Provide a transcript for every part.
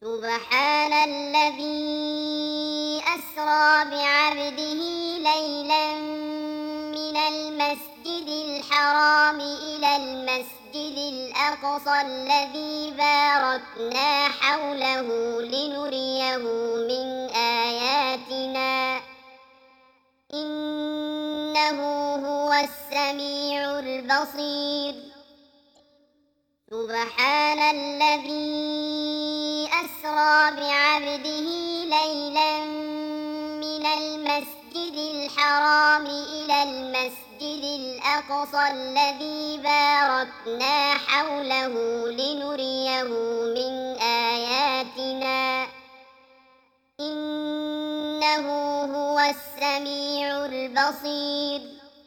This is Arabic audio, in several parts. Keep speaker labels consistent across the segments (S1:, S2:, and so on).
S1: سبحان الذي أسرى بعبده ليلا من المسجد الحرام إلى المسجد الأقصى الذي باركنا حوله لنريه من آياتنا إنه هو السميع البصير. سبحان الذي أسرى بعبده ليلا من المسجد الحرام إلى المسجد الأقصى الذي باركنا حوله لنريه من آياتنا إنه هو السميع البصير.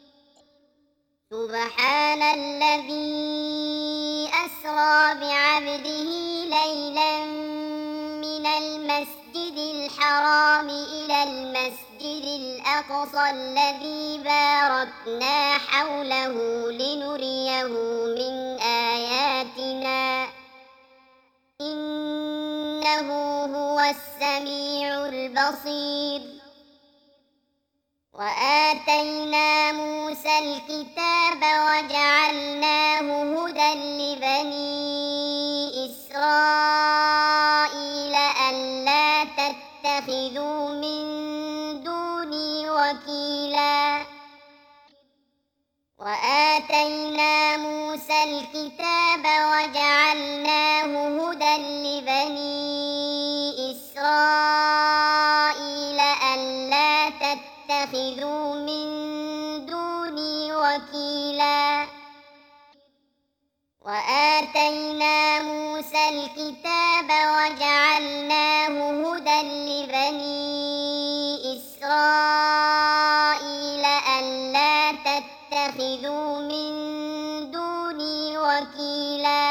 S1: سبحان الذي أسرى بعبده ليلا من المسجد الحرام إلى المسجد الأقصى الذي باركنا حوله لنريه من آياتنا إنه هو السميع البصير. وآتينا موسى الكتاب وجعلناه هدى لبني إسرائيل ألا تتخذوا من دوني وكيلا. وآتينا موسى الكتاب وجعلناه هدى لبني إسرائيل ألا تتخذوا من دوني وكيلا. وآتينا موسى الكتاب وجعلناه هدى لبني إسرائيل ألا تتخذوا من دوني وكيلا.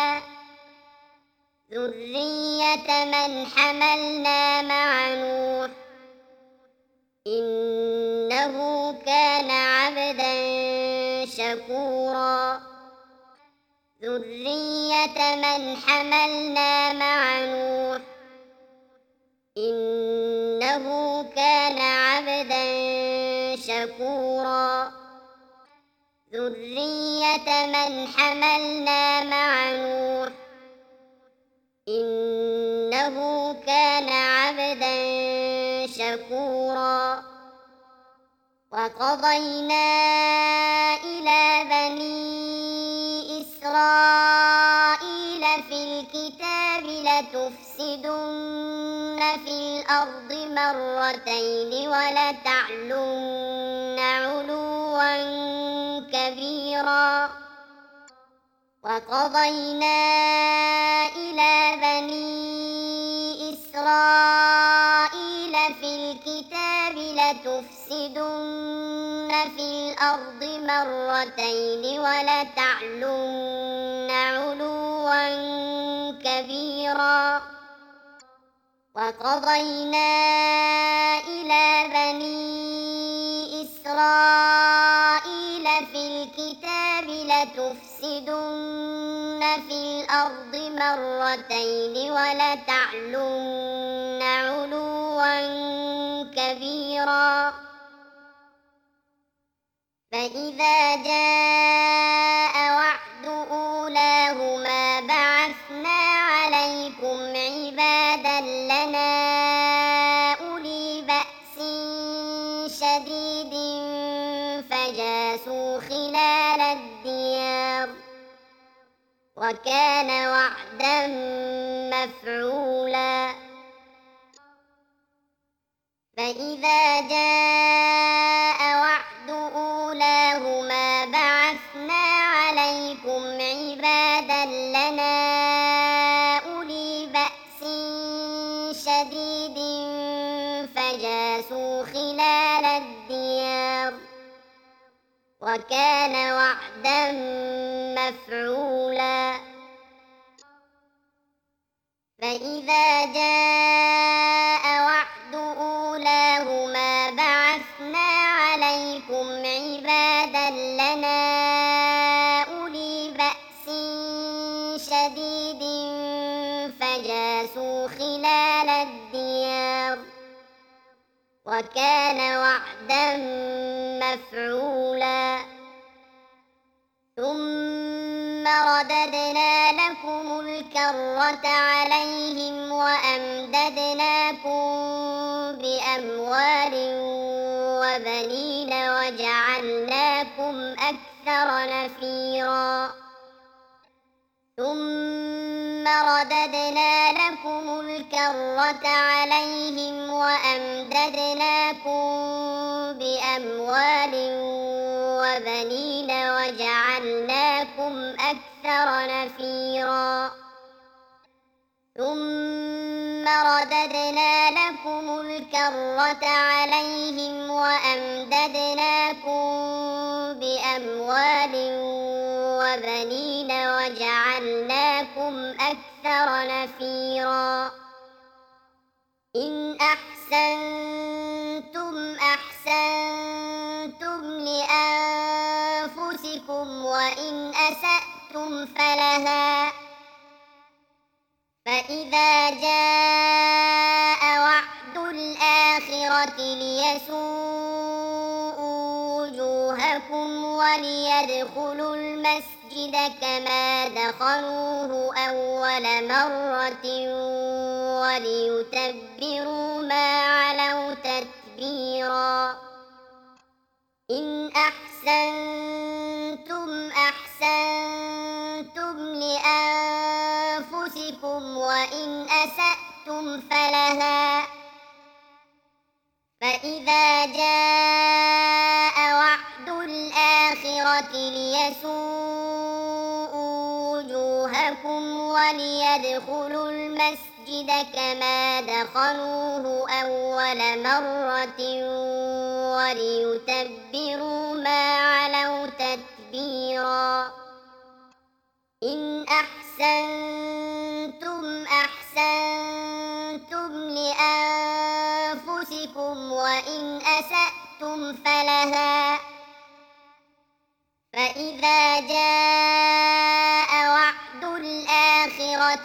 S1: ذرية من حملنا مع نوح إنه كان عبدا شكورا. ذرية من حملنا مع نوح إنه كان عبدا شكورا. ذرية من حملنا مع نوح إنه كان عبدا شكورا. وقضينا إلى بني إسرائيل في الكتاب لتفسدن في الأرض مرتين ولتعلن علوا كبيرا. وقضينا إلى بني إسرائيل في الكتاب لتفسدن في الأرض مرتين ولتعلن علوا كبيرا. وقضينا إلى بني إسرائيل في الكتاب لتفسدن في الأرض مرتين ولتعلن علوا كبيرا. فإذا جاء وعد أولاهما بعثنا عليكم عبادا لنا أولي بأس شديد فجاسوا خلال الديار وكان وعدا مفعولا. فإذا جاء وعد أولاهما بعثنا عليكم عبادا لنا أولي بأس شديد فجاسوا خلال الديار وكان وعدا مفعولا. فإذا جاء وعد أولاهما بعثنا عليكم عبادا لنا أولي بأس شديد فجاسوا فلبثوا خلال الديار وكان وعدا مفعولا ثم رددنا لكم الكرة عليهم وأمددناكم بأموال وبنين وجعلناكم أكثر نفيرا ثم رددنا لكم الكرة عليهم وأمددناكم بأموال وبنين وجعلناكم أكثر نفيرا ثم رددنا لكم الكرة عليهم وأمددناكم بأموال وبنين وجعلناكم أكثر نفيرا إن أحسنتم أحسنتم لأنفسكم وإن أسأتم فلها فإذا جاء وعد الآخرة ليسوءوا وجوهكم وليدخلوا المسجد كما دخلوه أول مرة وليتبروا ما علوا تتبيرا إن أحسنتم أحسنتم لأنفسكم وإن أسأتم فلها فإذا جاء وعد الآخرة ليسوءوا وجوهكم وليدخلوا المسجد كما دخلوه أول مرة وليتبروا ما علوا تتبيرا إن أحسنتم أحسنتم لأنفسكم وإن أسأتم فلها فإذا جاء وعد الآخرة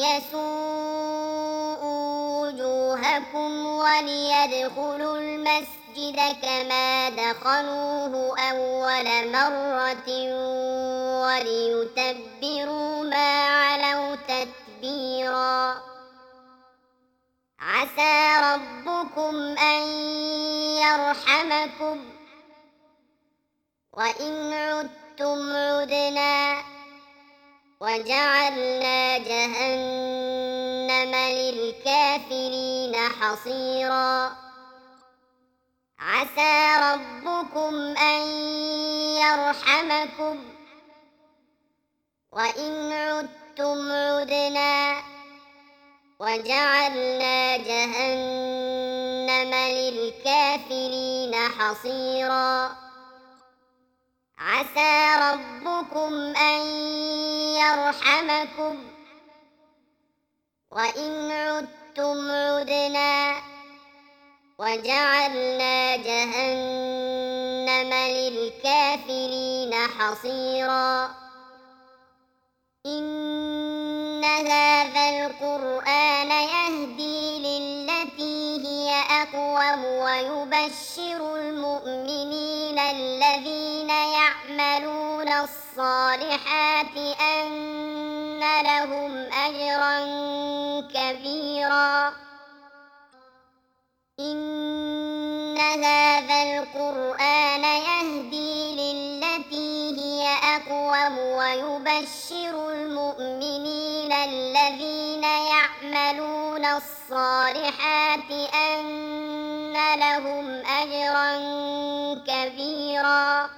S1: ليسوءوا وجوهكم وليدخلوا المسجد كما دخلوه أول مرة وليتبروا ما علوا تتبيرا عسى ربكم أن يرحمكم وإن عدتم عدنا وجعلنا جهنم للكافرين حصيرا عسى ربكم أن يرحمكم وإن عدتم عدنا وجعلنا جهنم للكافرين حصيرا عسى ربكم أن يرحمكم وإن عدتم عدنا وجعلنا جهنم للكافرين حصيرا إن هذا القرآن يهدي للتي هي أقوم ويبشر المؤمنين الذين يعملون الصالحات أن لهم أجرا كبيرا إن هذا القرآن يهدي للتي هي أقوم ويبشر المؤمنين الذين يعملون الصالحات أن لهم أجرا كبيرا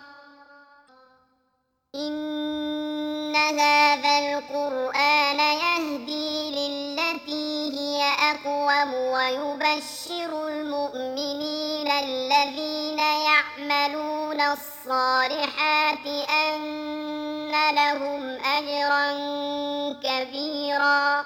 S1: إن هذا القرآن يهدي للتي هي أقوم ويبشر المؤمنين الذين يعملون الصالحات أن لهم أجرا كبيرا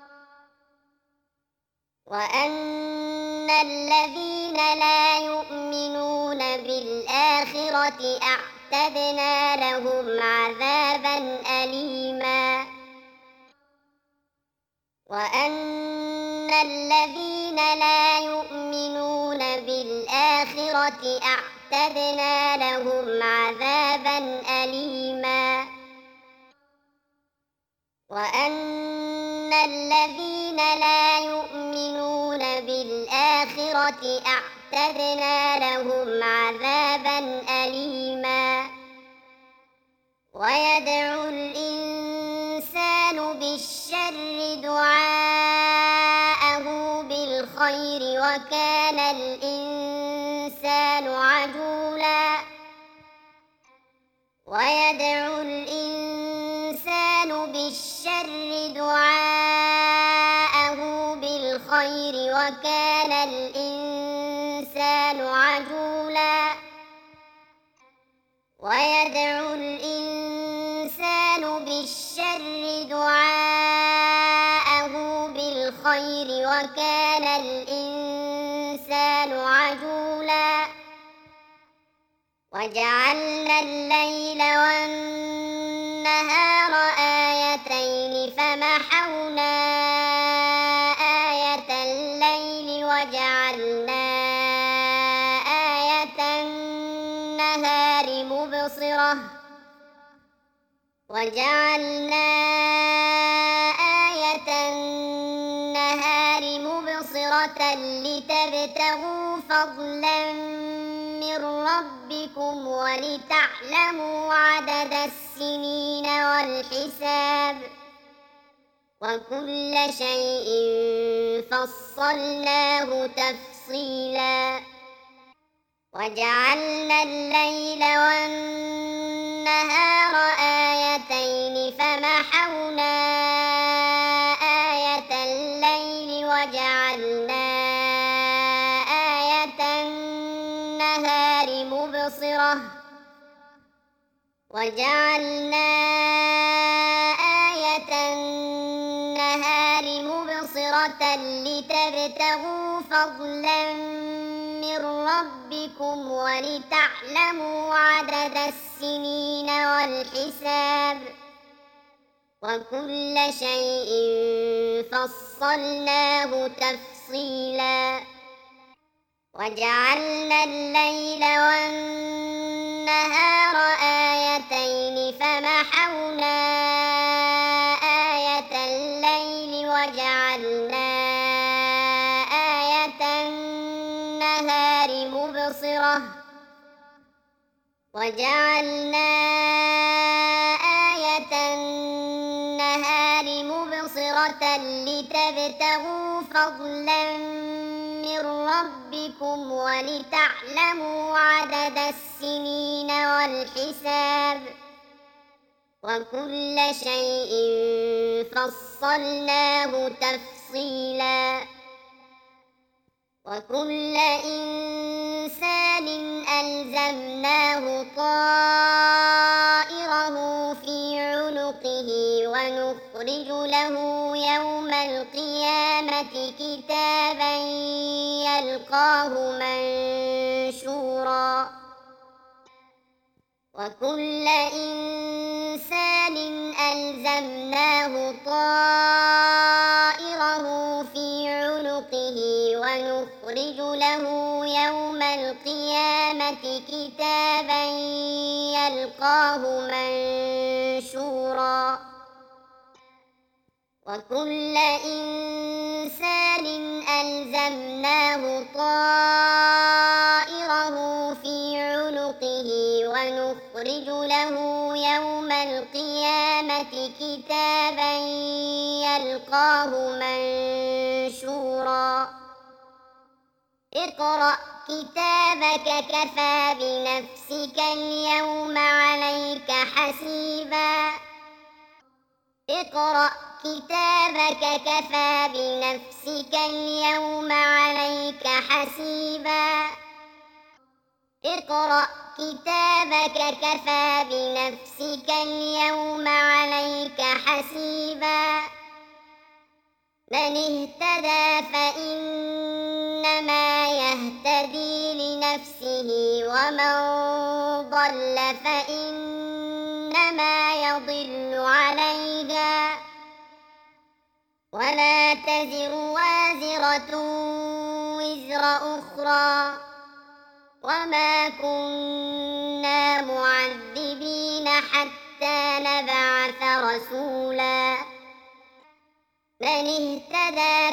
S1: وأن الذين لا يؤمنون بالآخرة أعتدنا لهم عذابا أليما وأن الذين لا يؤمنون بالآخرة أعتدنا لهم عذابا أليما وأن الذين لا يؤمنون بالآخرة أعتدنا لهم عذابا أليما ويدعو الإنسان بالشر دعاءه بالخير وكان الإنسان عجولا ويدعو الإنسان بالشر دعاءه بالخير وكان الإنسان عجولا ويدعو الإنسان بالشر دعاءه بالخير وكان الإنسان عجولا وجعلنا الليل والنهار آيتين فمحونا آية الليل وجعلنا آية النهار مبصرة لتبتغوا فضلا من ربكم ولتعلموا عدد السنين والحساب وكل شيء فصلناه تفصيلا وجعلنا الليل والنهار آيتين فمحونا آية الليل وجعلنا آية النهار مبصرة لتبتغوا فضلا من ربكم ولتعلموا عدد السنين والحساب وكل شيء فصلناه تفصيلا وجعلنا الليل والنهار آيتين فمحونا آية الليل وجعلنا آية النهار مبصرة لتبتغوا فضلا من ربكم ولتعلموا عدد السنين والحساب وكل شيء فصلناه تفصيلا وكل إنسان ألزمناه طائره في عنقه ونخرج له يوم القيامة كتابا يلقاه منشورا وكل إنسان ألزمناه طائره في عنقه ونخرج له يوم القيامة كتابا يلقاه منشورا وكل إنسان ألزمناه طائره في عنقه ونخرج له يوم القيامة كتابا يلقاه منشورا اقرأ كتابك كفى بنفسك اليوم عليك حسيبا اقرأ كتابك كفى بنفسك اليوم عليك حسيبا اقرأ كتابك كفى بنفسك اليوم عليك حسيبا من اهتدى فإنما يهتدي لنفسه ومن ضل فإنما يضل عليها ولا تزر وازرة وزر أخرى وما كنا معذبين حتى نبعث رسولا من اهتدى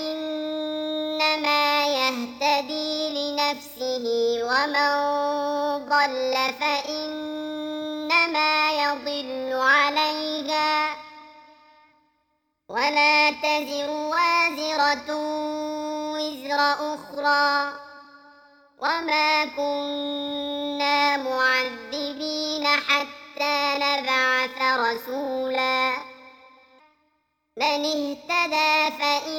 S1: فإنما يهتدي لنفسه ومن ضل فإنما يضل عليها ولا تزر وازرة وزر أخرى وما كنا معذبين حتى نبعث رسولا من اهتدى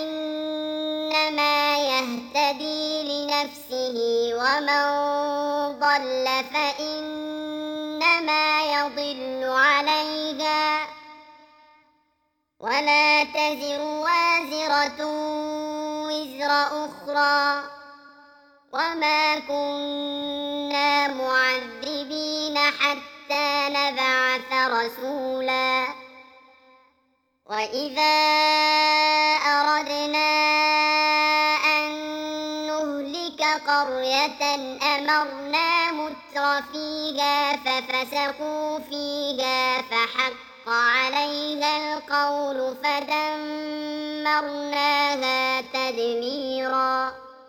S1: فإنما يهتدي لنفسه ومن ضل فإنما يضل عليها ولا تزر وازرة وزر أخرى وما كنا معذبين حتى نبعث رسولا وإذا أردنا أن نهلك قرية أمرنا متر فيها ففسقوا فيها فحق عليها القول فدمرناها تدميرا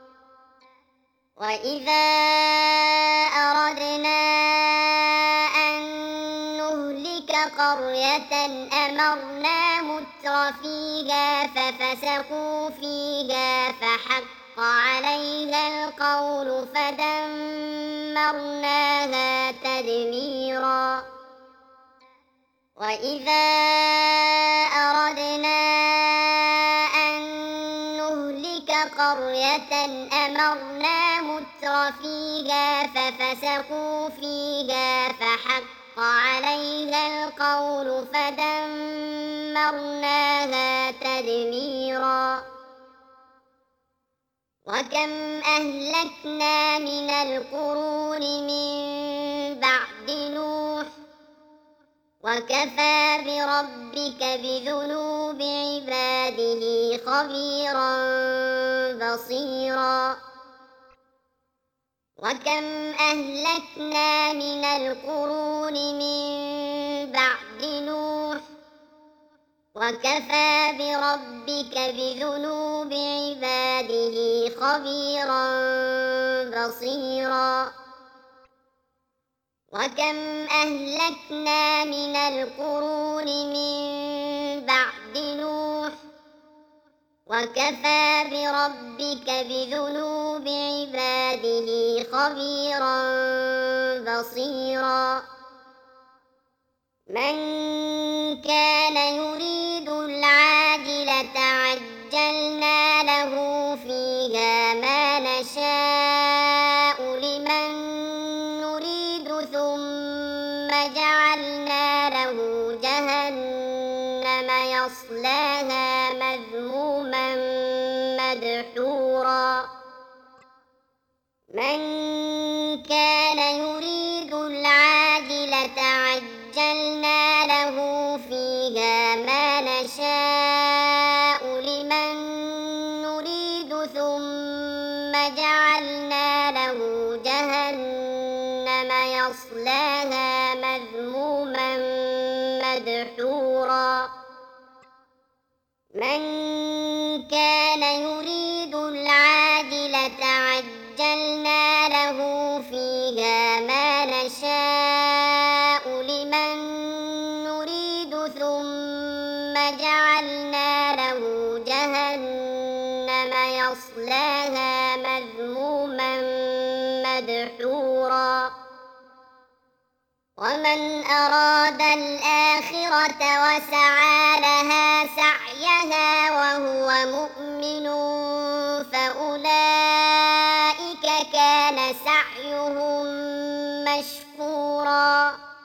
S1: وإذا أردنا أن نهلك قرية أمرنا متر فيها ففسقوا فيها فحق عليها القول فدمرناها تدميرا وإذا أردنا أن نهلك قرية أمرنا متر فيها ففسقوا فيها فحق عليها القول فدمرناها تدميرا وكم أهلكنا من القرون من بعد نوح وكفى بربك بذنوب عباده خبيرا بصيرا وكم أهلكنا من القرون من بعد نوح وكفى بربك بذنوب عباده خبيرا بصيرا وكم أهلكنا من القرون من بعد نوح وكفى بربك بذنوب عباده خبيرا بصيرا من كان يريد العاجلة عجلنا له فيها ما نشاء لمن نريد ثم جعلنا له جهنم يصلاها مذموما مدحورا من كان يريد العاجلة عجلنا له فيها ما نشاء لمن نريد ثم جعلنا له جهنم يصلاها مذموما مدحورا من كان يريد العاجلة عجلنا له فيها ما نشاء لمن نريد ثم جعلنا له جهنم يصلاها مذموما مدحورا ومن أراد الآخرة وسعى لها سعيها وهو مؤمن فأولئك كان سعيهم مشكورا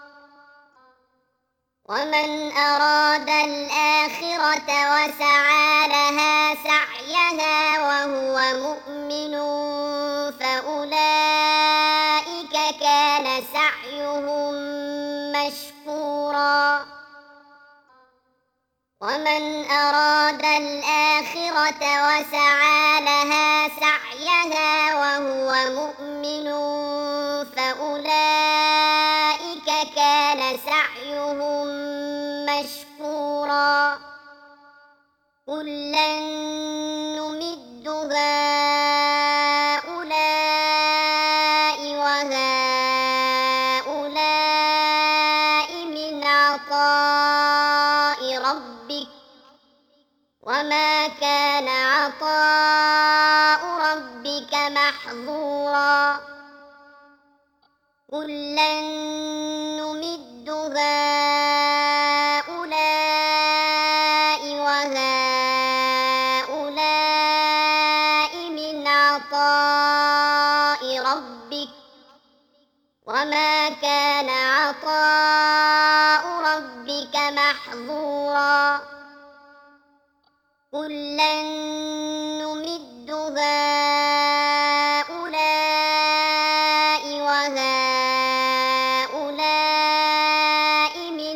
S1: ومن أراد الآخرة وسعى لها سعيها وهو مؤمن فأولئك كان سعيهم مشكورا ومن أراد الآخرة وسعى لها سعيها وهو مؤمن فأولئك كان سعيهم مشكورا كلا نمد هؤلاء وهؤلاء من عطاء ربك وما كان عطاء ربك محظورا كلا نمد هؤلاء وهؤلاء من عطاء ربك وما كان عطاء ربك محظورا كلا نمد هؤلاء وهؤلاء من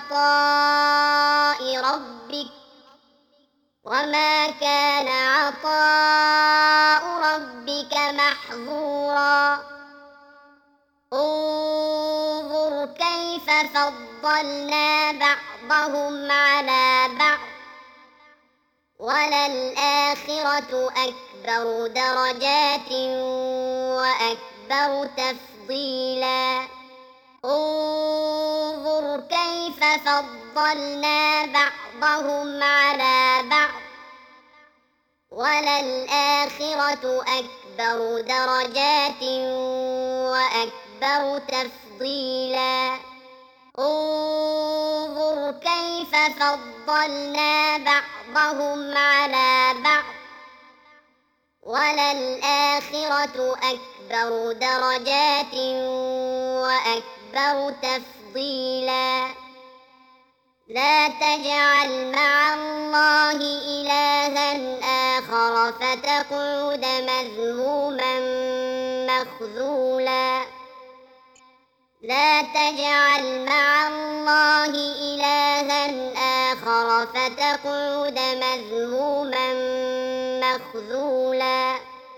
S1: عطاء ربك وما كان عطاء ربك محظورا انظر كيف فضلنا بعضهم على بعض وللآخرة أكبر درجات وأكبر تفضيلا انظر كيف فضلنا بعضهم على بعض وللآخرة أكبر درجات وأكبر تفضيلا انظر كيف فضلنا بعضهم على بعض وللآخرة أكبر درجات وأكبر تفضيلا لا تجعل مع الله إلها آخر فتقعد مذموما مخذولا لا تجعل مع الله إلها آخر فتقعد مذموما مخذولا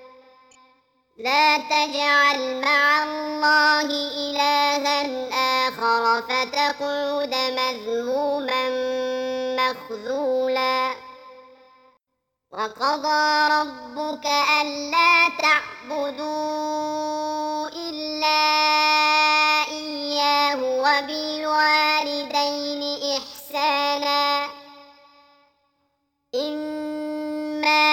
S1: لا تجعل مع الله إلها آخر فتقعد مذموما مخذولا وقضى ربك ألا تعبدوا إلا إياه وبالوالدين إحسانا إما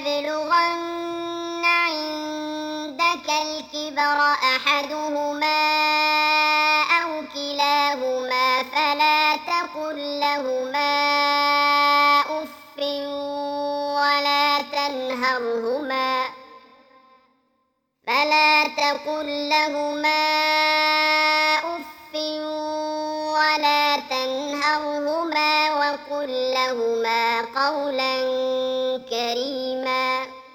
S1: يبلغن عندك الكبر أحدهما أو كلاهما فلا تقل لهما أف ولا تنهرهما وقل لهما قولا كريما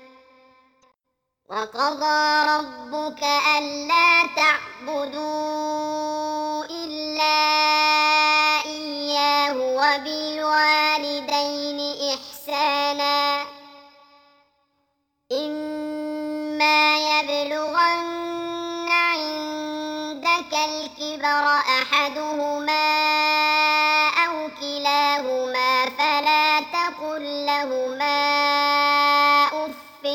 S1: وقضى ربك ألا تعبدوا إلا إياه وبالوالدين إحسانا إما يبلغن عندك الكبر أحدهما أو كلاهما فلا تقل لهما أف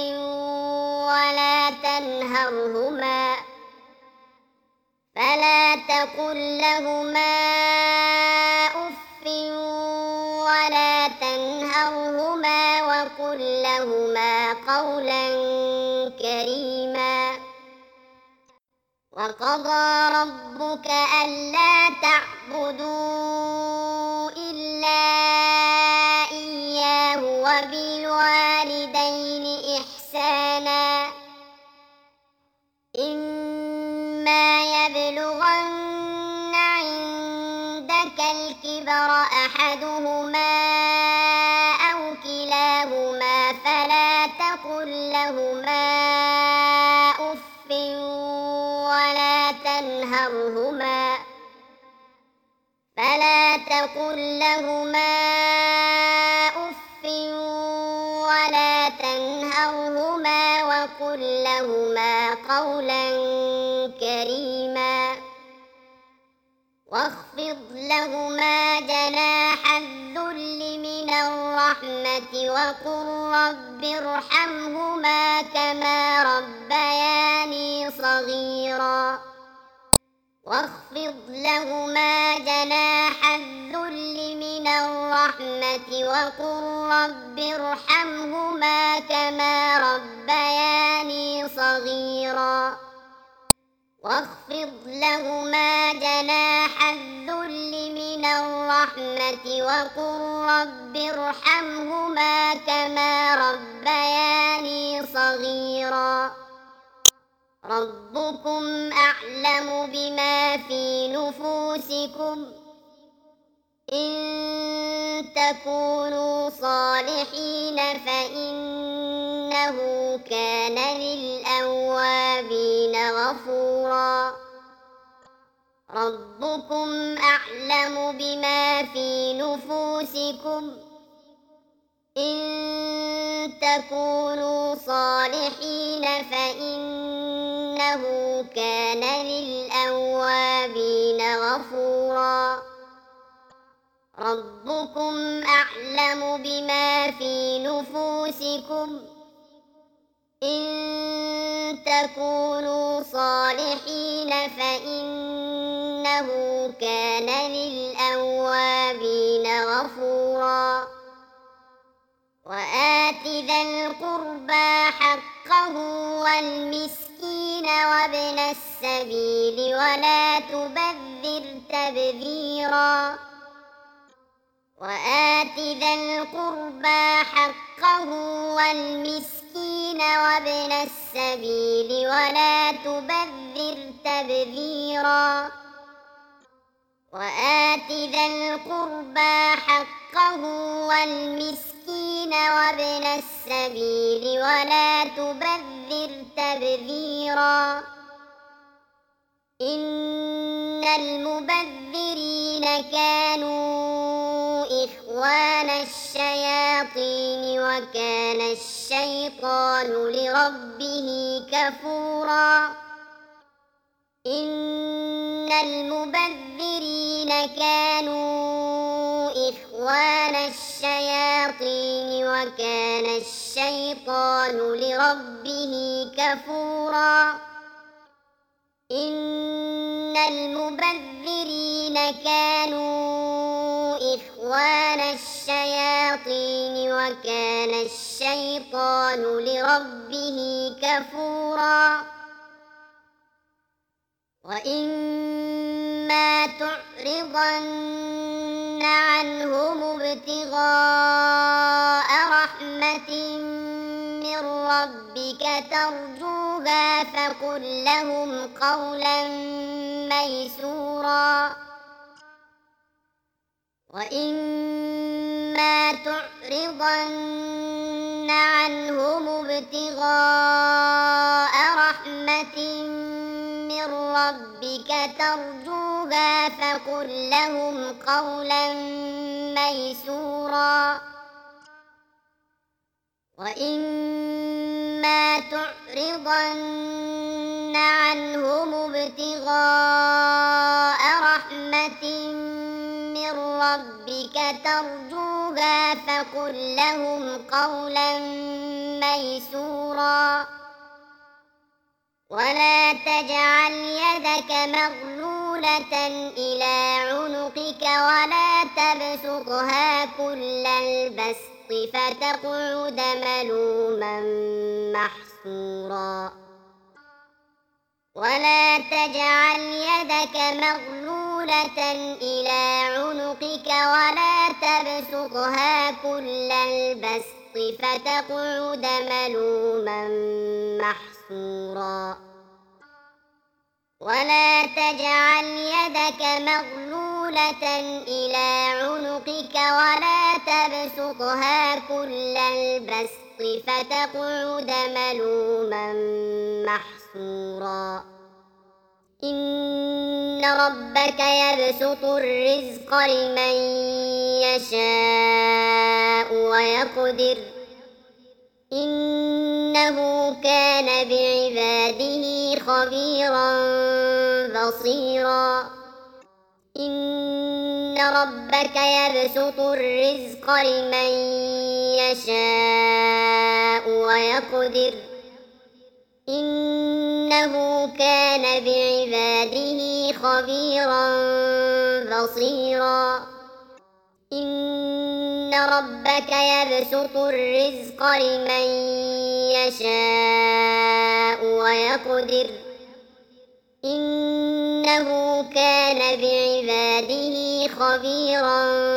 S1: ولا تنهرهما وقل لهما قولا كريما وقضى ربك ألا تعبدوا إلا إياه وبالوالدين إحسانا إما يبلغن عندك الكبر أحدهما أو كلاهما فلا تقل لهما أف ولا تنهرهما فارحمهما وقل لهما قولا كريما واخفض لهما جناح الذل من الرحمة وقل رب ارحمهما كما ربياني صغيرا واخفض لهما جناح الذل من الرحمة وقل رب ارحمهما كما ربياني صغيرا واخفض لهما جناح الذل من الرحمة وقل رب ارحمهما كما ربياني صغيرا ربكم أعلم بما في نفوسكم إن تكونوا صالحين فإنه كان للأوابين غفورا ربكم أعلم بما في نفوسكم إن تكونوا صالحين فإنه كان للأوابين غفورا ربكم أعلم بما في نفوسكم إن تكونوا صالحين فإنه كان للأوابين غفورا وآت ذا القربى حقه والمسكين وابن السبيل ولا تبذر تبذيرا وآت ذا القربى حقه والمسكين وابن السبيل ولا تبذر تبذيرا وآت ذا القربى حقه والمسكين وابن السبيل ولا تبذر تبذيرا إن المبذرين كانوا إخوان الشياطين وكان الشيطان لربه كفورا إن المبذرين كانوا إخوان الشياطين وكان الشيطان لربه كفورا إن المبذرين كانوا إخوان الشياطين وكان الشيطان لربه كفورا وإما تعرضن عنهم ابتغاء رحمة من ربك ترجوها فقل لهم قولا ميسورا وإما تعرضن عنهم ابتغاء رحمة من ربك ترجوها فقل لهم قولا ميسورا وإما تعرضن عنهم ابتغاء رحمة من ربك ترجوها فقل لهم قولا ميسورا ولا تجعل يدك مغلولة إلى عنقك ولا تبسطها كل البسط فتقعد ملوما محسورا ولا تجعل يدك مغلولة إلى عنقك ولا تبسطها كل البسط فتقعد ملوما محسورا ولا تجعل يدك مغلولة إلى عنقك ولا تبسطها كل البسط فتقعد ملوما محسورا إن ربك يبسط الرزق لمن يشاء ويقدر إنه إنه كان بعباده خبيرا بصيرا إن ربك يبسط الرزق لمن يشاء ويقدر إنه كان بعباده خبيرا بصيرا إن ربك يبسط الرزق لمن يشاء ويقدر إنه كان بعباده خبيرا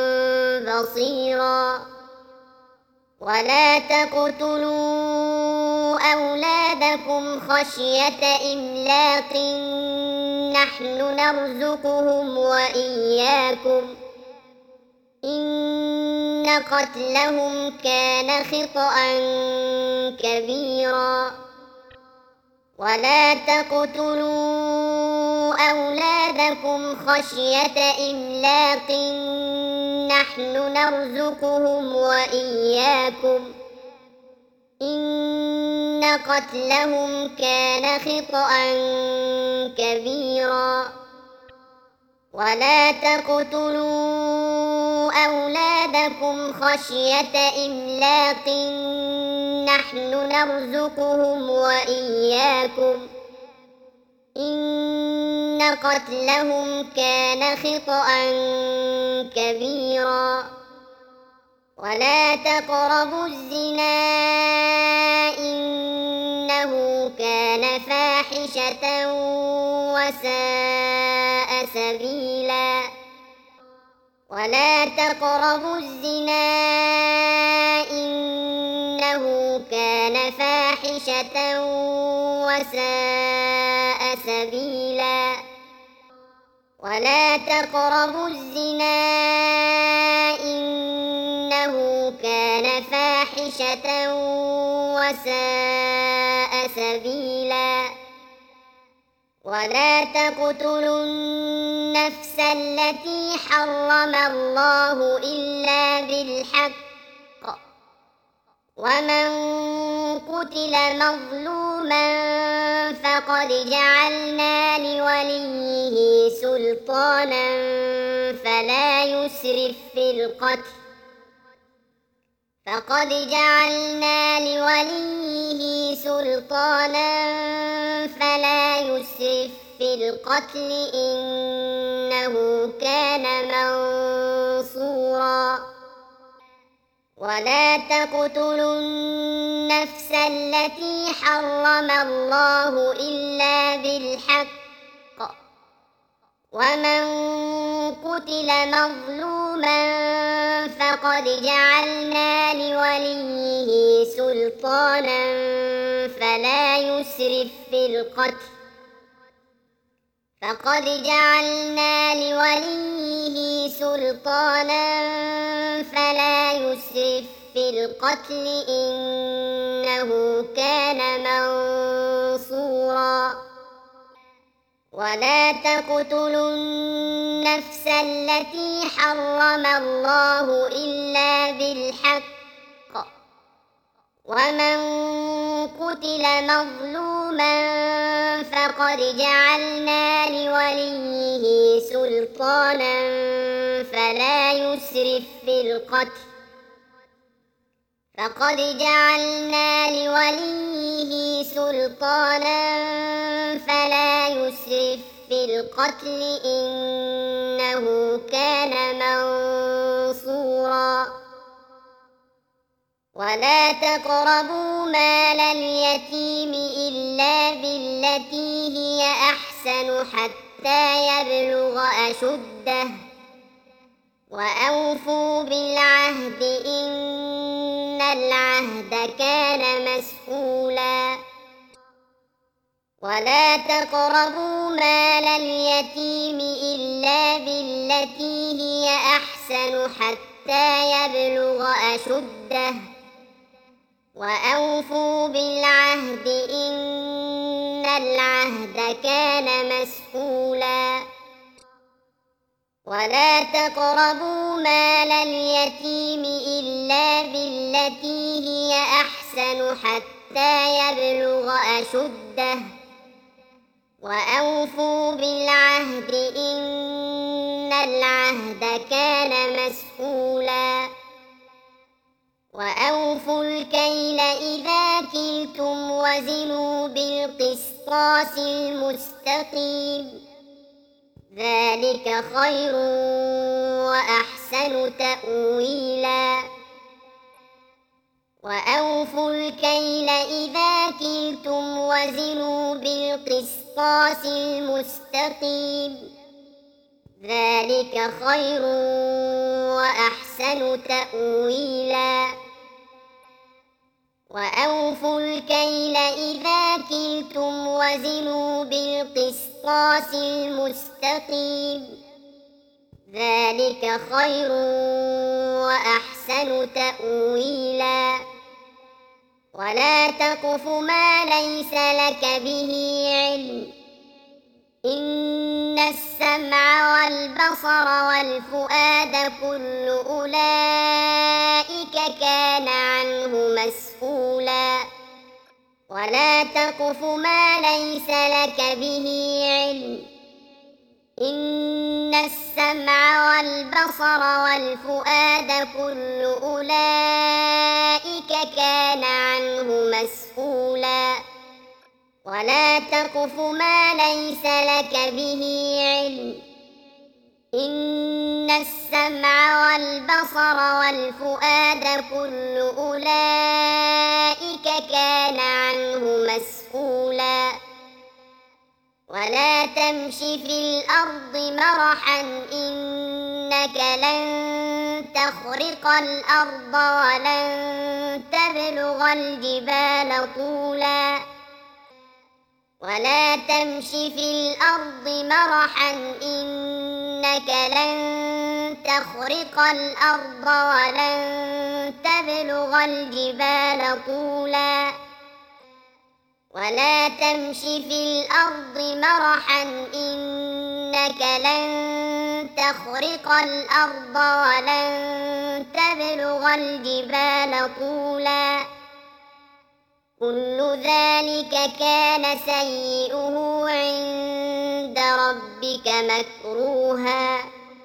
S1: بصيرا ولا تقتلوا أولادكم خشية إملاق نحن نرزقهم وإياكم إن قتلهم كان خطأ كبيرا ولا تقتلوا أولادكم خشية إملاق نحن نرزقهم وإياكم إن قتلهم كان خطأ كبيرا ولا تقتلوا أولادكم خشية إملاق نحن نرزقهم وإياكم إن قتلهم كان خطأ كبيرا ولا تقربوا الزنا إنه كان فاحشة وساء سبيلا ولا تقربوا الزنا إنه كان فاحشة وساء سبيلا ولا تقربوا الزنا إنه كان فاحشة وساء سبيلا ولا تقتلوا النفس التي حرم الله إلا بالحق ومن قتل مظلوما فقد جعلنا لوليه سلطانا فلا يسرف في القتل فقد جعلنا لوليه سلطانا فلا يسرف في القتل إنه كان منصورا ولا تقتلوا النفس التي حرم الله إلا بالحق ومن قتل مظلوما فقد جعلنا لوليه سلطانا فلا يسرف في القتل فقد جعلنا لوليه سلطانا فلا يسرف في القتل إنه كان منصورا ولا تقتلوا النفس التي حرم الله إلا بالحق ومن قتل مظلوما فقد جعلنا لوليه سلطانا فلا يسرف في القتل فقد جعلنا لوليه سلطانا فلا يسرف في القتل إنه كان منصورا ولا تقربوا مال اليتيم إلا بالتي هي أحسن حتى يبلغ أشده وأوفوا بالعهد إن العهد كان مسؤولا ولا تقربوا مال اليتيم إلا بالتي هي أحسن حتى يبلغ أشده وأوفوا بالعهد إن العهد كان مسؤولا ولا تقربوا مال اليتيم إلا بالتي هي أحسن حتى حتى يبلغ أشده وأوفوا بالعهد إن العهد كان مسؤولا وأوفوا الكيل إذا كلتم وزنوا بالقسطاس المستقيم ذلك خير وأحسن تأويلا وأوفوا الكيل إذا كلتم وزنوا بالقسطاس المستقيم ذلك خير وأحسن تأويلا وأوفوا الكيل إذا كلتم وزنوا بالقسطاس المستقيم ذلك خير وأحسن تأويلا ولا تقف ما ليس لك به علم إن السمع والبصر والفؤاد كل أولئك كان عنه مسؤولا ولا تقف ما ليس لك به علم إن السمع والبصر والفؤاد كل أولئك كان عنه مسؤولا ولا تقف ما ليس لك به علم إن السمع والبصر والفؤاد كل أولئك كان عنه مسؤولا ولا تمش في الأرض مرحا إنك لن تخرق الأرض ولن تبلغ الجبال طولا ولا تمش في الأرض مرحا إنك لن تخرق الأرض ولن تبلغ الجبال طولا ولا تمش في الأرض مرحا إنك لن تخرق الأرض ولن تبلغ الجبال طولا كل ذلك كان سيئه عند ربك مكروها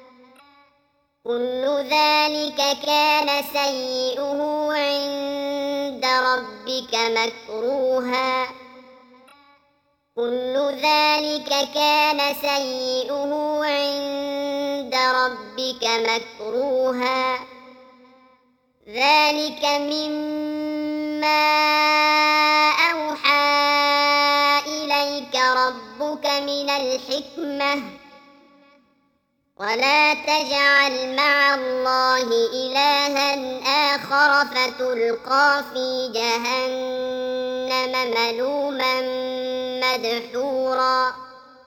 S1: كل ذلك كان سيئه عند ربك مكروها كل ذلك كان سيئه عند ربك مكروها ذلك مما أوحى إليك ربك من الحكمة ولا تجعل مع الله إلها آخر فتلقى في جهنم ملوما مدحورا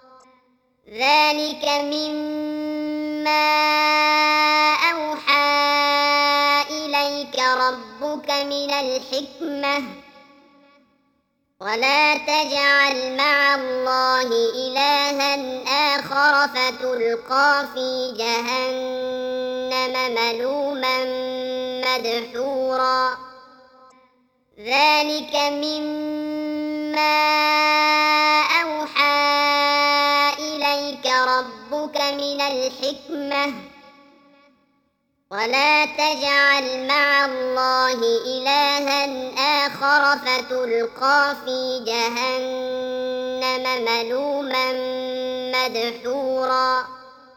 S1: ذلك مما أوحى إليك ربك من الحكمة ولا تجعل مع الله إلها آخر فتلقى في جهنم ملوما مدحورا ذلك مما أوحى إليك ربك من الحكمة ولا تجعل مع الله إلها آخر فتلقى في جهنم ملوما مدحورا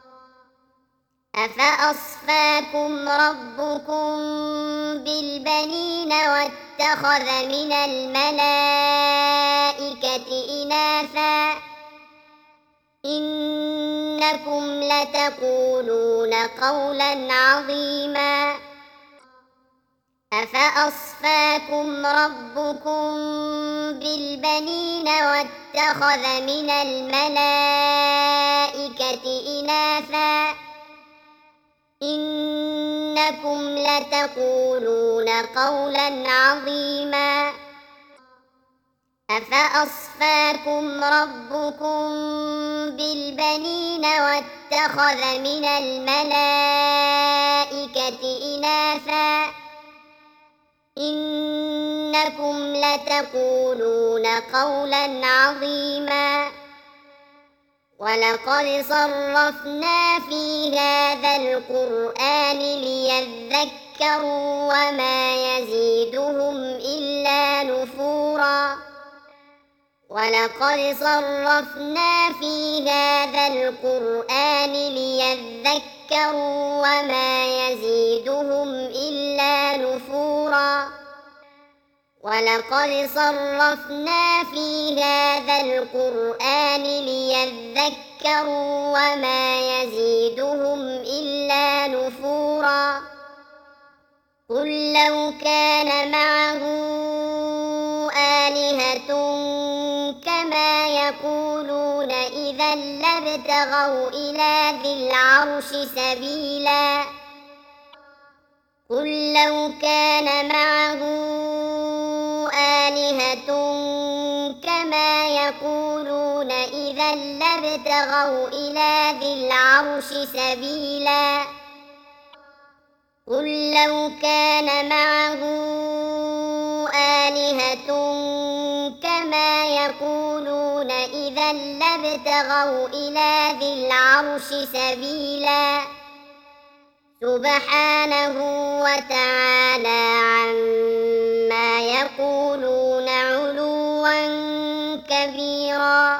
S1: أفأصفاكم ربكم بالبنين واتخذ من الملائكة إناثا إنكم لتقولون قولا عظيما أفأصفاكم ربكم بالبنين واتخذ من الملائكة إناثا إنكم لتقولون قولا عظيما أفأصفاكم ربكم بالبنين واتخذ من الملائكة إناثا إنكم لتقولون قولا عظيما ولقد صرفنا في هذا القرآن ليذكروا وما يزيدهم إلا نفورا ولقد صرفنا في هذا القرآن ليذكروا وما يزيدهم إلا نفورا ولقد صرفنا في هذا القرآن ليذكروا وما يزيدهم إلا نفورا قل لو كان معه آلهة كما يقولون إذا لابتغوا إلى ذي العرش سبيلا قل لو كان معه آلهة كما يقولون إذا لابتغوا إلى ذي العرش سبيلا قل لو كان معه آلهة كما يقولون إذا لابتغوا إلى ذي العرش سبيلا سبحانه وتعالى عما يقولون علوا كبيرا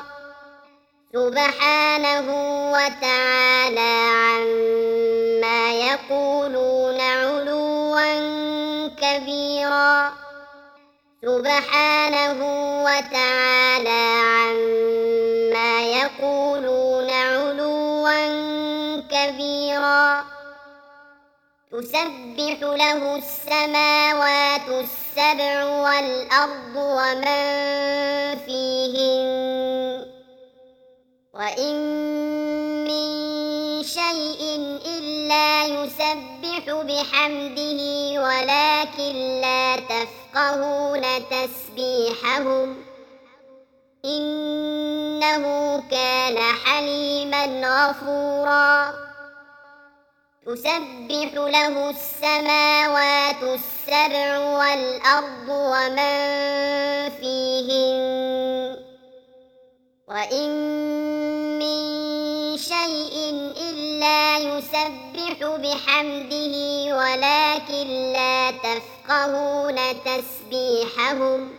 S1: سبحانه وتعالى عما يقولون علوا كبيرا سبحانه وتعالى عما يقولون علوا كبيرا تسبح له السماوات السبع والأرض ومن فيهن وإن من شيء إلا يسبح بحمده ولكن لا تفقهون تسبيحهم إنه كان حليما غفورا تسبح له السماوات السبع والأرض ومن فيهن وإن من شيء إلا يسبح بحمده ولكن لا تفقهون تسبيحهم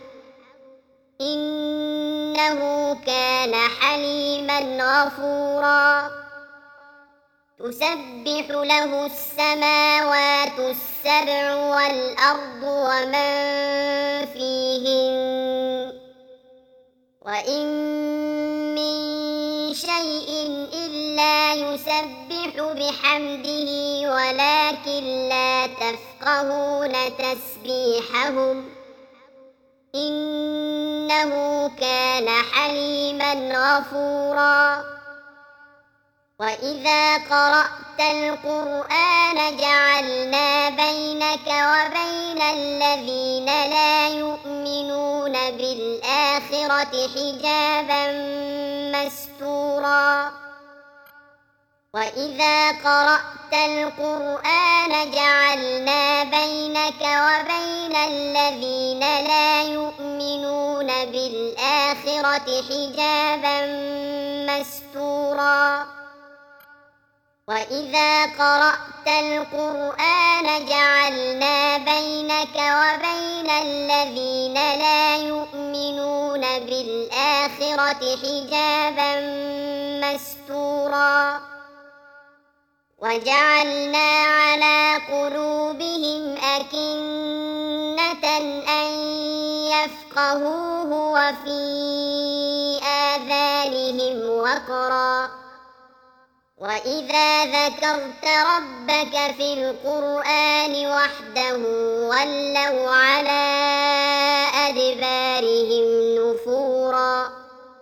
S1: إنه كان حليما غفورا تسبح له السماوات السبع والأرض ومن فيهن وإن من شيء إلا يسبح بحمده ولكن لا تفقهون تسبيحهم إنه كان حليما غفورا وإذا قرأت القرآن جعلنا بينك وبين الذين لا يؤمنون بالآخرة حجابا مستورا وإذا قرأت القرآن جعلنا بينك وبين الذين لا يؤمنون بالآخرة حجابا مستورا وإذا قرأت القرآن جعلنا بينك وبين الذين لا يؤمنون بالآخرة حجابا مستورا وجعلنا على قلوبهم أكنة أن يفقهوه وفي آذانهم وقرا وإذا ذكرت ربك في القرآن وحده ولوا على أدبارهم نفورا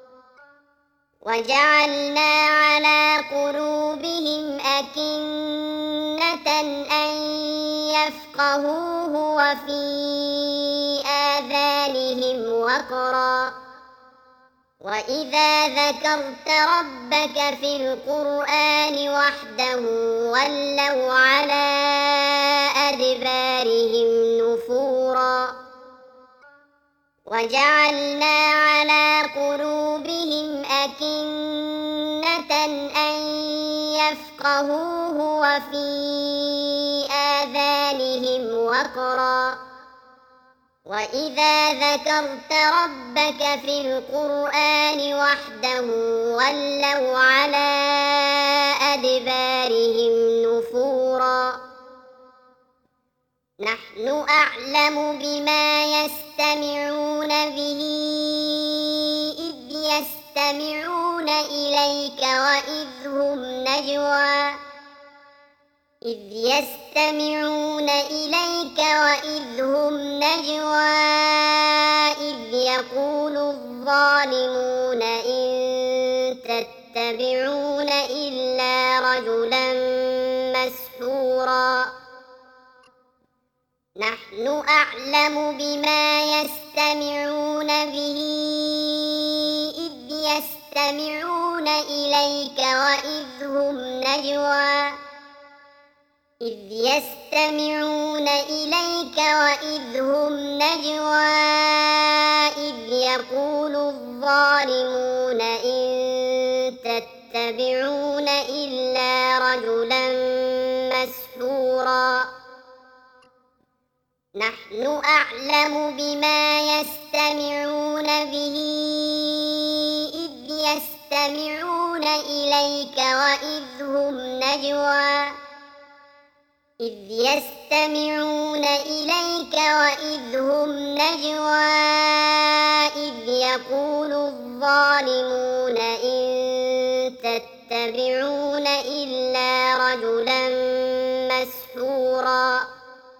S1: وجعلنا على قلوبهم أكنة أن يفقهوه وفي آذانهم وقرا وإذا ذكرت ربك في القرآن وحده ولوا على أدبارهم نفورا وجعلنا على قلوبهم أكنة أن يفقهوه وفي آذانهم وقرا وإذا ذكرت ربك في القرآن وحده ولوا على أدبارهم نفورا نحن أعلم بما يستمعون به إذ يستمعون إليك وإذ هم نجوى إذ يقول الظالمون إن تتبعون إلا رجلا مسحورا نحن أعلم بما يستمعون به إذ يستمعون إليك وإذ هم نجوى إذ يقول الظالمون إن تتبعون إلا رجلا مسحورا نحن أعلم بما يستمعون به إذ يستمعون إليك وإذ هم نجوى إذ يقول الظالمون إن تتبعون إلا رجلا مسحورا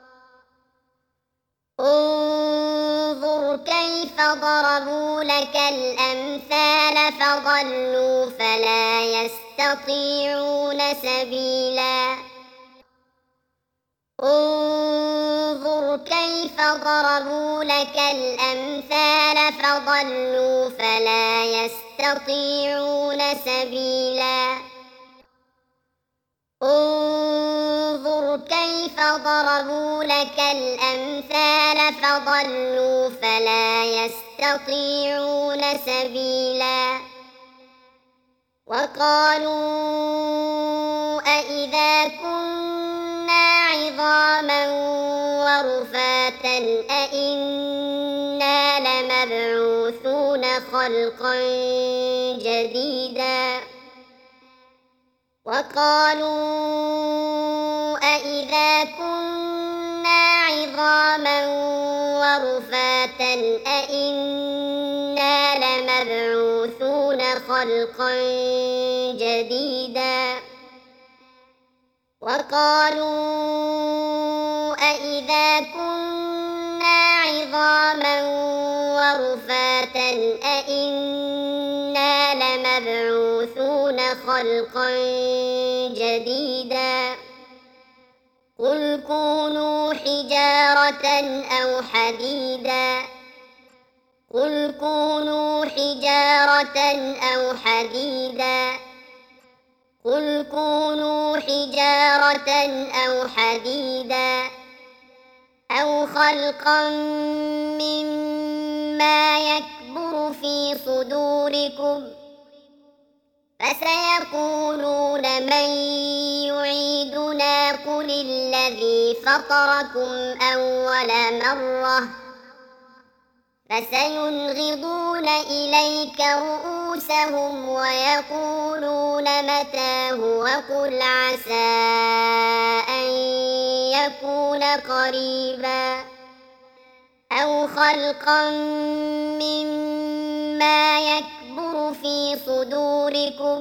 S1: انظر كيف ضربوا لك الأمثال فضلوا فلا يستطيعون سبيلا انظر كيف ضربوا لك الأمثال فضلوا فلا يستطيعون سبيلا انظر كيف ضربوا لك الأمثال فضلوا فلا يستطيعون سبيلا وقالوا أإذا كنا عظاما ورفاتا أإنا لمبعوثون خلقا جديدا وقالوا أإذا كنا عظاما ورفاتا أإنا لمبعوثون خلقا جديدا وقالوا أإذا كنا عظاما ورفاتا أإنا لمبعوثون خلقا جديدا قل كونوا حجارة أو حديدا أو خلقا مما يكبر في صدوركم فسيقولون من يعيدنا قل الذي فطركم أول مرة فسينغضون إليك رؤوسهم ويقولون متاه وقل عسى أن يكون قريبا أو خلقا مما يكبر في صدوركم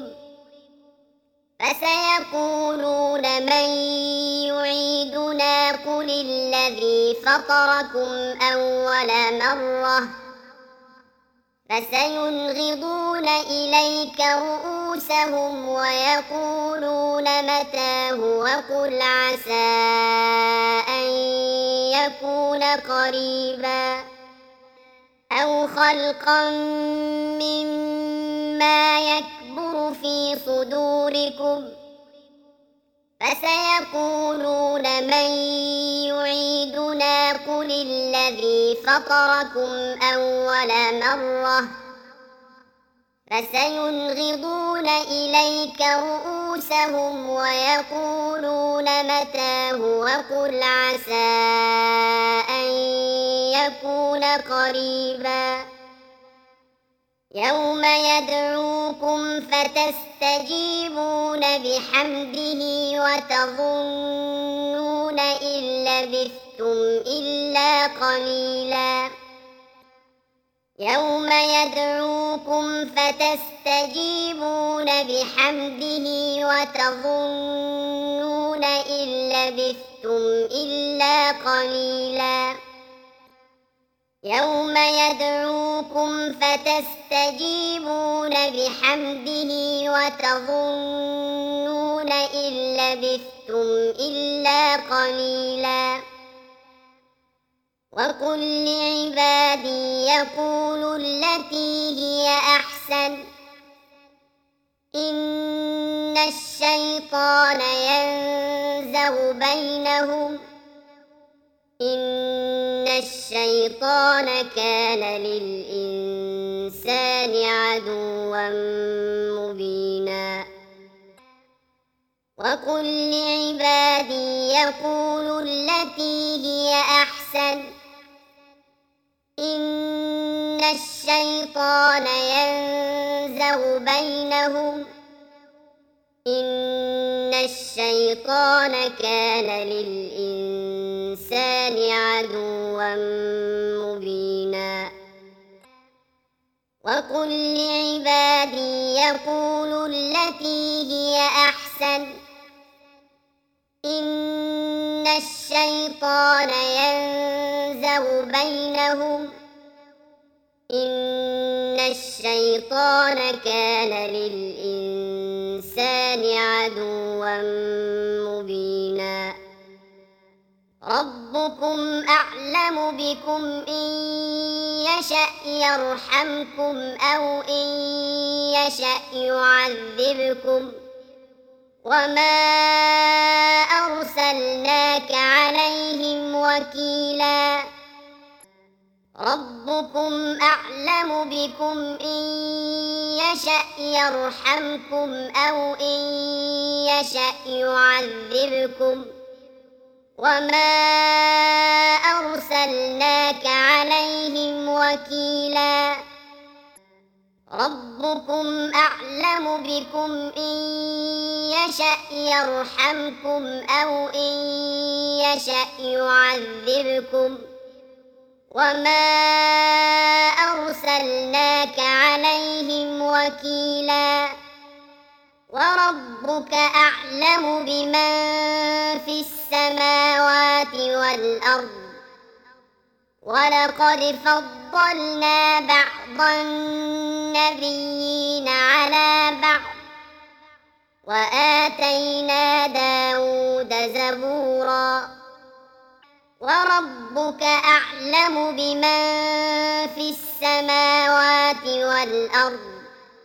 S1: فسيقولون من يعيدنا قل الذي فطركم أول مرة فسينغضون إليك رؤوسهم ويقولون متاه وقل عسى أن يكون قريبا أو خلقا مما يكبر في صدوركم فسيقولون من يعيدنا قل الذي فطركم أول مرة فسينغضون إليك رؤوسهم ويقولون متاه وقل عسى أن يكون قريبا يوم يدعوكم فتستجيبون بحمده وتظنون إن لبثتم إلا قليلا يوم يدعوكم فتستجيبون بحمده وتظنون إن لبثتم إلا قليلا يوم يدعوكم فتستجيبون بحمده وتظنون إن لبثتم إلا قليلا وقل لعبادي يقولوا التي هي أحسن إن الشيطان ينزغ بينهم إن الشيطان كان للإنسان عدوا مبينا وقل لعبادي يقولوا التي هي أحسن إن الشيطان ينزغ بينهم إن الشيطان كان للإنسان عدوا مبينا وقل لعبادي يقولوا التي هي أحسن إن الشيطان ينزغ بينهم إن الشيطان كان للإنسان عدوا مبينا ربكم أعلم بكم إن يشأ يرحمكم أو إن يشأ يعذبكم وما أرسلناك عليهم وكيلا ربكم أعلم بكم إن يشأ يرحمكم أو إن يشأ يعذبكم وما أرسلناك عليهم وكيلا ربكم أعلم بكم إن يشأ يرحمكم أو إن يشأ يعذبكم وما أرسلناك عليهم وكيلا وربك أعلم بمن في السماوات والأرض ولقد فضلنا بعض النبيين على بعض وآتينا داود زبورا وربك أعلم بمن في السماوات والأرض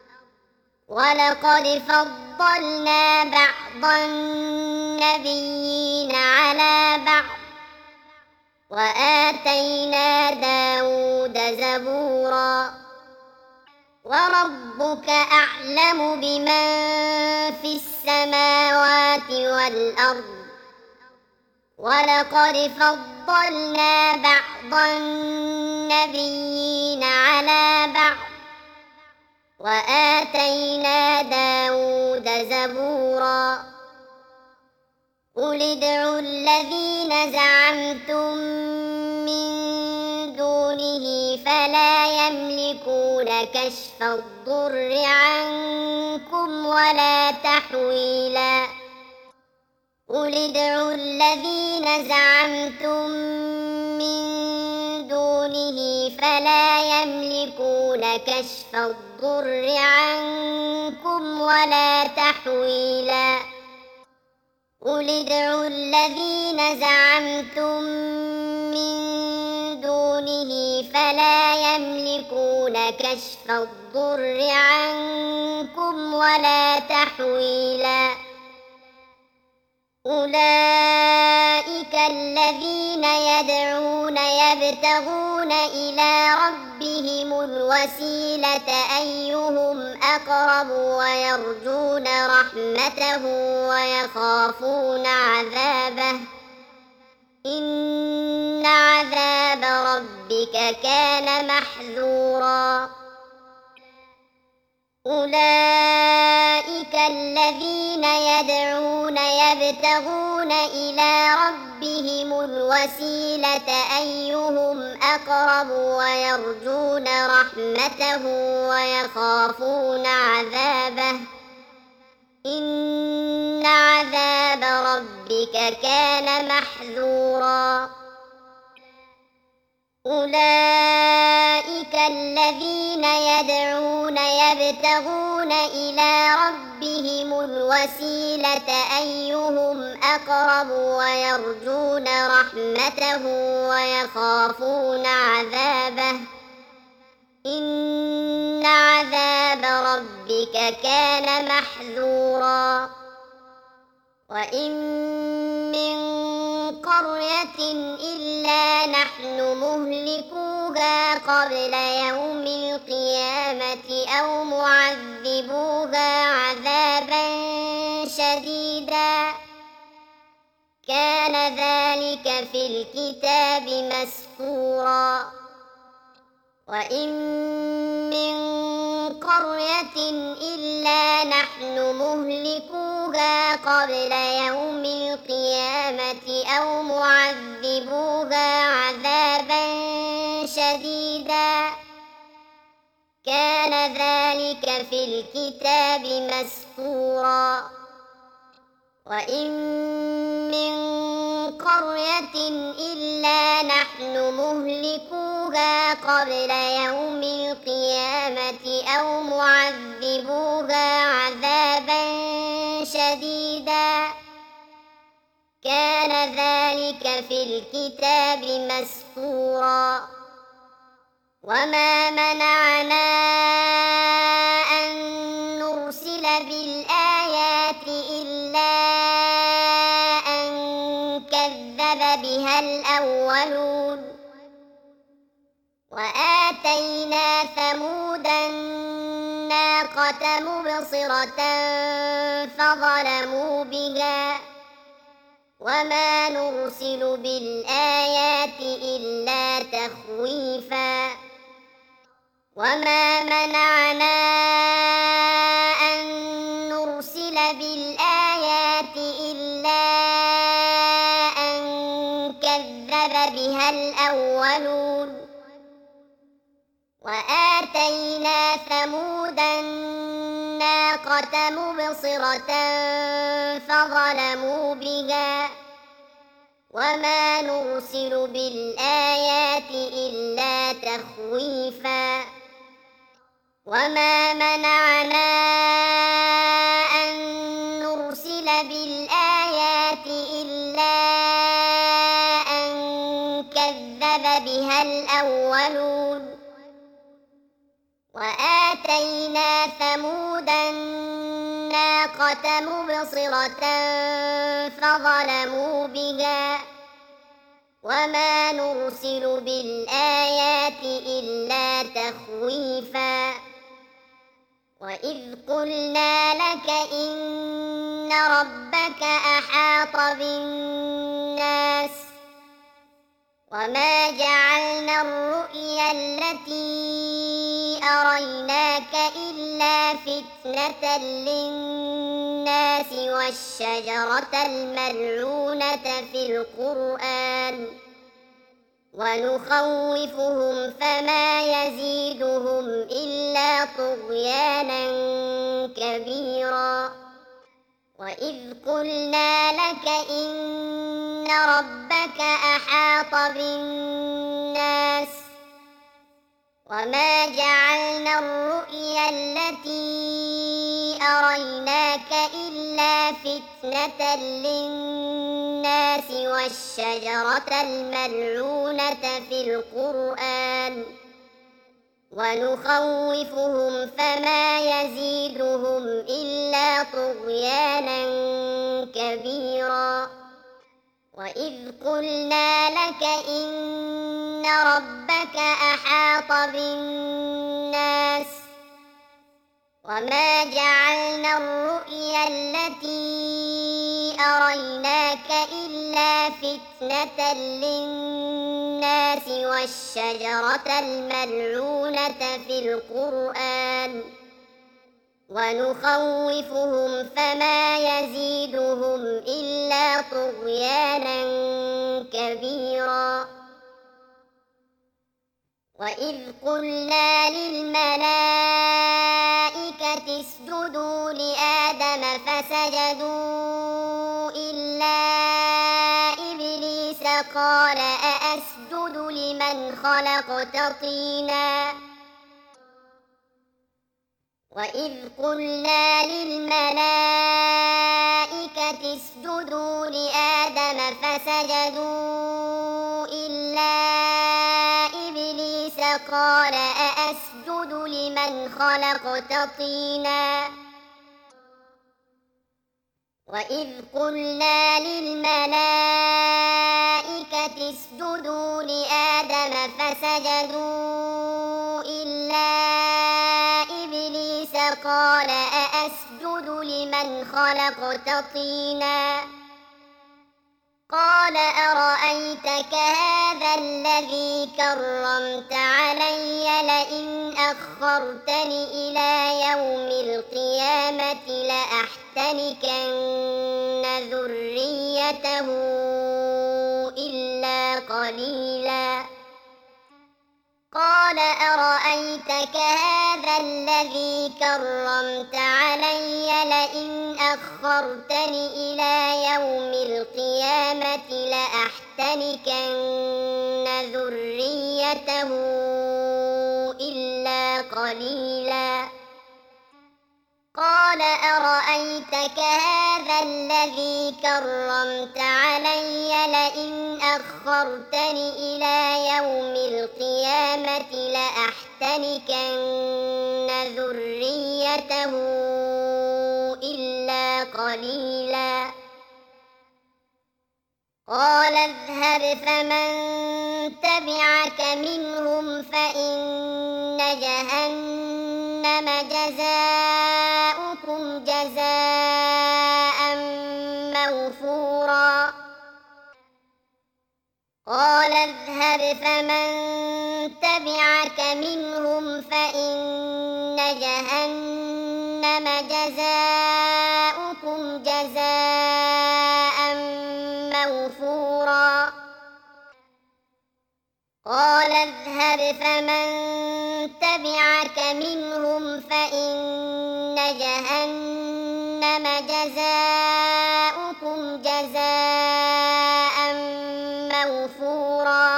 S1: ولقد فضلنا بعض النبيين على بعض وآتينا داود زبورا وربك أعلم بمن في السماوات والأرض ولقد فضلنا بعض النبيين على بعض وآتينا داود زبورا قل ادعوا الذين زعمتم من دونه فلا يملكون كشف الضر عنكم ولا تحويلا قل ادعوا الذين زعمتم من دونه فلا يملكون كشف الضر عنكم ولا تحويلا قل ادعوا الذين زعمتم من دونه فلا لا يملكون كشف الضر عنكم ولا تحويلا أولئك الذين يدعون يبتغون إلى ربهم الوسيلة أيهم أقرب ويرجون رحمته ويخافون عذابه إن عذاب ربك كان محذورا أولئك الذين يدعون يبتغون إلى ربهم الوسيلة أيهم أقرب ويرجون رحمته ويخافون عذابه إن عذاب ربك كان محذورا أولئك الذين يدعون يبتغون إلى ربهم الوسيلة أيهم أقرب ويرجون رحمته ويخافون عذابه إن عذاب ربك كان محذورا وإن من قرية إلا نحن مهلكوها قبل يوم القيامة أو معذبوها عذابا شديدا كان ذلك في الكتاب مسطورا وإن من قرية إلا نحن مهلكوها قبل يوم القيامة أو معذبوها عذابا شديدا كان ذلك في الكتاب مسطورا وإن من قرية إلا نحن مهلكوها قبل يوم القيامة أو معذبوها عذابا شديدا كان ذلك في الكتاب مسطورا وما منعنا أن نرسل بالآيات إلا أن كذب بها الأولون وآتينا ثمود الناقة مبصرة فظلموا بها وما نرسل بالآيات إلا تخويفا وما منعنا أن نرسل بالآيات إلا أن كذب بها الأولون وآتينا ثمود الناقة مبصرة فظلموا بها وما نرسل بالآيات إلا تخويفا وما منعنا أن نرسل بالآيات إلا أن كذب بها الأولون وآتينا ثمود الناقة مبصرة فظلموا بها وما نرسل بالآيات إلا تخويفا وإذ قلنا لك إن ربك أحاط بالناس وما جعلنا الرؤيا التي أريناك إلا فتنة للناس والشجرة الملعونة في القرآن ونخوفهم فما يزيدهم إلا طغيانا كبيرا وإذ قلنا لك إن ربك أحاط بالناس وما جعلنا الرؤيا التي أريناك إلا فتنة للناس والشجرة الملعونة في القرآن ونخوفهم فما يزيدهم إلا طغيانا كبيرا وإذ قلنا لك إن ربك أحاط بالناس وما جعلنا الرؤيا التي أريناك إلا فتنة للناس والشجرة الملعونة في القرآن ونخوفهم فما يزيدهم إلا طغيانا كبيرا وإذ قلنا للملائكة اسجدوا لآدم فسجدوا إلا إبليس قال أأسجد لمن خلقت طينا وإذ قلنا للملائكة اسجدوا لآدم فسجدوا إلا إبليس قال أأسجد لمن خلقت طينا وإذ قلنا للملائكة اسجدوا لآدم فسجدوا إلا إبليس قال أأسجد لمن خلقت طينا قال أرأيتك هذا الذي كرمت علي لئن أخرتني إلى يوم القيامة لأحتنكن ذريته إلا قليلا قال أرأيتك هذا الذي كرمت علي لئن أخرتني إلى يوم القيامة لأحتنكن ذريته إلا قليلا قال أرأيتك هذا الذي كرمت علي لئن أخرتني إلى يوم القيامة لأحتنكن ذريته إلا قليلا قال اذهب فمن تبعك منهم فإن جهنم جزاؤكم جزاء موفورا قال اذهب فمن تبعك منهم فإن جهنم جزاؤكم جزاء موفورا قال اذهب فمن تبعك منهم فإن جهنم جزاؤكم جزاء موفورا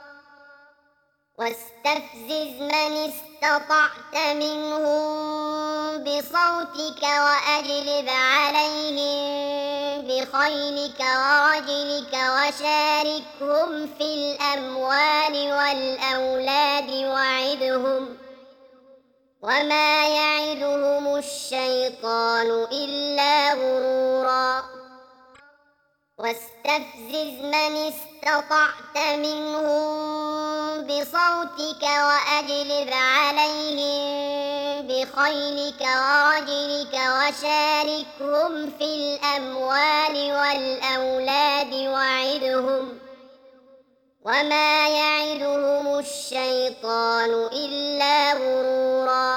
S1: واستفزز من استطعت منهم بصوتك وأجلب عليهم بخيلك ورجلك وشاركهم في الأموال والأولاد وعدهم وما يعدهم الشيطان إلا غرورا واستفزز من استطعت منهم بصوتك وأجلب عليهم بخيلك ورجلك وشاركهم في الأموال والأولاد وعدهم وما يعدهم الشيطان إلا غرورا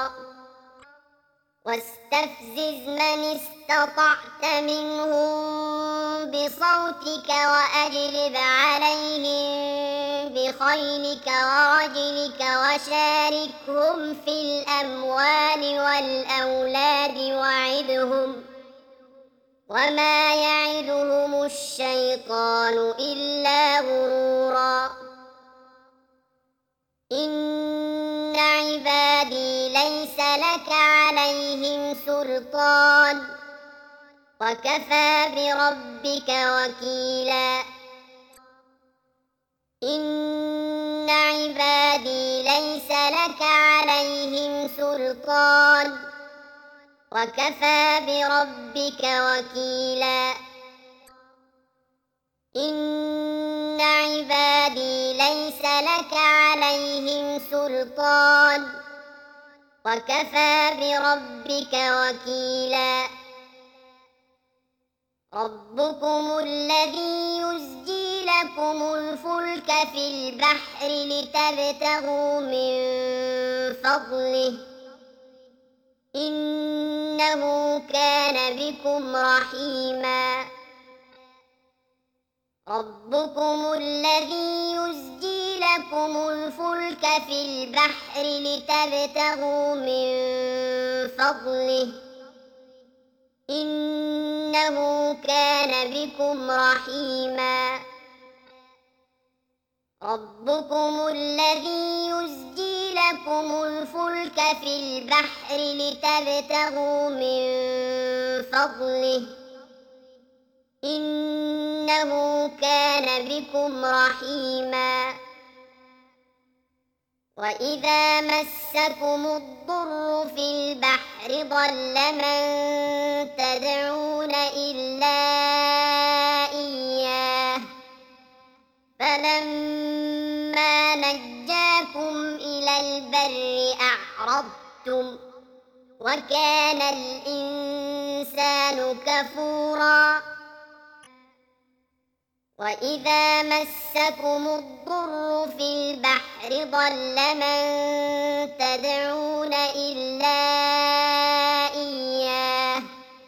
S1: واستفزز من استطعت منهم بصوتك وأجلب عليهم بخيلك ورجلك وشاركهم في الأموال والأولاد وعدهم وما يعدهم الشيطان إلا غرورا إن عبادي ليس لك عليهم سلطان وكفى بربك وكيلا إن عبادي ليس لك عليهم سلطان وكفى بربك وكيلا إن عبادي ليس لك عليهم سلطان وكفى بربك وكيلا ربكم الذي يزجي لكم الفلك في البحر لتبتغوا من فضله إنه كان بكم رحيما ربكم الذي يزجي لكم الفلك في البحر لتبتغوا من فضله إنه كان بكم رحيما ربكم الذي يزجي لكم الفلك في البحر لتبتغوا من فضله إنه كان بكم رحيما وإذا مسكم الضر في البحر ضل من تدعون إلا إياه فلما نجاكم إلى البر أعرضتم وكان الإنسان كفورا وإذا مسكم الضر في البحر ضل من تدعون إلا إياه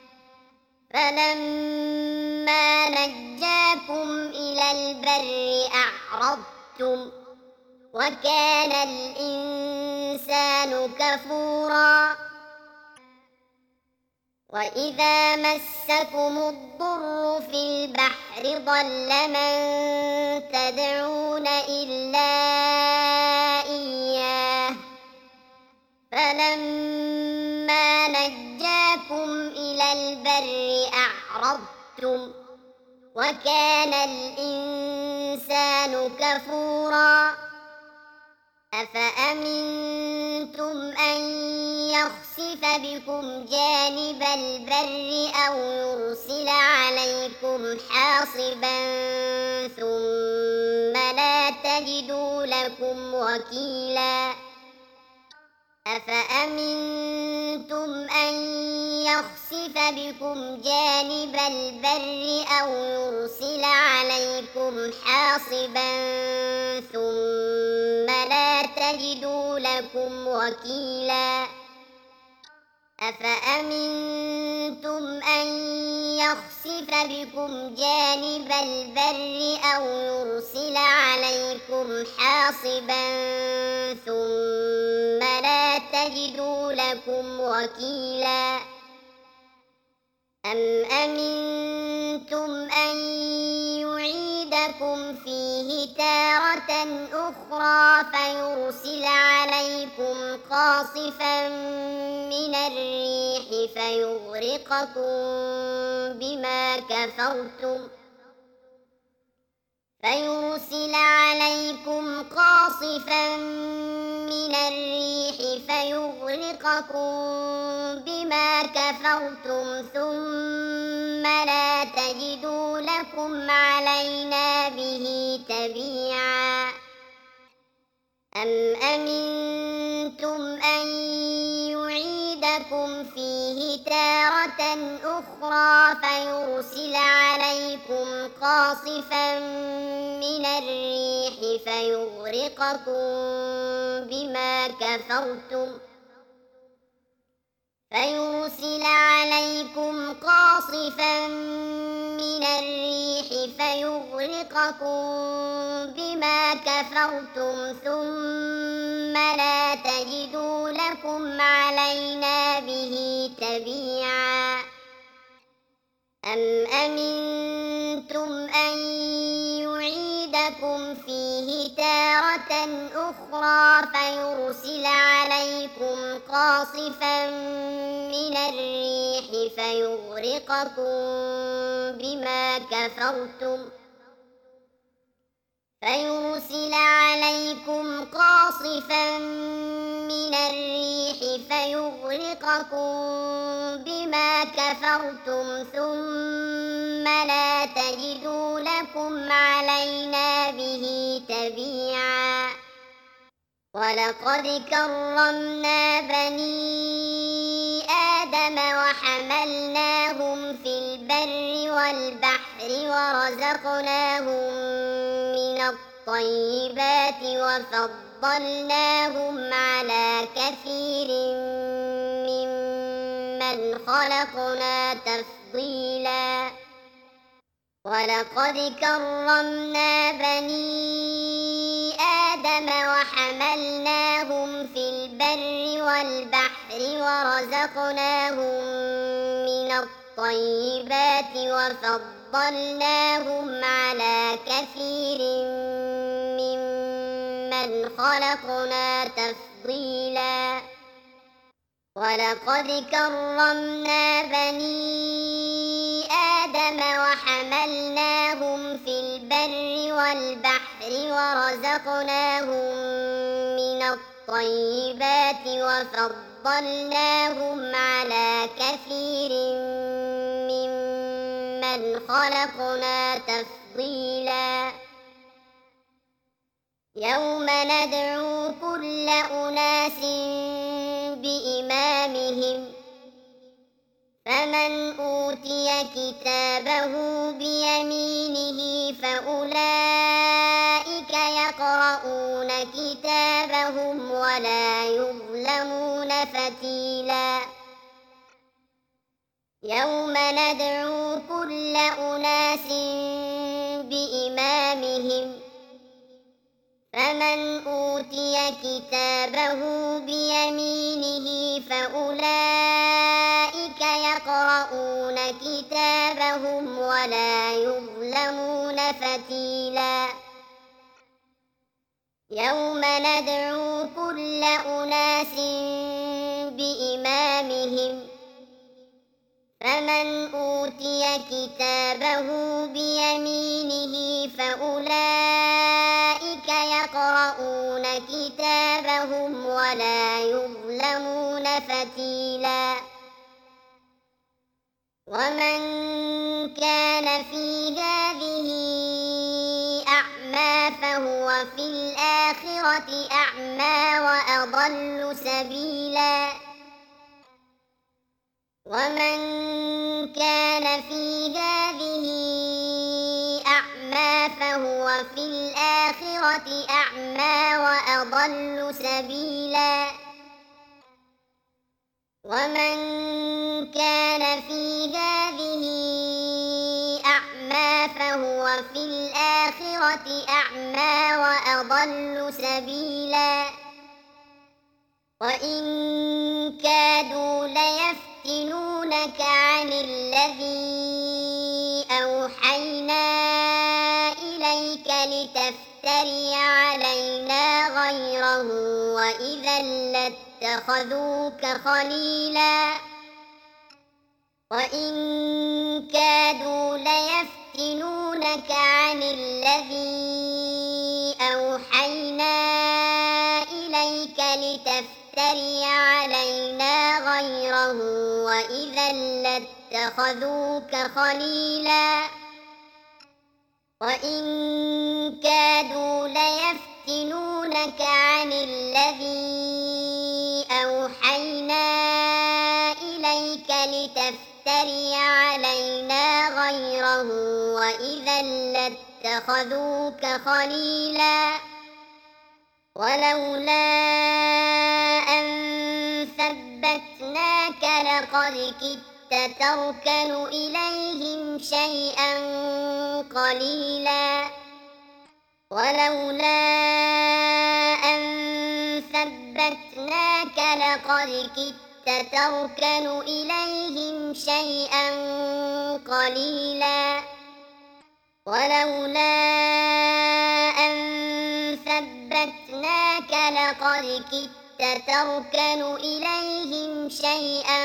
S1: فلما نجاكم إلى البر أعرضتم وكان الإنسان كفورا وإذا مسكم الضر في البحر ضل من تدعون إلا إياه فلما نجاكم إلى البر أعرضتم وكان الإنسان كفورا أفأمنتم أن يخسف بكم جانب البر أو يرسل عليكم حاصبا ثم لا تجدوا لكم وكيلا أفأمنتم أن يخسف بكم جانب البر أو يرسل عليكم حاصبا ثم لا تجدوا لكم وكيلا أفأمنتم أن يخسف بكم جانب البر أو يرسل عليكم حاصبا ثم لا تجدوا لكم وكيلا أم أمنتم أن يعيدكم فيه تارة أخرى فيرسل عليكم قاصفا من الريح فيغرقكم بما كفرتم ثم لا تجدوا لكم علينا به تبيعا أم أمنتم أن يعيدكم فيه تارة أخرى فيرسل عليكم قاصفا من الريح فيغرقكم بما كفرتم ثم لا تجدوا لكم علينا به تبيعا أم أمنتم أن يعيدكم فيه تارة أخرى فيرسل عليكم قاصفا من الريح فيرسل عليكم قاصفا من الريح فيغرقكم بما كفرتم ثم لا تجدوا لكم علينا به تبيعا ولقد كرمنا بني آدم وحملناهم في البر والبحر ورزقناهم من الطيبات وفضلناهم على كثير ممن خلقنا تفضيلا ولقد كرمنا بني آدم وحملناهم في البر والبحر ورزقناهم من الطيبات وفضلناهم على كثير ممن خلقنا تفضيلا ولقد كرمنا بني آدم وحملناهم في البر والبحر ورزقناهم من الطيبات وفضلناهم على كثير ممن خلقنا تفضيلا يوم ندعو كل أناس بإمامهم فمن أوتي كتابه بيمينه فأولئك يقرؤون كتابهم ولا يظلمون فتيلا يوم ندعو كل أناس بإمامهم فمن أوتي كتابه بيمينه فأولئك يقرؤون كتابهم ولا يظلمون فتيلا يوم ندعو كل أناس بإمامهم فمن أوتي كتابه بيمينه فأولئك يقرؤون كتابهم ولا يظلمون فتيلا ومن كان في هذه أعمى فهو في الآخرة أعمى وأضل سبيلا ومن كان في هذه أعمى فهو في الآخرة أعمى وأضل سبيلا ومن كان في هذه أعمى فهو في الآخرة أعمى وأضل سبيلا وإن كادوا ليفتنونك عن الذي أوحينا إليك لتفتري علينا غيره وإذا لاتخذوك خليلا وإن كادوا ليفتنونك عن الذي أوحينا إليك لتفتري علينا غيره وإذا لاتخذوك خليلا وإن كادوا ليفتنونك عن الذي أوحينا إليك لتفتري علينا غيره وإذا لاتخذوك خليلا ولولا أن ثبتناك لقد كدت تركن إليهم شيئا قليلا ولولا أن ثبتناك لقد كدت تركن إليهم شيئا قليلا ولولا أن ثبتناك لقد كدت تركن إليهم شيئا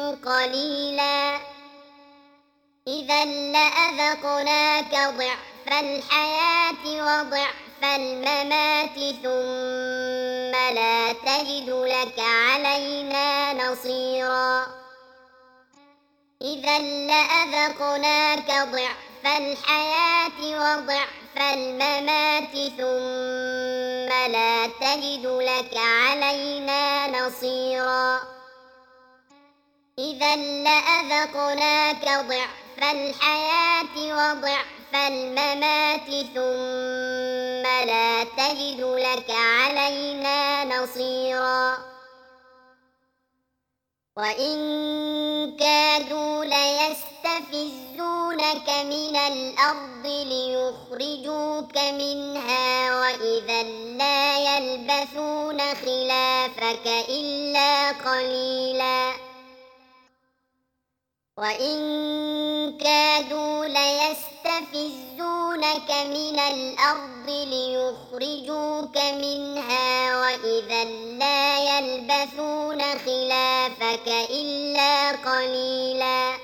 S1: قليلا إذا لأذقناك ضعف الحياة وضعف الممات ثم لا تجد لك علينا نصيرا إذا لأذقناك ضعف الحياة وضعف الممات ثم لا تجد لك علينا نصيرا إذا لأذقناك ضعف الحياة وضعف الممات ثم لا تجد لك علينا نصيرا وإن كادوا ليستفزونك من الأرض ليخرجوك منها وإذا لا يلبثون خلافك إلا قليلا وإن كادوا ليستفزونك من الأرض ليخرجوك منها وإذا لا يلبثون خلافك إلا قليلا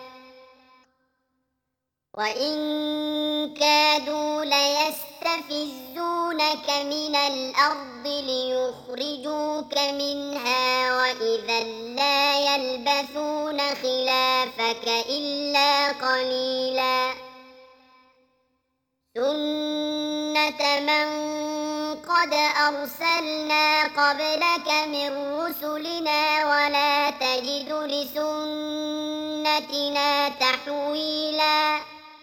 S1: وإن كادوا ليستفزونك من الأرض ليخرجوك منها وإذا لا يلبثون خلافك إلا قليلا سنة من قد أرسلنا قبلك من رسلنا ولا تجد لسنتنا تحويلا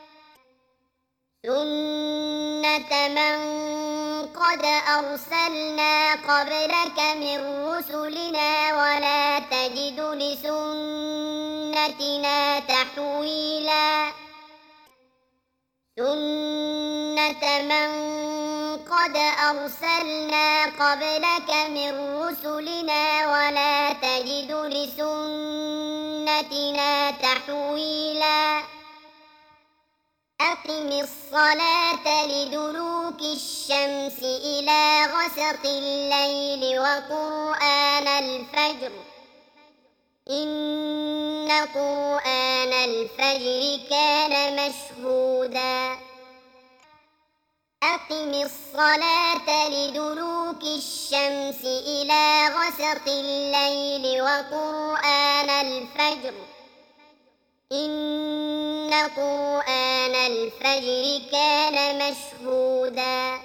S1: سنة من قد أرسلنا قبلك من رسلنا ولا تجد لسنتنا تحويلا سنة من قد أرسلنا قبلك من رسلنا ولا تجد لسنتنا تحويلا أقم الصلاة لدلوك الشمس إلى غسق الليل وقرآن الفجر إن قرآن الفجر كان مشهودا أقم الصلاة لدلوك الشمس إلى غسق الليل وقرآن الفجر إن قرآن الفجر كان مشهودا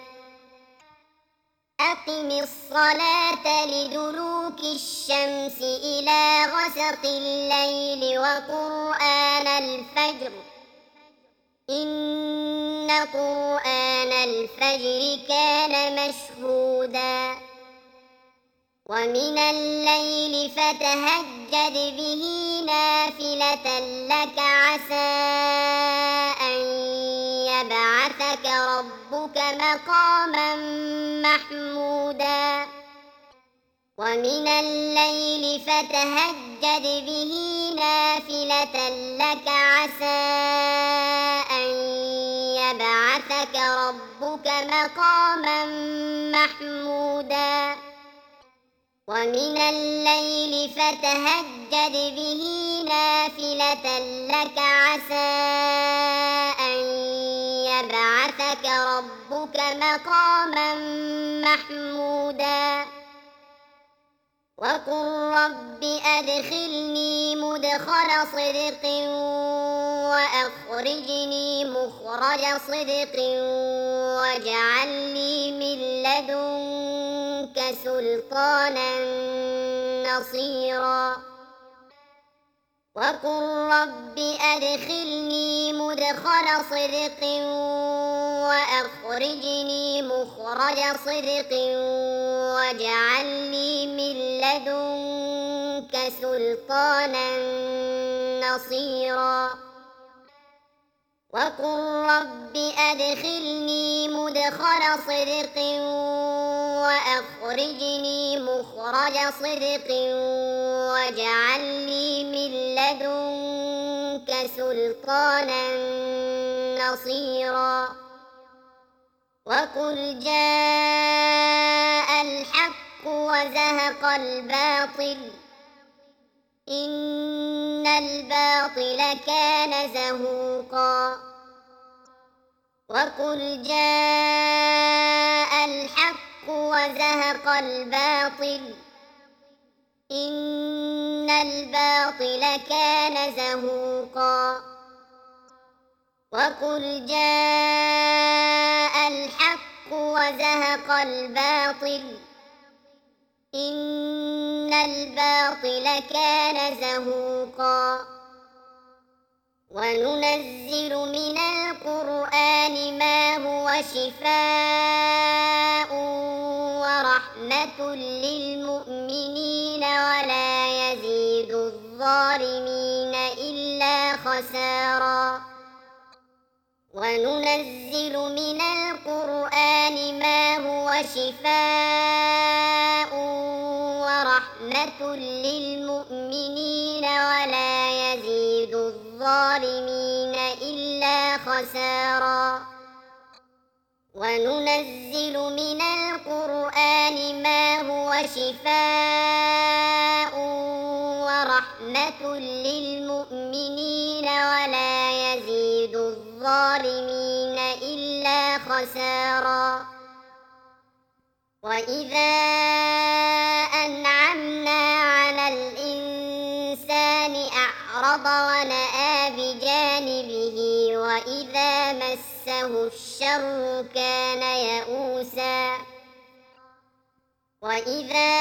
S1: أقم الصلاة لدلوك الشمس إلى غسق الليل وقرآن الفجر إن قرآن الفجر كان مشهودا ومن الليل فتهجد به نافلة لك عسى أن يبعثك ربك مقاما محمودا ومن الليل فتهجد به نافلة لك عسى أن يبعثك ربك مقاما محمودا ومن الليل فتهجد به نافلة لك عسى أن يبعثك ربك مقاما محمودا وقل رب أدخلني مدخل صدق وأخرجني مخرج صدق واجعل لي من لدنك سلطانا نصيرا وقل رب أدخلني مدخل صدق وأخرجني مخرج صدق واجعل لي من لدنك سلطانا نصيرا وقل رب أدخلني مدخل صدق وأخرجني مخرج صدق واجعل لي من لدنك سلطانا نصيرا وقل جاء الحق وزهق الباطل إن الباطل كان زهوقا وقل جاء الحق وزهق الباطل إن الباطل كان زهوقا وقل جاء الحق وزهق الباطل إن الباطل كان زهوقا وننزل من القرآن ما هو شفاء ورحمة للمؤمنين ولا يزيد الظالمين إلا خسارا وننزل من القرآن ما هو شفاء ورحمة للمؤمنين ولا يزيد الظالمين إلا خسارا وننزل من القرآن ما هو شفاء ورحمة للمؤمنين ولا يزيد الظالمين إلا خسارا وإذا أنعمنا على الإنسان أعرض ونأى بجانبه وإذا مسه الشر كان يئوسا وإذا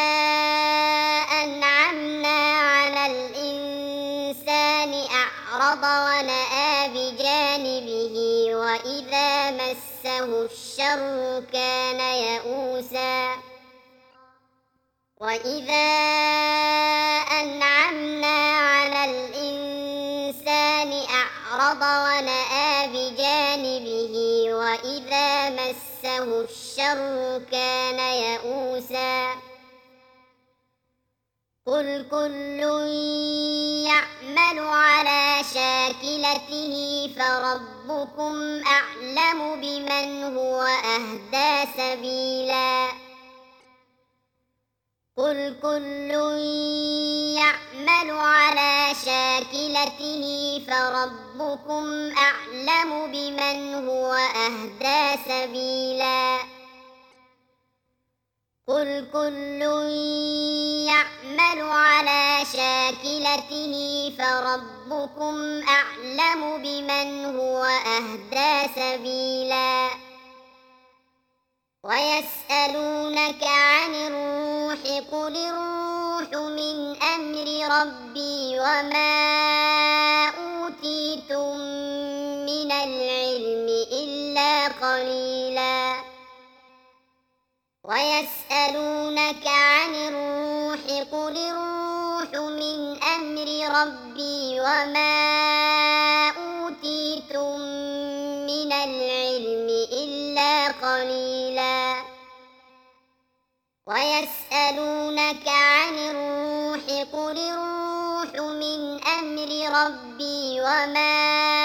S1: أنعمنا على الإنسان أعرض ونأى بجانبه وإذا مسه الشر كان يئوسا وإذا أنعمنا على الإنسان أعرض ونأى بجانبه وإذا مسه الشر كان يئوسا قل كل يعمل على شاكلته فربكم أعلم بمن هو أهدى سبيلا قل كل يعمل على شاكلته فربكم أعلم بمن هو أهدى سبيلا قل كل يعمل على شاكلته فربكم أعلم بمن هو أهدى سبيلا ويسألونك عن الروح قل الروح من أمر ربي وما أوتيتم من العلم إلا قليلا ويسألونك عن الروح قل الروح من أمر ربي وما أوتيتم من العلم إلا قليلا ويسألونك عن الروح قل الروح من أمر ربي وما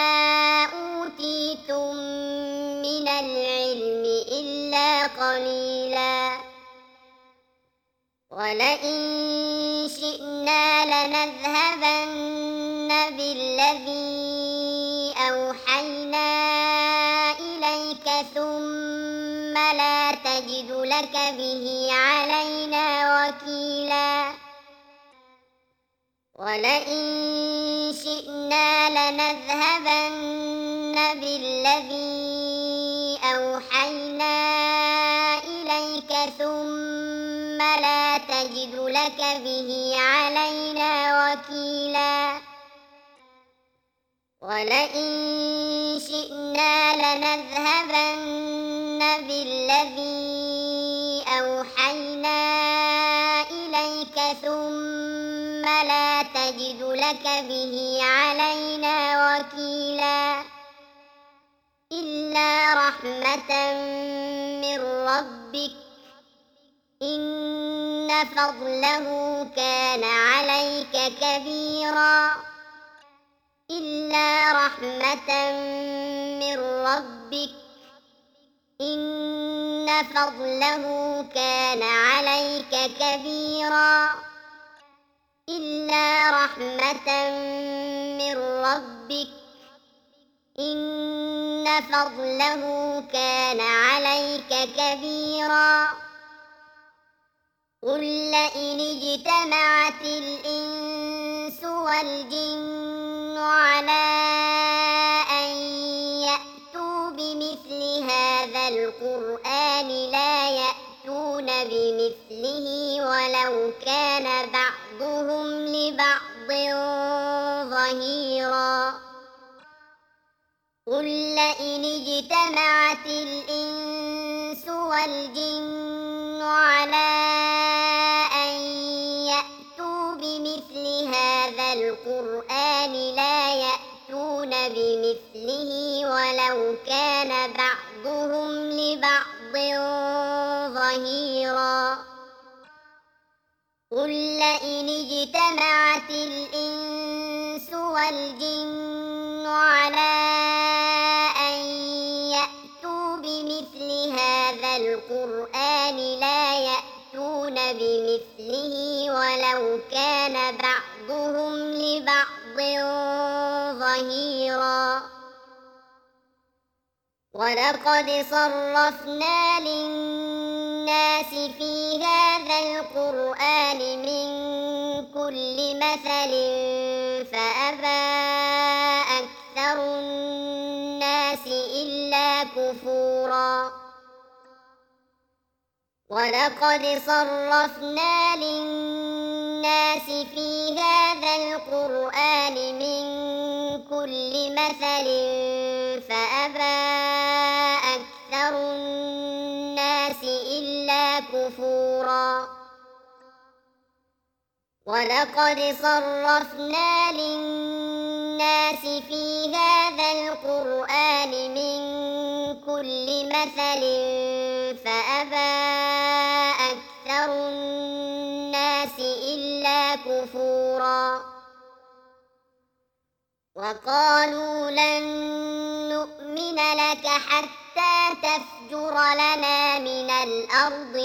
S1: أوتيتم من العلم إلا قليلا ولئن شئنا لنذهبن بالذي أوحينا إليك ثم لا تجد لك به علينا وكيلا ولئن شئنا لنذهبن بالذي أوحينا إليك ثم لا تجد لك به علينا وكيلا ولئن شئنا لنذهبن بالذي أوحينا إليك ثم لا تجد لك به علينا وكيلا إلا رحمة من ربك إن فضله كان عليك كبيرا إلا رحمة من ربك إن فضله كان عليك كبيرا إلا رحمة من ربك إن فضله كان عليك كبيرا قل لئن اجتمعت الإنس والجن على أن يأتوا بمثل هذا القرآن لا يأتون بمثله ولو كان بعضهم لبعض ظهيرا قل لئن اجتمعت الإنس والجن على أن يأتوا بمثل هذا القرآن لا يأتون بمثله ولو كان بعضهم لبعض ظهيرا قل لئن اجتمعت الإنس والجن على أن يأتوا بمثل هذا القرآن لا يأتون بمثله ولو كان بعضهم لبعض ظهيرا ولقد صرفنا للناس في هذا القرآن من كل مثل فأبى أكثر الناس إلا كفورا ولقد صرفنا للناس في هذا القرآن من كل مثل فأبى أكثر الناس إلا كفورا ولقد صرفنا للناس في هذا القرآن من كل مثل فأبى أكثر الناس إلا كفورا وقالوا لن نؤمن لك حتى تفجر لنا من الأرض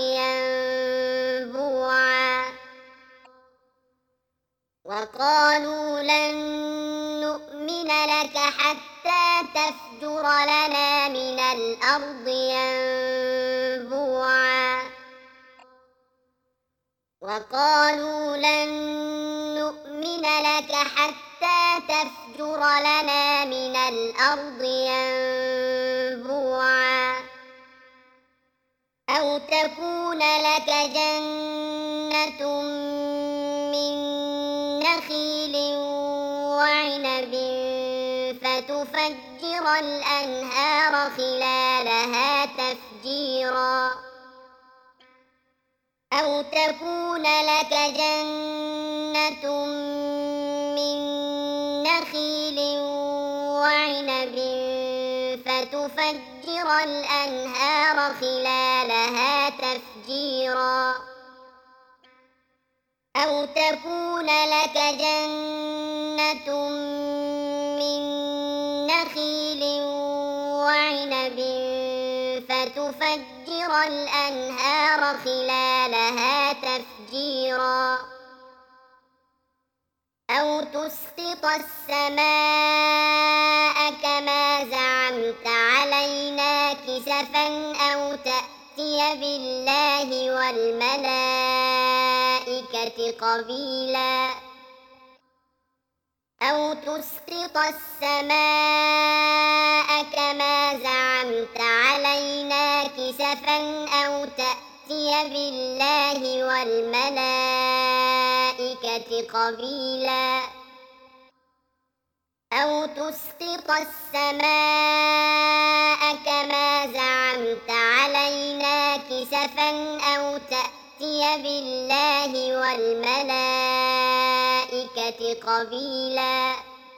S1: ينبوعا وقالوا لن نؤمن لك حتى تفجر لنا من الأرض ينبوعا وقالوا لن نؤمن لك حتى تفجر لنا من الأرض ينبوعا أو تكون لك جنة من نخيل وعنب فتفجر الأنهار خلالها تفجيرا أو تكون لك جنة من نخيل وعنب فتفجر الأنهار خلالها تفجيرا أو تكون لك جنة من نخيل وعنب فتفجر الأنهار خلالها تفجيرا أو تسقط السماء كما زعمت علينا كسفا أو تأتي بالله والملائكة قبيلا أو تسقط السماء كما زعمت علينا كسفا أو تأتي بالله والملائكة قبيلا أو تسقط السماء كما زعمت علينا كسفا أو تأتي بالله والملائكة قبيلا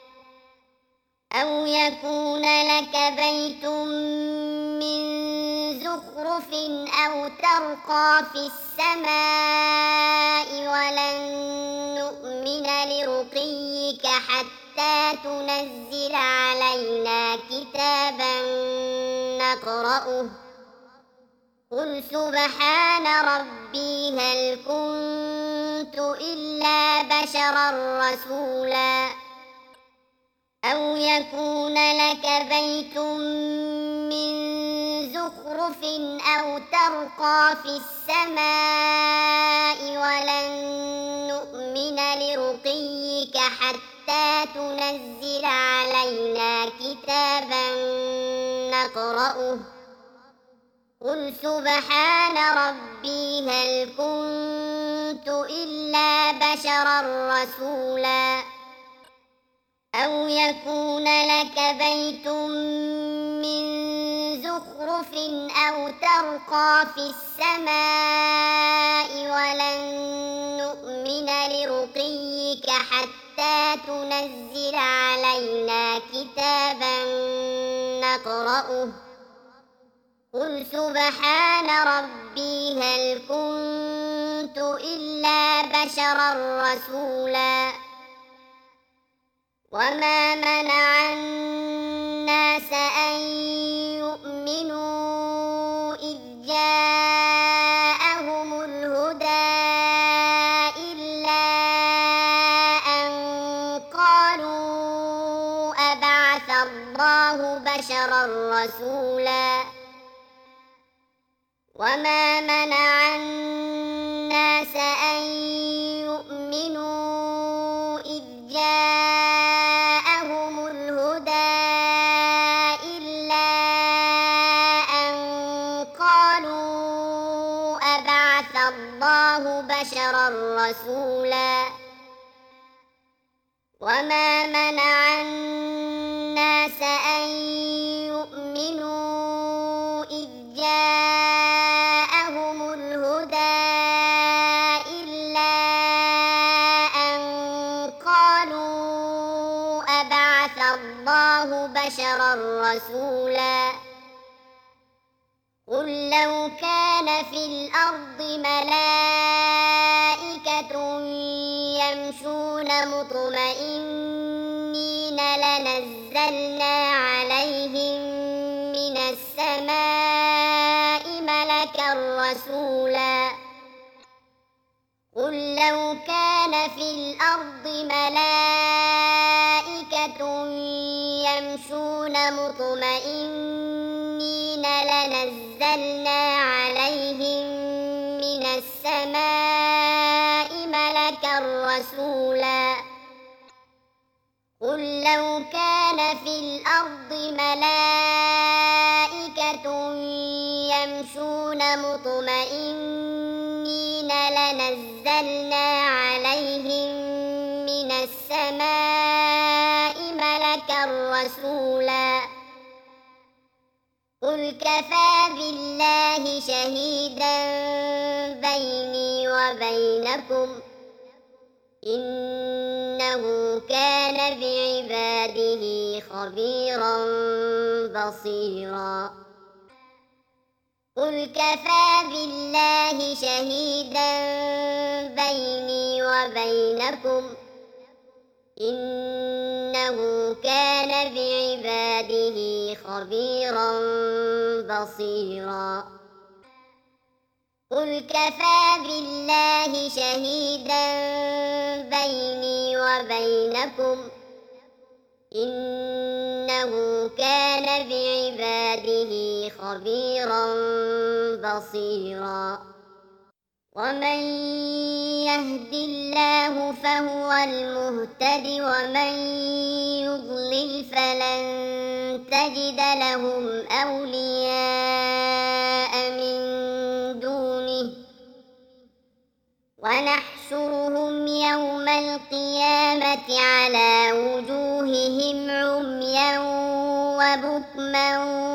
S1: أو يكون لك بيت من زخرف أو ترقى في السماء ولن نؤمن لرقيك حتى تنزل علينا كتابا نقرأه قل سبحان ربي هل كنت إلا بشرا رسولا أو يكون لك بيت من زخرف أو ترقى في السماء ولن نؤمن لرقيك حتى تنزل علينا كتابا نقرأه قل سبحان ربي هل كنت إلا بشرا رسولا أو يكون لك بيت من زخرف أو ترقى في السماء ولن نؤمن لرقيك حتى تنزل علينا كتابا نقرأه قل سبحان ربي هل كنت إلا بشرا رسولا وما منع الناس أن يؤمنوا إذ جاءهم الهدى إلا أن قالوا أبعث الله بشرا رسولا وما منع الناس أن يؤمنوا إذ جاءهم الهدى إلا أن قالوا أبعث الله بشرا رسولا وما منع الناس أن يؤمنوا إذ جاءهم الهدى إلا أن قالوا أبعث الله بشرا رسولا قل لو كان في الأرض ملائكة يمشون مطمئنين لنزلنا عليهم من السماء ملكا رسولا قل لو كان في الأرض ملائكة يمشون مطمئنين لنزلنا عليهم من السماء ملكا رسولا قل لو كان في الأرض ملائكة يمشون مطمئنين لنزلنا عليهم من السماء ملكا رسولا قل كفى بالله شهيدا بيني وبينكم إنه كان بعباده خبيرا بصيرا قل كفى بالله شهيدا بيني وبينكم إنه كان بعباده خبيرا بصيرا قل كفى بالله شهيدا بيني وبينكم إنه كان بعباده خبيرا بصيرا ومن يهد الله فهو المهتد ومن يضلل فلن تجد لهم أولياء من دونه ونحشرهم يوم القيامة على وجوههم عميا وبكما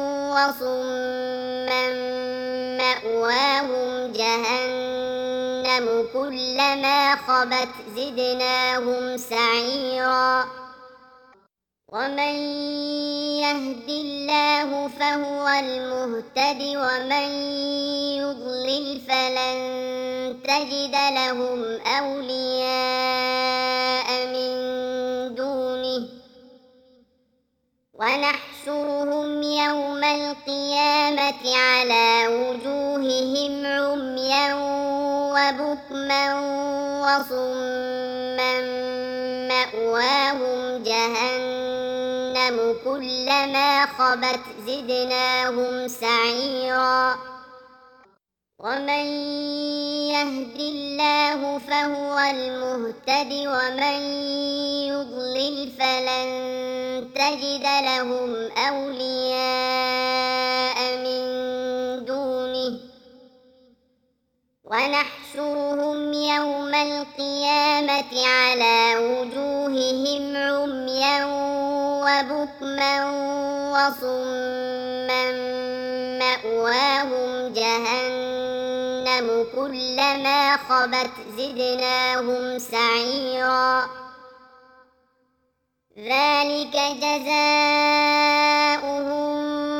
S1: وصما مأواهم جهنم كلما خبت زدناهم سعيرا ومن يهد الله فهو المهتد ومن يضلل فلن تجد لهم أولياء من دونه ونحشرهم يوم القيامة على وجوههم عميا وبكما وصما مأواهم جهنم كلما خبت زدناهم سعيرا ومن يهد الله فهو المهتد ومن يضلل فلن تجد لهم أولياء من دونه ونحشرهم يوم القيامة على وجوههم عميا وبكما وصما مأواهم جهنم كلما خبت زدناهم سعيرا ذلك جزاؤهم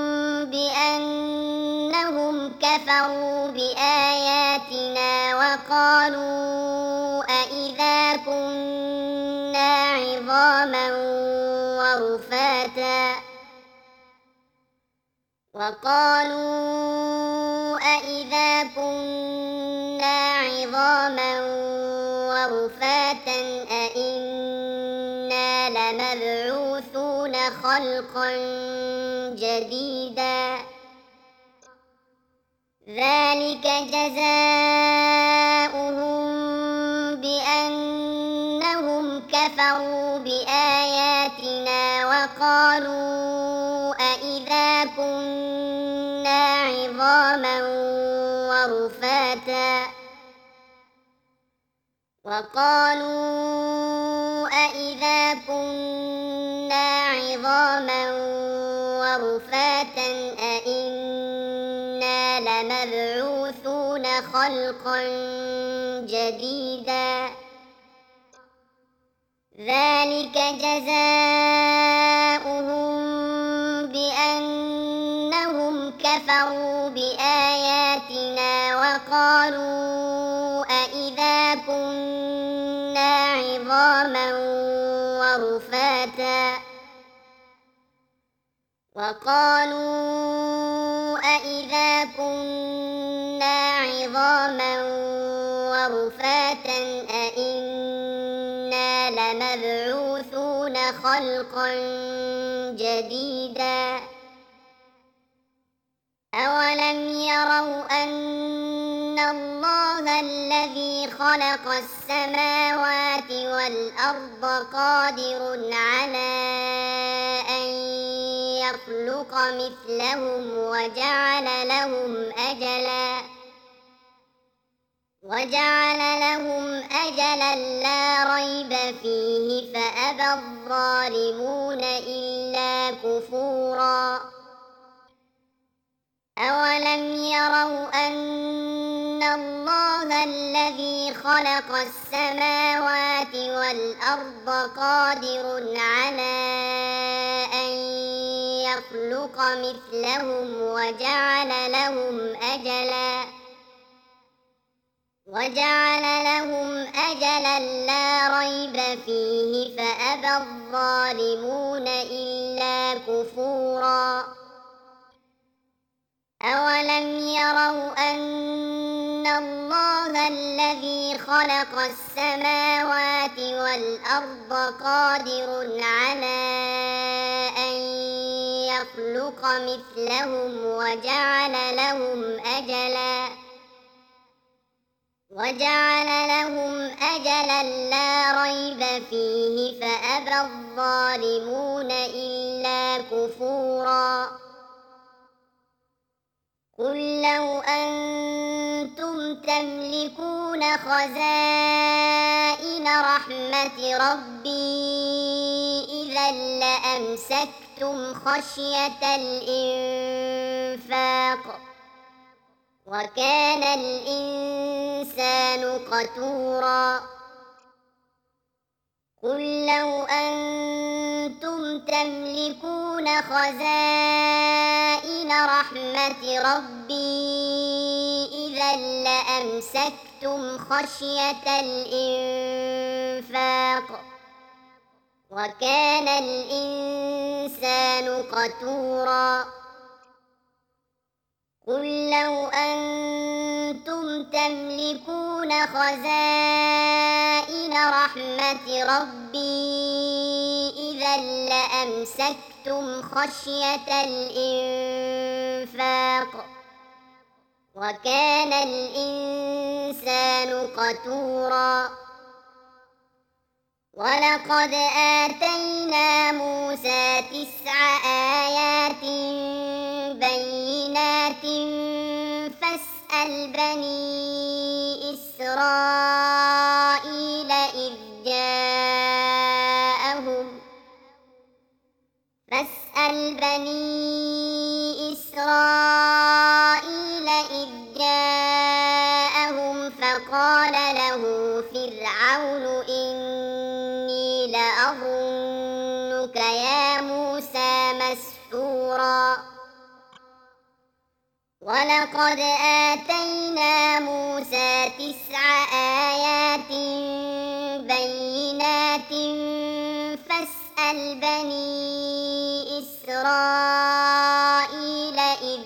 S1: بأنهم كفروا بآياتنا وقالوا أإذا كنا عظاما ورفاتا أإنا لمبعوثون خلقا جديدا ذلك جزاؤهم بأنهم كفروا بآياتنا وقالوا أإذا كنا عظاما ورفاتا أإنا لمبعوثون خلقا جديدا ذلك جزاؤهم بأنهم كفروا بآياتنا وقالوا أإذا كنا عظاما ورفاتا أإنا لمبعوثون خلقا جديدا أولم يروا أن الله الذي خلق السماوات والأرض قادر على أن يخلق مثلهم وجعل لهم أجلا لا ريب فيه فأبى الظالمون إلا كفورا أولم يروا أن الله الذي خلق السماوات والأرض قادر على أن يخلق مثلهم وجعل لهم أجلا لا ريب فيه فأبى الظالمون إلا كفورا أولم يروا أن الله الذي خلق السماوات والأرض قادر على أن يخلق مثلهم وجعل لهم أجلا لا ريب فيه فأبى الظالمون إلا كفورا قل لو أنتم تملكون خزائن رحمة ربي إذا لأمسكتم خشية الإنفاق وكان الإنسان قتورا قل لو أنتم تملكون خزائن رحمة ربي إذا لأمسكتم خشية الإنفاق وكان الإنسان قتورا قل لو أنتم تملكون خزائن رحمة ربي إذا لأمسكتم خشية الإنفاق وكان الإنسان قتورا قل لو أنتم تملكون خزائن رحمة ربي إذا لأمسكتم خشية الإنفاق وكان الإنسان قتورا قل لو أنتم تملكون خزائن رحمة ربي إذا لأمسكتم خشية الإنفاق وكان الإنسان قتورا ولقد آتينا موسى 9 آيات بينات فاسأل بني إسرائيل إذ جاءهم فقال له فرعون إني لأظنك يا موسى مسحورا ولقد آتينا موسى 9 آيات بينات فاسأل بني إسرائيل إذ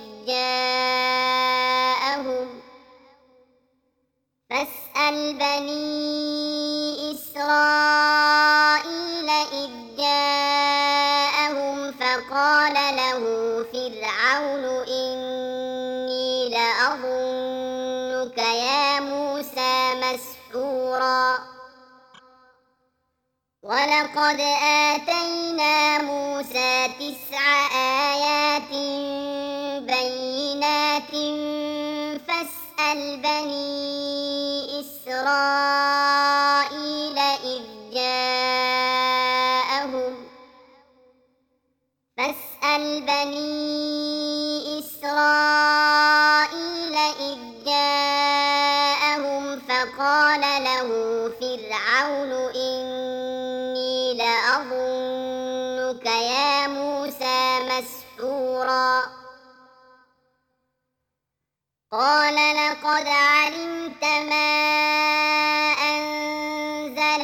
S1: جاءهم فقال له فرعون إني لأظنك يا موسى مسحورا ولقد آتينا موسى 9 آيات بينات فاسأل بني إسرائيل إذ جاءهم فقال له فرعون إني لأظنك يا موسى مسحورا قال لقد علمت ما أنزل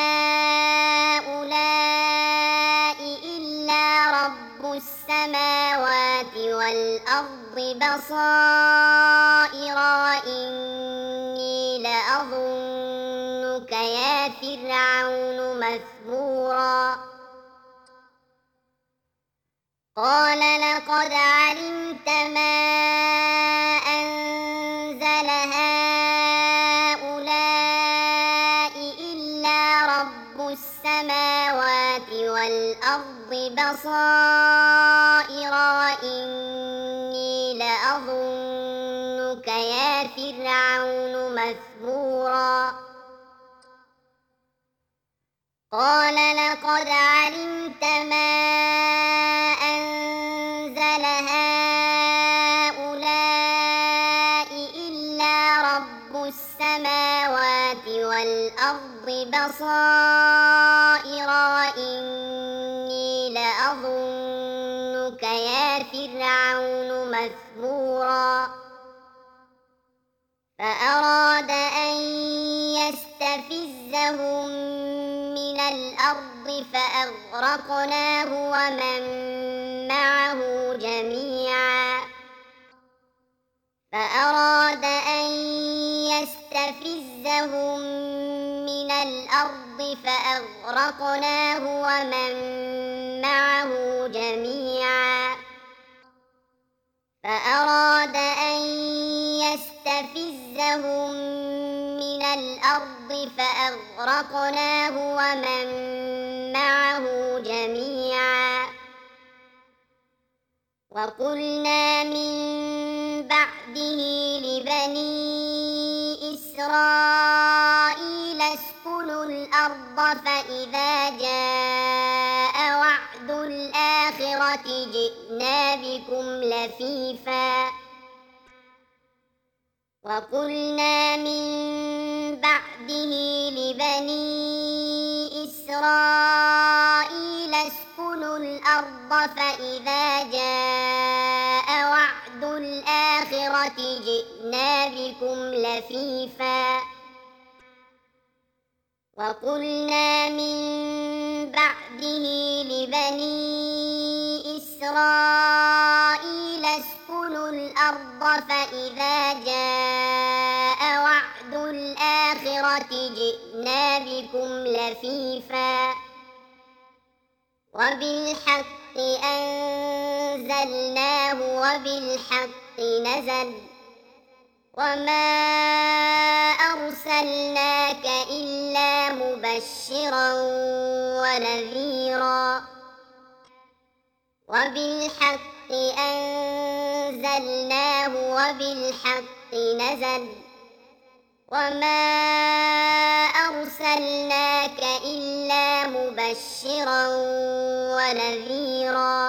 S1: هؤلاء إلا رب السماوات والأرض بصائر وإني لأظنك يا فرعون مثبورا قال لقد علمت ما أنزل هؤلاء إلا رب السماوات والأرض بصائر وإني لأظنك يا فرعون مثبورا قال لقد علمت ما أنزل هؤلاء إلا رب السماوات والأرض بصائر وإني لأظنك يا فرعون مثبورا فأراد أن يستفزهم من الأرض فأغرقناه ومن معه جميعا فأراد أن يستفزهم من الأرض فأغرقناه ومن معه جميعا وقلنا من بعده لبني إسرائيل اسكنوا الأرض فإذا جاء وعد الآخرة جئنا بكم لفيفا وقلنا من بعده لبني إسرائيل اسكنوا الأرض فإذا جاء وعد الآخرة 'الآخِرَةِ جِئْنَا بِكُمْ لَفِيفًا وَقُلْنَا مِن بَعْدِهِ لِبَنِي إِسْرَائِيلَ اسْكُنُوا الْأَرْضَ فَإِذَا جَاءَ وَعْدُ الْآخِرَةِ جِئْنَا بِكُمْ لَفِيفًا وبالحق أنزلناه وبالحق نزل وما أرسلناك إلا مبشرا ونذيرا وبالحق أنزلناه وبالحق نزل وما أرسلناك إلا مبشرا ونذيرا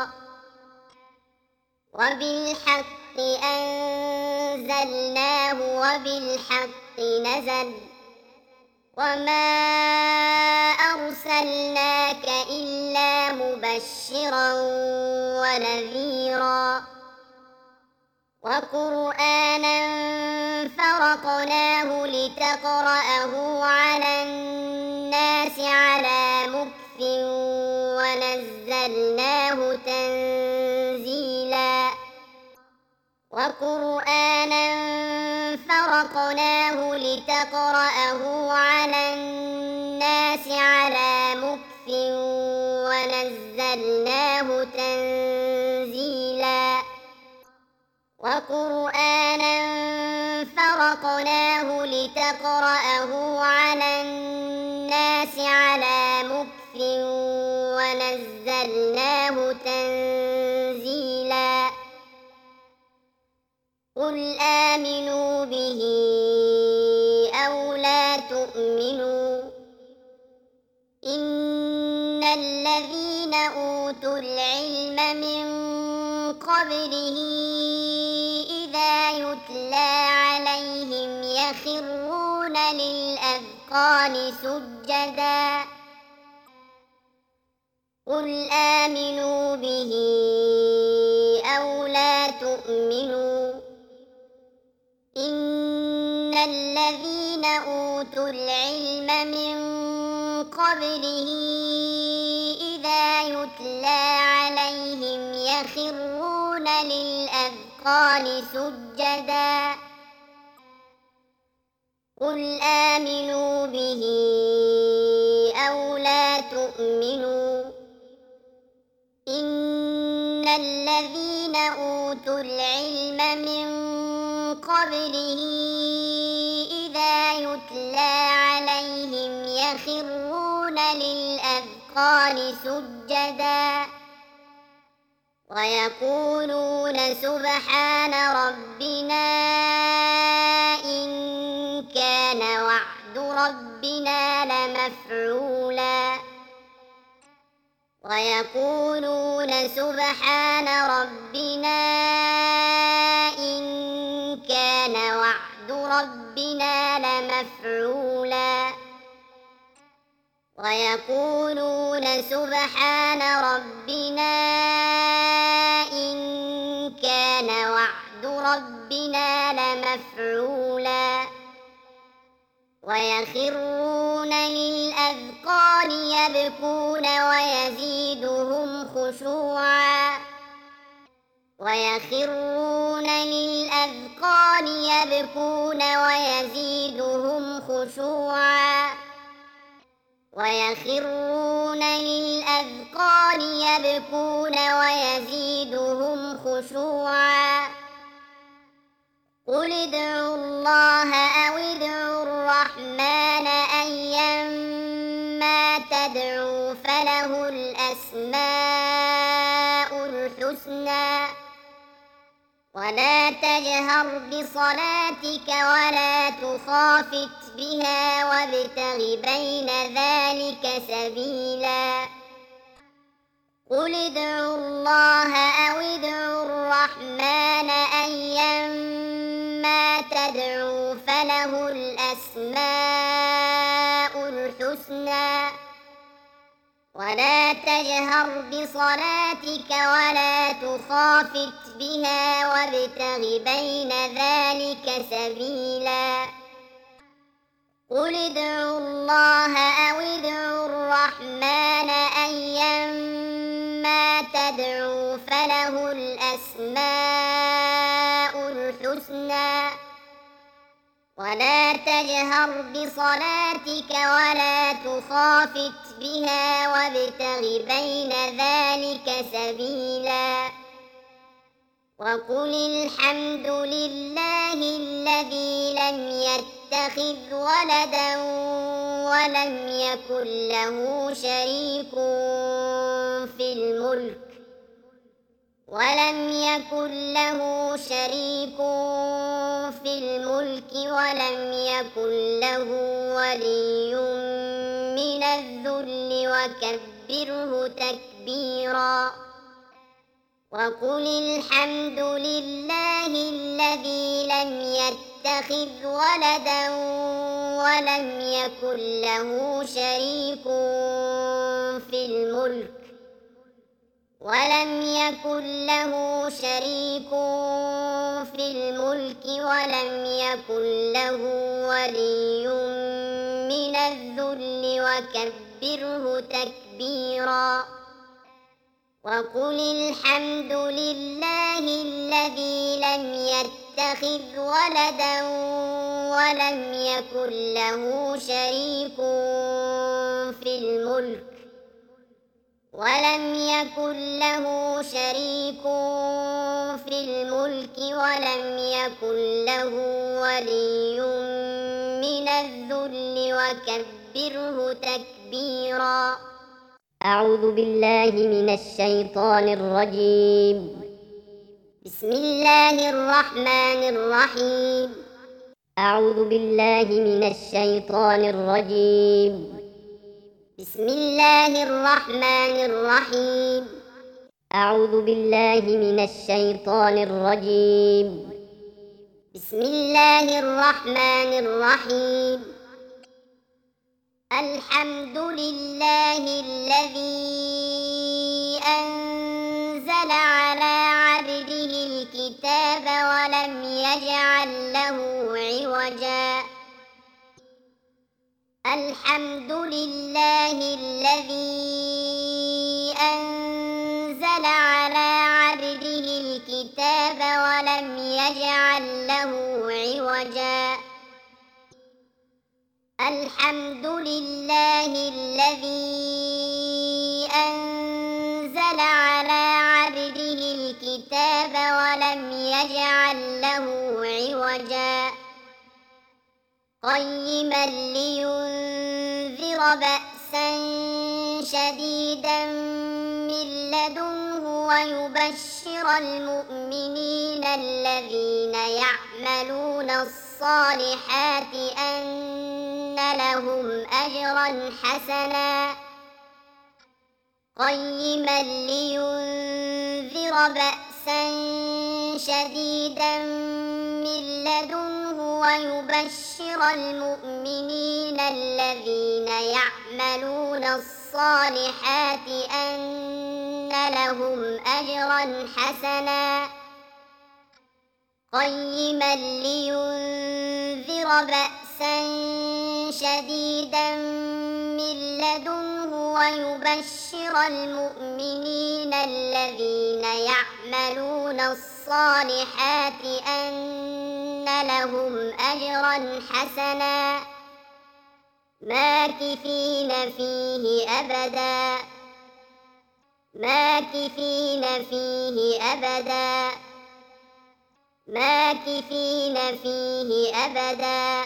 S1: وبالحق أنزلناه وبالحق نزل وما أرسلناك إلا مبشرا ونذيرا وقرآنا فرقناه لتقرأه على الناس على مكث ونزلناه تنزيلا وقرآنا فرقناه لتقرأه على الناس على مكث ونزلناه تنزيلا وقرآنا فرقناه لتقرأه على الناس على مكث ونزلناه تنزيلا قل آمنوا به أو لا تؤمنوا إن الذين أوتوا العلم من قبله إذا يتلى عليهم يخرون للأذقان سجدا قل آمنوا به أو لا تؤمنوا إن الذين أوتوا العلم من قبله إذا يتلى عليهم يخرون للأذقان سجدا قل آمنوا به أو لا تؤمنوا إن الذين أوتوا العلم من قبله إذا يتلى عليهم يخرون للأذقان سجدا ويقولون سبحان ربنا إن كان وعد ربنا لمفعولا ويقولون سبحان ربنا إن كان وعد ربنا لمفعولا ويقولون سبحان ربنا إن كان وعد ربنا لمفعولا ويخرون للأذقان يبكون ويزيدهم خشوعا ويخرون للأذقان يبكون ويزيدهم خشوعا ويخرون للأذقان يبكون ويزيدهم خشوعا قل ادعوا الله أو ادعوا الرحمن أيما تدعوا فله الأسماء الحسنى ولا تجهر بصلاتك ولا تخافت بها وابتغ بين ذلك سبيلا قل ادعوا الله أو ادعوا الرحمن أيما تدعوا فله الأسماء الحسنى ولا تجهر بصلاتك ولا تخافت بها وابتغ بين ذلك سبيلا قل ادعوا الله أو ادعوا الرحمن أيما تدعوا فله الأسماء الحسنى ولا تجهر بصلاتك ولا تخافت بها وابتغ بين ذلك سبيلا وقل الحمد لله الذي لم يتخذ ولدا ولم يكن له شريك في الملك ولم يكن له ولي من الذل وكبره تكبيرا وقل الحمد لله الذي لم يتخذ ولدا ولم يكن له شريك في الملك ولم يكن له ولي من الذل وكبره تكبيرا وقل الحمد لله الذي لم يتخذ ولدا ولم يكن له شريك في الملك ولم يكن له ولي من الذل وكبره تكبيرا أعوذ بالله من الشيطان الرجيم بسم الله الرحمن الرحيم أعوذ بالله من الشيطان الرجيم بسم الله الرحمن الرحيم أعوذ بالله من الشيطان الرجيم بسم الله الرحمن الرحيم الحمد لله الذي أنزل على عبده الكتاب ولم يجعل له عوجا الحمد لله الذي أنزل على عبده الكتاب ولم يجعل له عوجا الحمد لله الذي أنزل على عبده الكتاب ولم يجعل له عوجا قيما لينذر بأسا شديدا من لدنه ويبشر المؤمنين الذين يعملون الصالحات أن لهم أجرا حسنا قيما لينذر بأسا شديدا من لدنه ويبشر المؤمنين الذين يعملون الصالحات أن لهم أجرا حسنا قيما لينذر بأسا شديدا من لدنه ويبشر المؤمنين الذين يعملون الصالحات أن لهم أجرا حسنا ماكثين فيه أبدا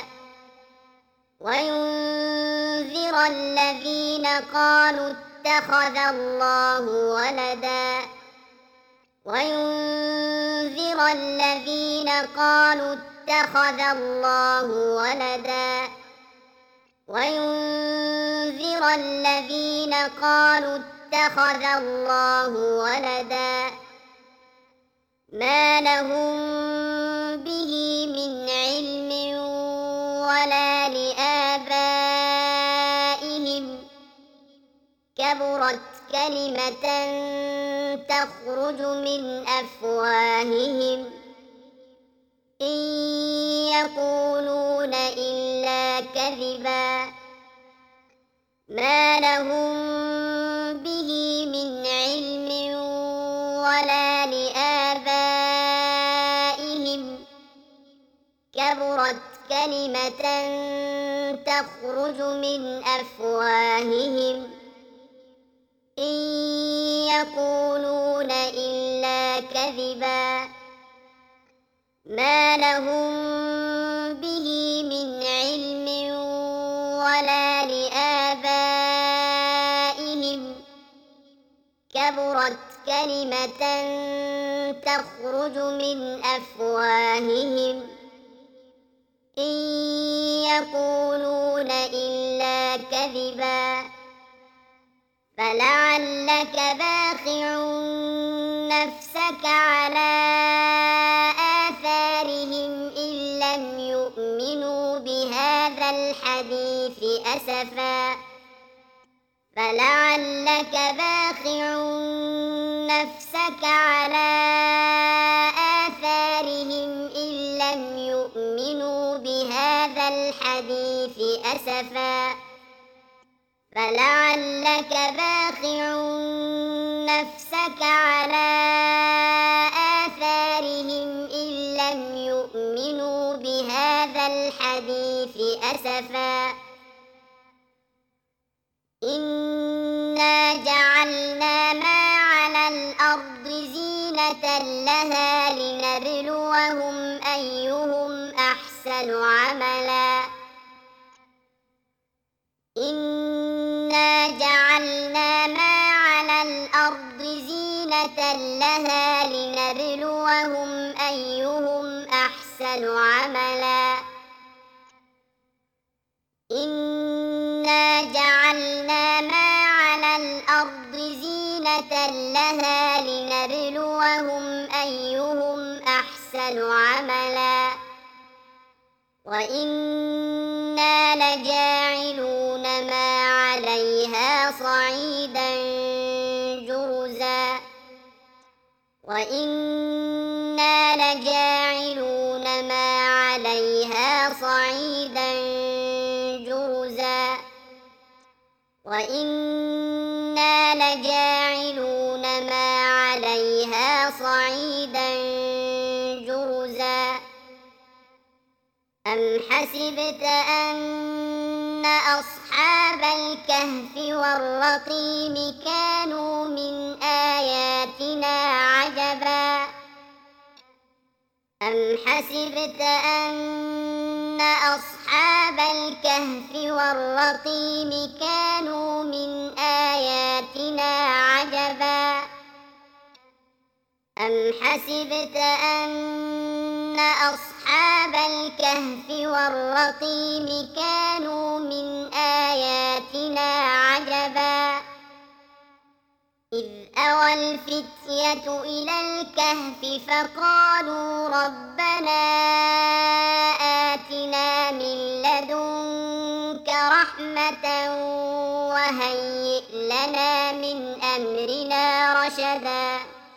S1: وينذر الذين قالوا اتخذ الله ولدا ما لهم به من علم ولا لآبائهم كبرت كلمة تخرج من أفواههم إن يقولون إلا كذبا ما لهم به من علم ولا لآبائهم كبرت كلمة تخرج من أفواههم يقولون إلا كذبا ما لهم به من علم ولا لآبائهم كبرت كلمة تخرج من أفواههم إن يقولون إلا كذبا فلعلك باخع نفسك على آثارهم إن لم يؤمنوا بهذا الحديث أسفا فلعلك باخع نفسك على آثارهم إن لم يؤمنوا بهذا الحديث أسفا فلعلك باخع نفسك على آثارهم إن لم يؤمنوا بهذا الحديث أسفا إنا جعلنا ما على الأرض زينة لها لنبلوهم أيهم أحسن عملا إنا جعلنا ما على الأرض زينة لها لنبلوهم أيهم أحسن عملا إنا جعلنا ما على الأرض زينة لها لنبلوهم أيهم أحسن عملا وإنا لجاعلون ما عليها صعيدا جرزا وإنا لجاعلون ما عليها صعيدا جرزا وإنا لجاعلون ما عليها صعيدا جرزا أم حسبت أن أصحاب الكهف والرقيم كانوا من آياتنا عجبا أم حسبت أن أصحاب الكهف والرقيم كانوا من آياتنا عجبا أم حسبت أن أصحاب الكهف والرقيم كانوا من آياتنا عجبا إذ أوى الفتية إلى الكهف فقالوا ربنا آتنا من لدنك رحمة وهيئ لنا من أمرنا رشدا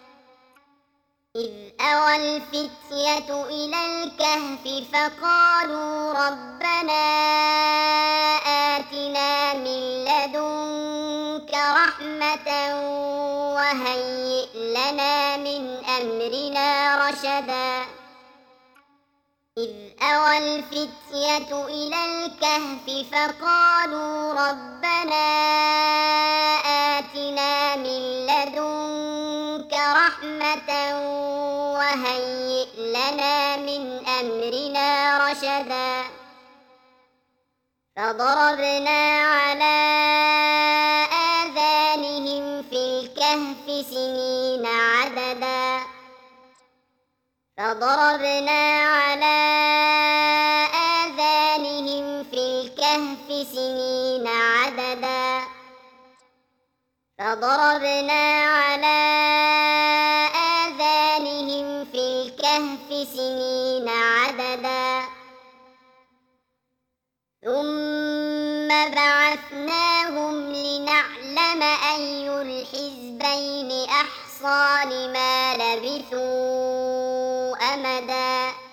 S1: إذ أوى الفتية إلى الكهف فقالوا ربنا آتنا من لدنك رحمة وهيئ لنا من أمرنا رشدا إذ أوى الفتية إلى الكهف فقالوا ربنا آتنا من لدنك رحمة وهيئ لنا من أمرنا رشدا فضربنا على آذانهم في الكهف سنين عددا فضربنا على آذانهم في الكهف سنين عددا فضربنا على آذانهم في الكهف سنين عددا ثم بعثناهم لنعلم أي الحزبين أحصى لما لبثوا أمدا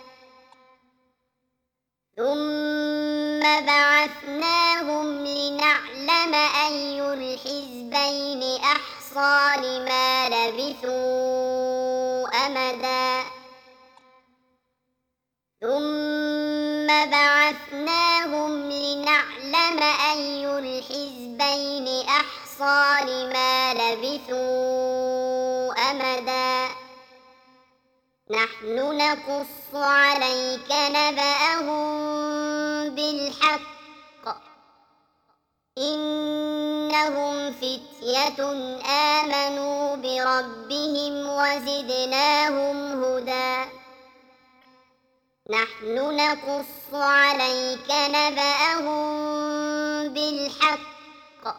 S1: ثم بعثناهم لنعلم أي الحزبين أحصى لما لبثوا أمدا ثم بعثناهم لنعلم أي الحزبين أحصى الأبصار ما لبثوا أمدا نحن نقص عليك نبأهم بالحق إنهم فتية آمنوا بربهم وزدناهم هدى نحن نقص عليك نبأهم بالحق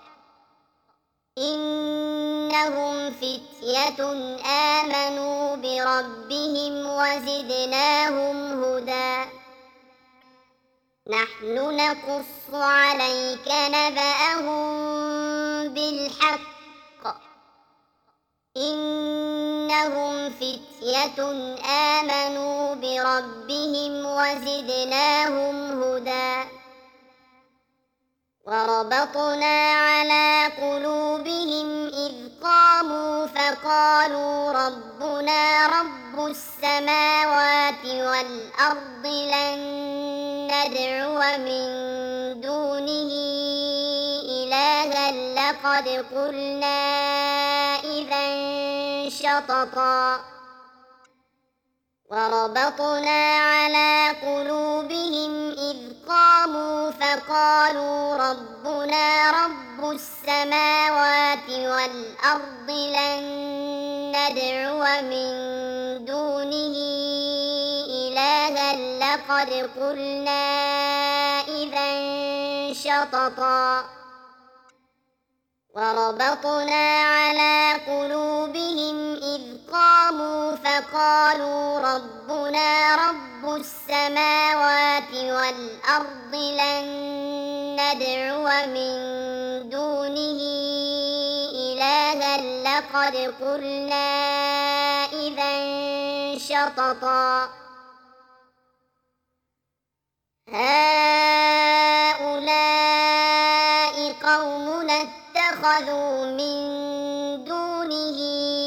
S1: إنهم فتية آمنوا بربهم وزدناهم هدى نحن نقص عليك نبأهم بالحق إنهم فتية آمنوا بربهم وزدناهم هدى وربطنا على قلوبهم إذ قاموا فقالوا ربنا رب السماوات والأرض لن ندعو من دونه إلها لقد قلنا إذا شططا وربطنا على قلوبهم إذ قاموا فقالوا ربنا رب السماوات والأرض لن ندعو من دونه إلها لقد قلنا إذا شططا وربطنا على قلوبهم إذ قاموا فقالوا ربنا رب السماوات والأرض لن ندعو من دونه إلها لقد قلنا إذا شططا هؤلاء قومنا اتخذوا من دونه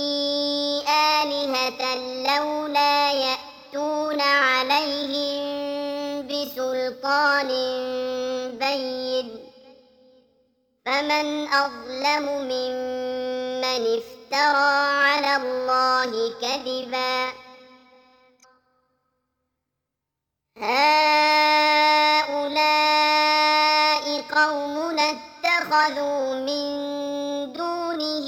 S1: آلهة لولا يأتون عليهم بسلطان بين فمن أظلم ممن افترى على الله كذبا هؤلاء قومنا اتخذوا من دونه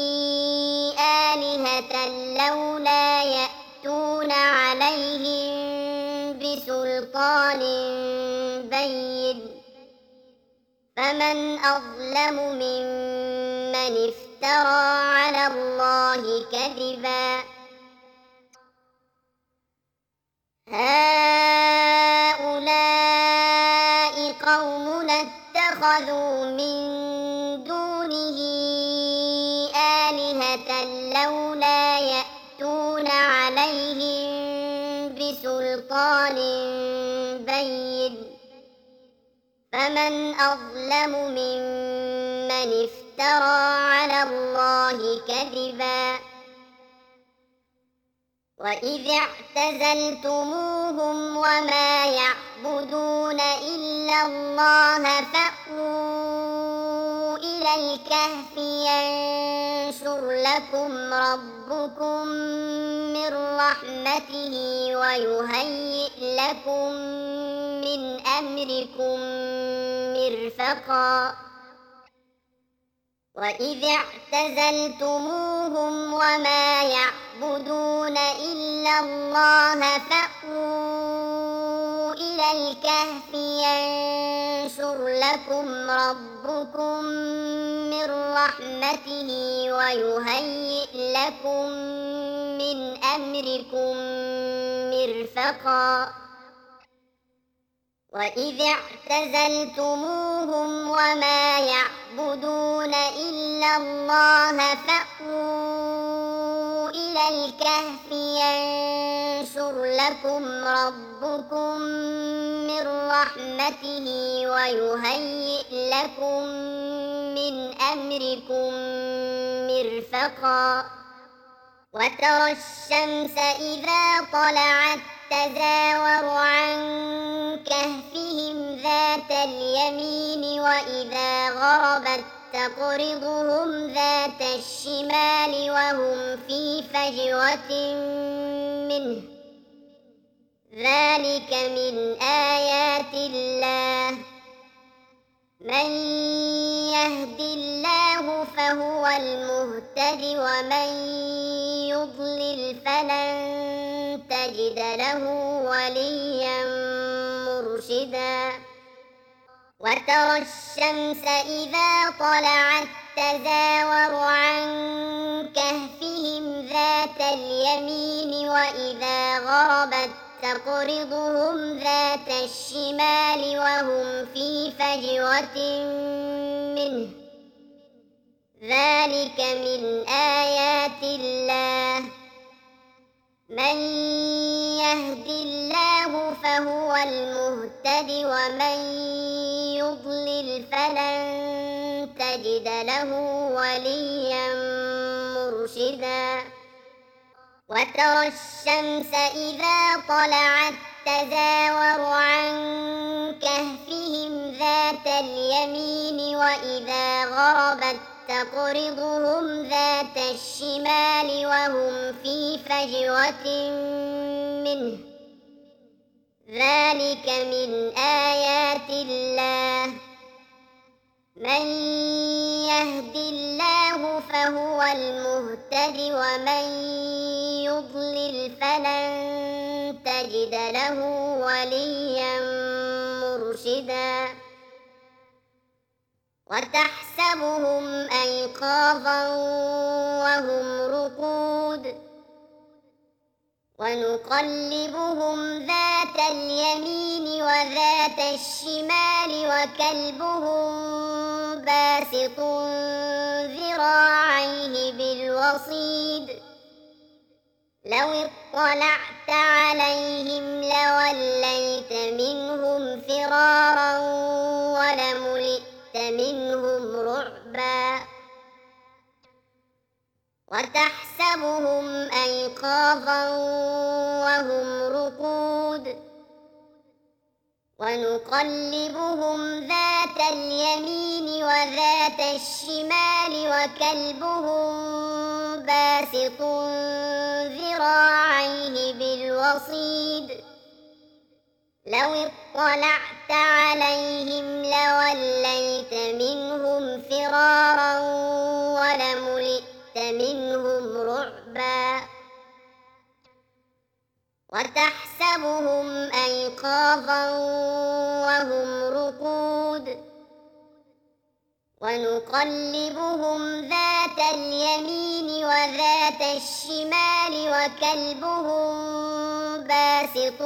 S1: آلهة لولا يأتون عليهم بسلطان بين فمن أظلم ممن افترى على الله كذبا هؤلاء قومنا اتخذوا من دونه آلهة لولا يأتون عليهم بسلطان بين فمن أظلم ممن افترى على الله كذبا وإذ اعتزلتموهم وما يعبدون إلا الله فأووا إلى الكهف ينشر لكم ربكم من رحمته ويهيئ لكم من أمركم مرفقا وإذ اعتزلتموهم وما يعبدون إلا الله فأووا إلى الكهف ينشر لكم ربكم من رحمته ويهيئ لكم من أمركم مرفقا وإذ اعتزلتموهم وما يعبدون إلا الله فأووا إلى الكهف ينشر لكم ربكم من رحمته ويهيئ لكم من أمركم مرفقا وترى الشمس إذا طلعت تزاور عن كهفهم ذات اليمين وإذا غربت تقرضهم ذات الشمال وهم في فجوة منه ذلك من آيات الله من يهد الله فهو المهتد ومن يضلل فلن تجد له وليا مرشدا وترى الشمس إذا طلعت تزاور عن كهفهم ذات اليمين وإذا غربت تقرضهم ذات الشمال وهم في فجوة منه ذلك من آيات الله من يهد الله فهو المهتد ومن يضلل فلن تجد له وليا مرشدا وترى الشمس إذا طلعت تزاور عن كهفهم ذات اليمين وإذا غربت تقرضهم ذات الشمال وهم في فجوة منه ذلك من آيات الله من يهد الله فهو المهتد ومن يضلل فلن تجد له وليا مرشدا وتحسبهم أيقاظا وهم رقود ونقلبهم ذات اليمين وذات الشمال وكلبهم باسط ذراعيه بالوصيد لو اطلعت عليهم لوليت منهم فرارا ولملئت منهم رعبا وتحسبهم أيقاظا وهم رقود ونقلبهم ذات اليمين وذات الشمال وكلبهم باسط ذراعيه بالوصيد لو اطلعت عليهم لوليت منهم فرارا ولملئت منهم رعبا وتحسبهم أيقاظا وهم رقود ونقلبهم ذات اليمين وذات الشمال وكلبهم باسط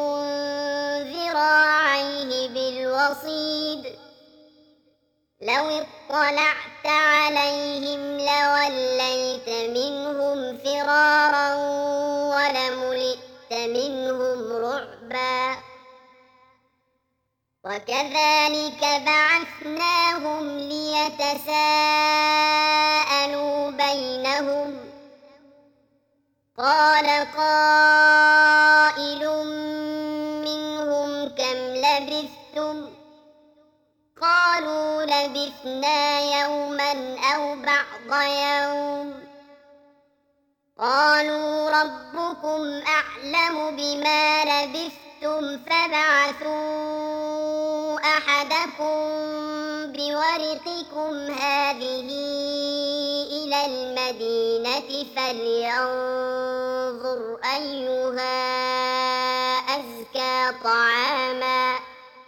S1: ذراعيه بالوصيد لو اطلعت عليهم لوليت منهم فرارا ولملئت منهم رعبا وكذلك بعثناهم ليتساءلوا بينهم قال قائل منهم كم لبثتم قالوا لبثنا يوما أو بعض يوم قالوا ربكم أعلم بما لبثتم فابعثوا أحدكم بورقكم هذه إلى المدينة فلينظر أيها أزكى طعاما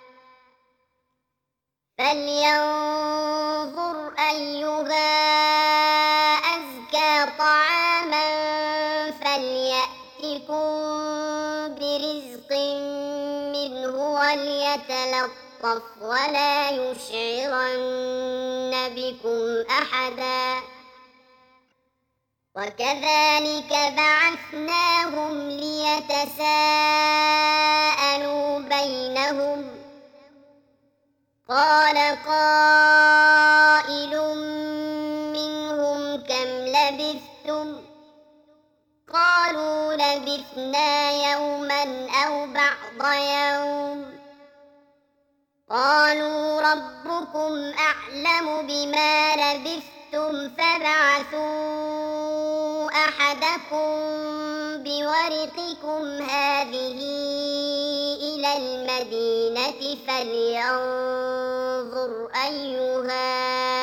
S1: فليأتكم برزق منه وليتلطف ولا يشعرن بكم أحدا وكذلك بعثناهم ليتساءلوا بينهم قال قائل منهم كم لبثتم قالوا لبثنا يوما أو بعض يوم قالوا ربكم أعلم بما لبثتم فابعثوا أحدكم بورقكم هذه إلى المدينة فلينظر أيها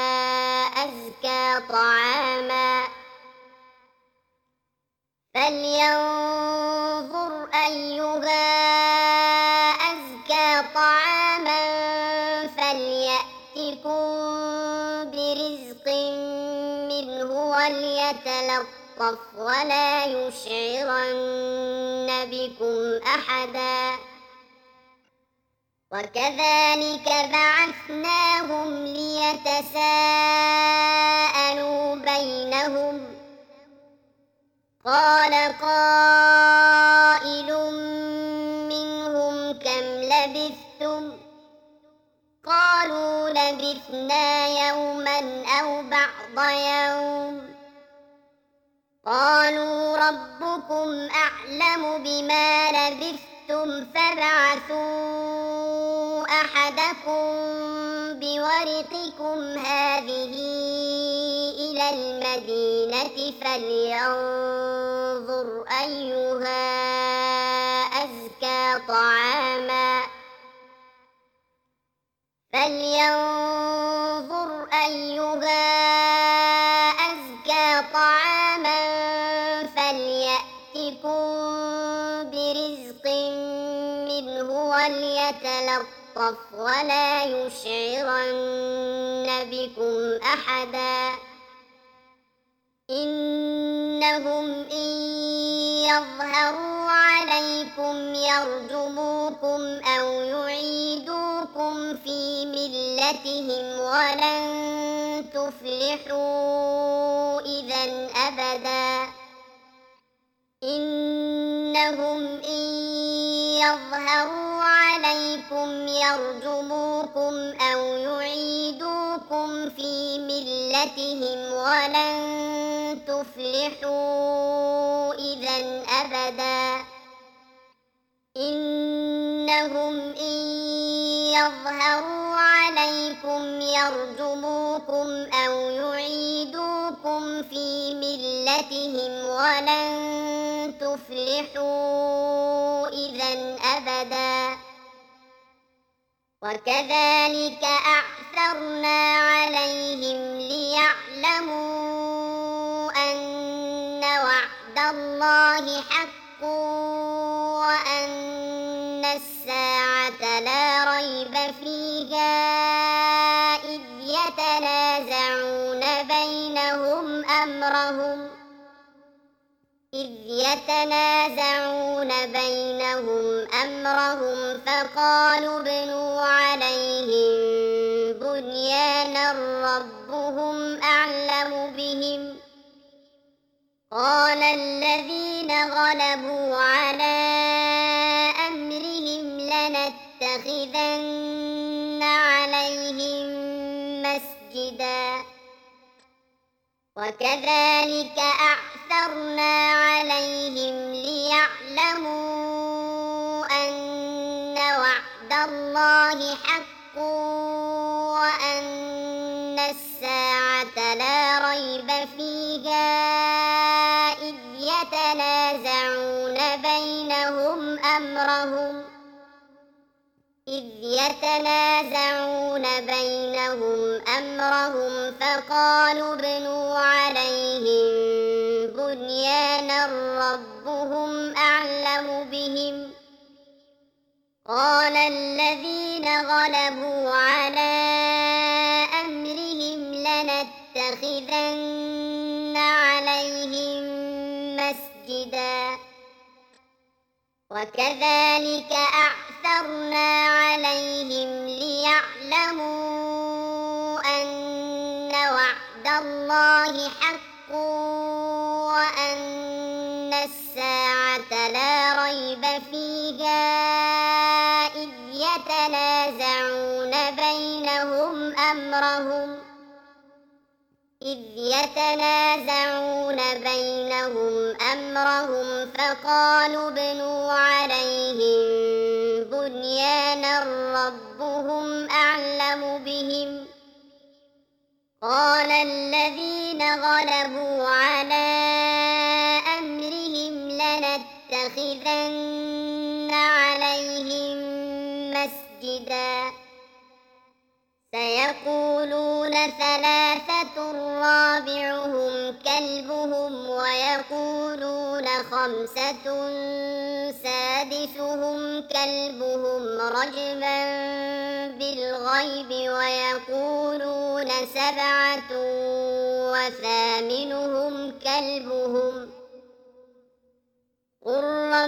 S1: أزكى طعاما فليأتكم برزق منه وليتلطف ولا يشعرن بكم أحدا وكذلك بعثناهم ليتساءلوا بينهم قال قائل منهم كم لبثتم قالوا لبثنا يوما أو بعض يوم قالوا ربكم أعلم بما لبثتم فابعثوا أحدكم بورقكم هذه إلى المدينة فلينظر أيها أزكى طعاما فليأتكم برزق منه وليتلطف ولا يشعرن بكم أحدا إنهم إن يظهروا عليكم يرجموكم أو يعيدوكم في ملتهم ولن تفلحوا إذا أبدا إنهم إن يظهروا عليكم يرجموكم أو يعيدوكم في ملتهم ولن تفلحوا إذا أبدا إنهم إن يظهروا عليكم يرجموكم أو يعيدوكم في ملتهم ولن تفلحوا إذا أبدا وكذلك أعثرنا عليهم ليعلموا أن وعد الله حق وأن الساعة لا ريب فيها إذ يتنازعون بينهم أمرهم فقالوا ابنوا عليهم بنيانا ربهم أعلم بهم قال الذين غلبوا على أمرهم لنتخذن عليهم مسجدا وكذلك أعثرنا عليهم ليعلموا أن وعد الله حق وأن الساعة لا ريب فيها إذ يتنازعون بينهم أمرهم فقالوا ابنوا عليهم بنيانا ربهم أعلم بهم قال الذين غلبوا على أمرهم لنتخذن عليهم مسجدا وكذلك أعثرنا عليهم ليعلموا أن وعد الله حق وأن الساعة لا ريب فيها إذ يتنازعون بينهم أمرهم فقالوا ابنوا عليهم بنيانا طغيانا ربهم أعلم بهم قال الذين غلبوا على أمرهم لنتخذن عليهم مسجدا سيقولون ثلاثة رابعهم كلبهم ويقولون خمسة سادسهم كلبهم رجما بالغيب ويقولون سبعة وثامنهم كلبهم قل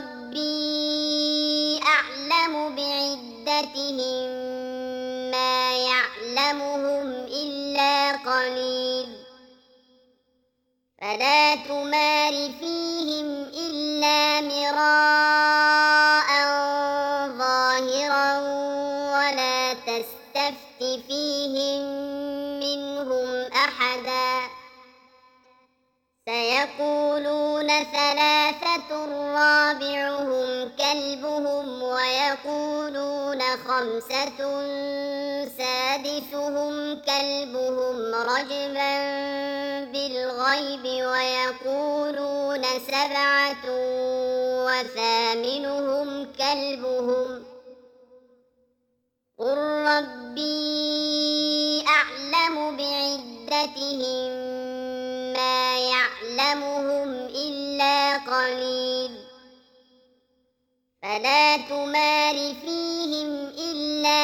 S1: ربي أعلم بعدتهم ما يعلمهم إلا قليل فلا تمار فيهم إلا مراء ظاهرا ولا تستفت فيهم منهم أحدا سيقولون ثلاثة رابعهم كلبهم ويقولون خمسة سادسهم كلبهم رجما بالغيب ويقولون سبعة وثامنهم كلبهم قل ربي أعلم بعدتهم ما يعلمهم إلا قليل فلا تمار فيهم إلا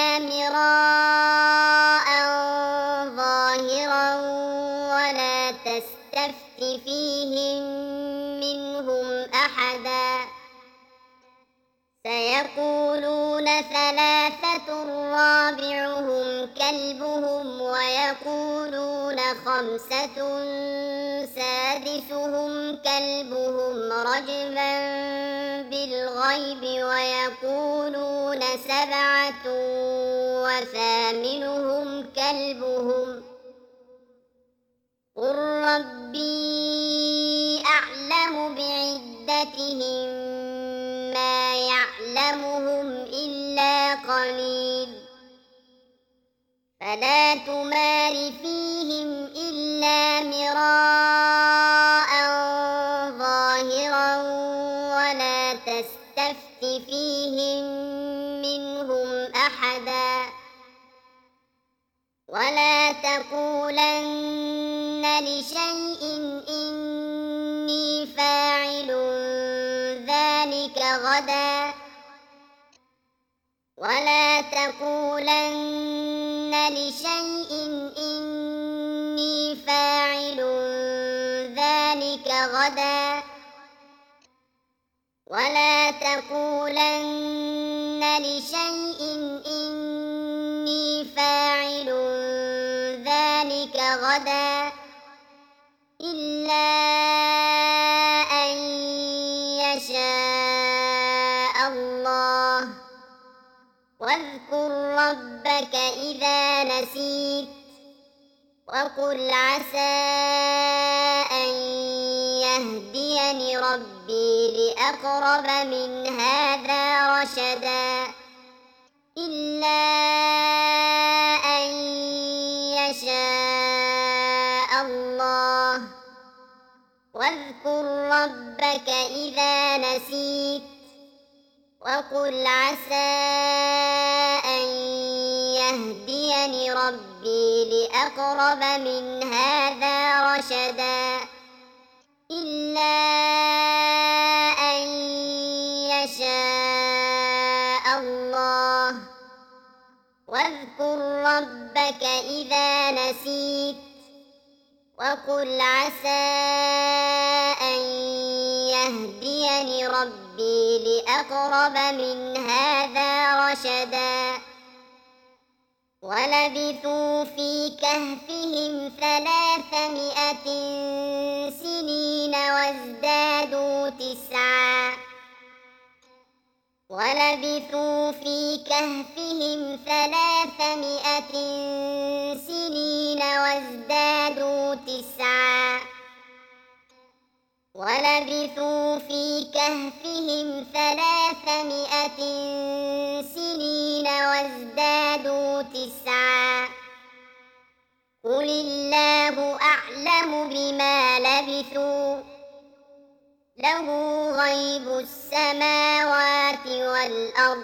S1: مراء ظاهرا ولا تستفت فيهم منهم أحدا سيقولون ثلاثة رابعهم كلبهم ويقولون خمسة سادسهم كلبهم رجما بالغيب ويقولون سبعة وثامنهم كلبهم قل ربي أعلم بعدتهم ما يعلمهم إلا قليل فلا تمار فيهم إلا مراء ظاهرا ولا تستفت فيهم منهم أحدا ولا تقولن لشيء إني فاعل ذلك غدا ولا تقولن لشيء إني فاعل ذلك غدا ولا تقولن لشيء إني فاعل ذلك غدا إلا أن يشاء الله واذكر ربك إذا نسيت وقل عسى أن يهديني ربي لأقرب من هذا رشدا إلا أن يشاء الله واذكر ربك إذا نسيت وقل عسى أن يهديني ربي لأقرب من هذا رشدا إلا أن يشاء الله واذكر ربك إذا نسيت وقل عسى أن يهديني ربي لأقرب من هذا رشدا ولبثوا في كهفهم 300 سنين وازدادوا 9 ولبثوا في كهفهم 300 سنين وازدادوا 9 ولبثوا في كهفهم 300 سنين فازدادوا تسعا قل الله أعلم بما لبثوا له غيب السماوات والأرض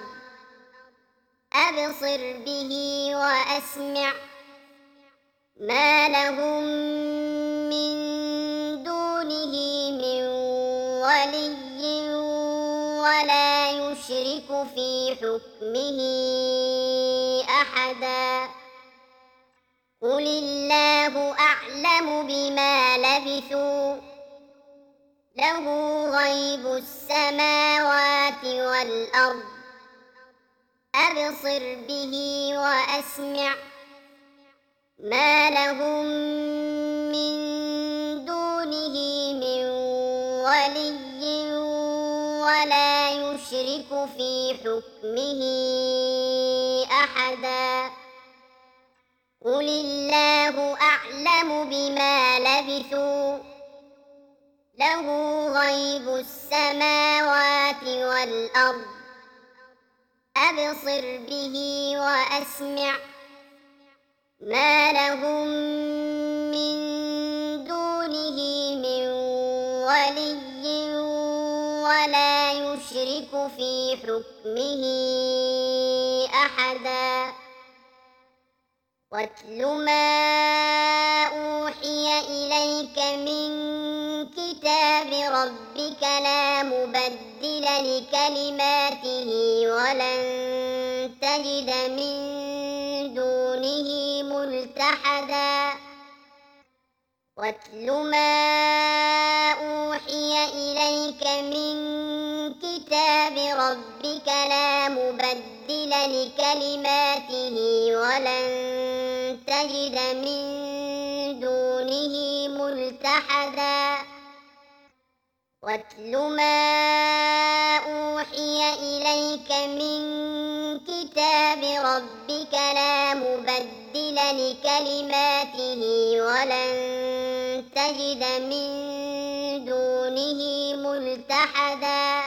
S1: أبصر به وأسمع ما لهم من دونه من ولي ولا يشرك في حكمه أحدا قل الله أعلم بما لبثوا له غيب السماوات والأرض أبصر به وأسمع ما لهم من دونه من ولي ولا يشرك في حكمه أحدا قل الله أعلم بما لبثوا له غيب السماوات والأرض أبصر به وأسمع ما لهم من دونه من ولي ولا يشرك في حكمه أحدا واتل ما أوحي إليك من كتاب ربك لا مبدل لكلماته ولن تجد من دونه ملتحدا واتل ما أوحي إليك من كتاب ربك لا مبدل لكلماته ولن تجد من دونه ملتحدا واتل ما أوحي إليك من كتاب ربك لا مبدل لكلماته ولن تجد من دونه ملتحدا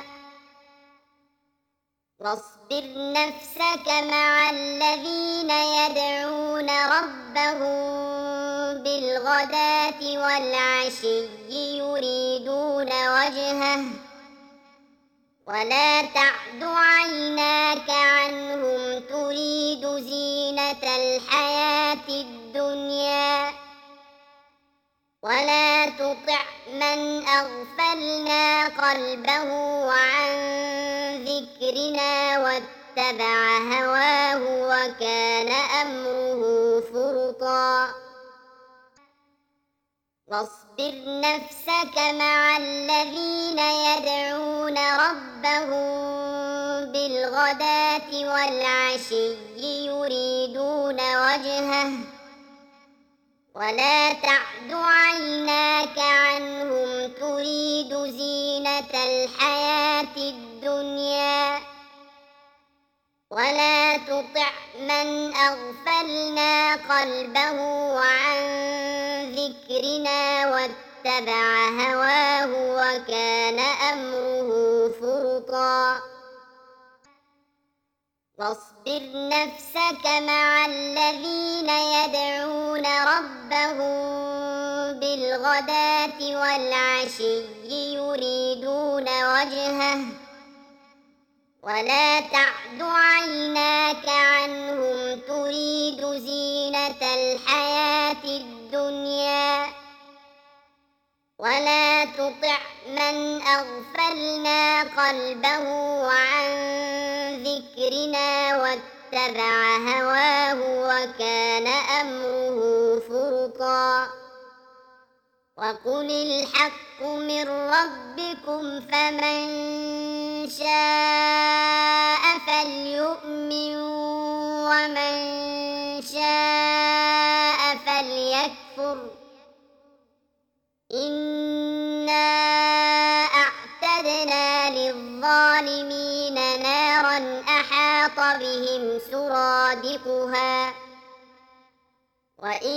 S1: واصبر نفسك مع الذين يدعون ربهم بالغداة والعشي يريدون وجهه ولا تعد عيناك عنهم تريد زينة الحياة الدنيا ولا تطع من أغفلنا قلبه عن ذكرنا واتبع هواه وكان أمره فرطا واصبر نفسك مع الذين يدعون ربهم بالغداة والعشي يريدون وجهه ولا تعد عيناك عنهم تريد زينة الحياة الدنيا ولا تطع من أغفلنا قلبه عن ذكرنا واتبع هواه وكان أمره فرطا واصبر نفسك مع الذين يدعون ربهم بالغداة والعشي يريدون وجهه ولا تعد عيناك عنهم تريد زينة الحياة الدنيا ولا تطع من أغفلنا قلبه عن ذكرنا واتبع هواه وكان أمره فرطا وقل الحق من ربكم فمن شاء فليؤمن ومن شاء فليكفر إنا أعتدنا للظالمين نارا أحاط بهم سرادقها وإن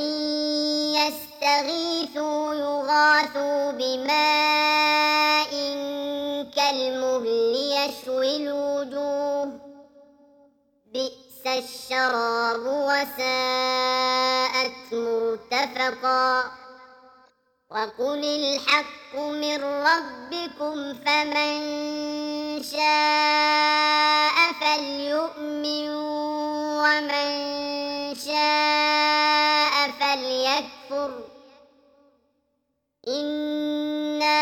S1: يستغيثوا يغاثوا بماء كالمهل يشوي الوجوه بئس الشراب وساءت مرتفقا وقل الحق من ربكم فمن شاء فليؤمن ومن شاء فليكفر إنا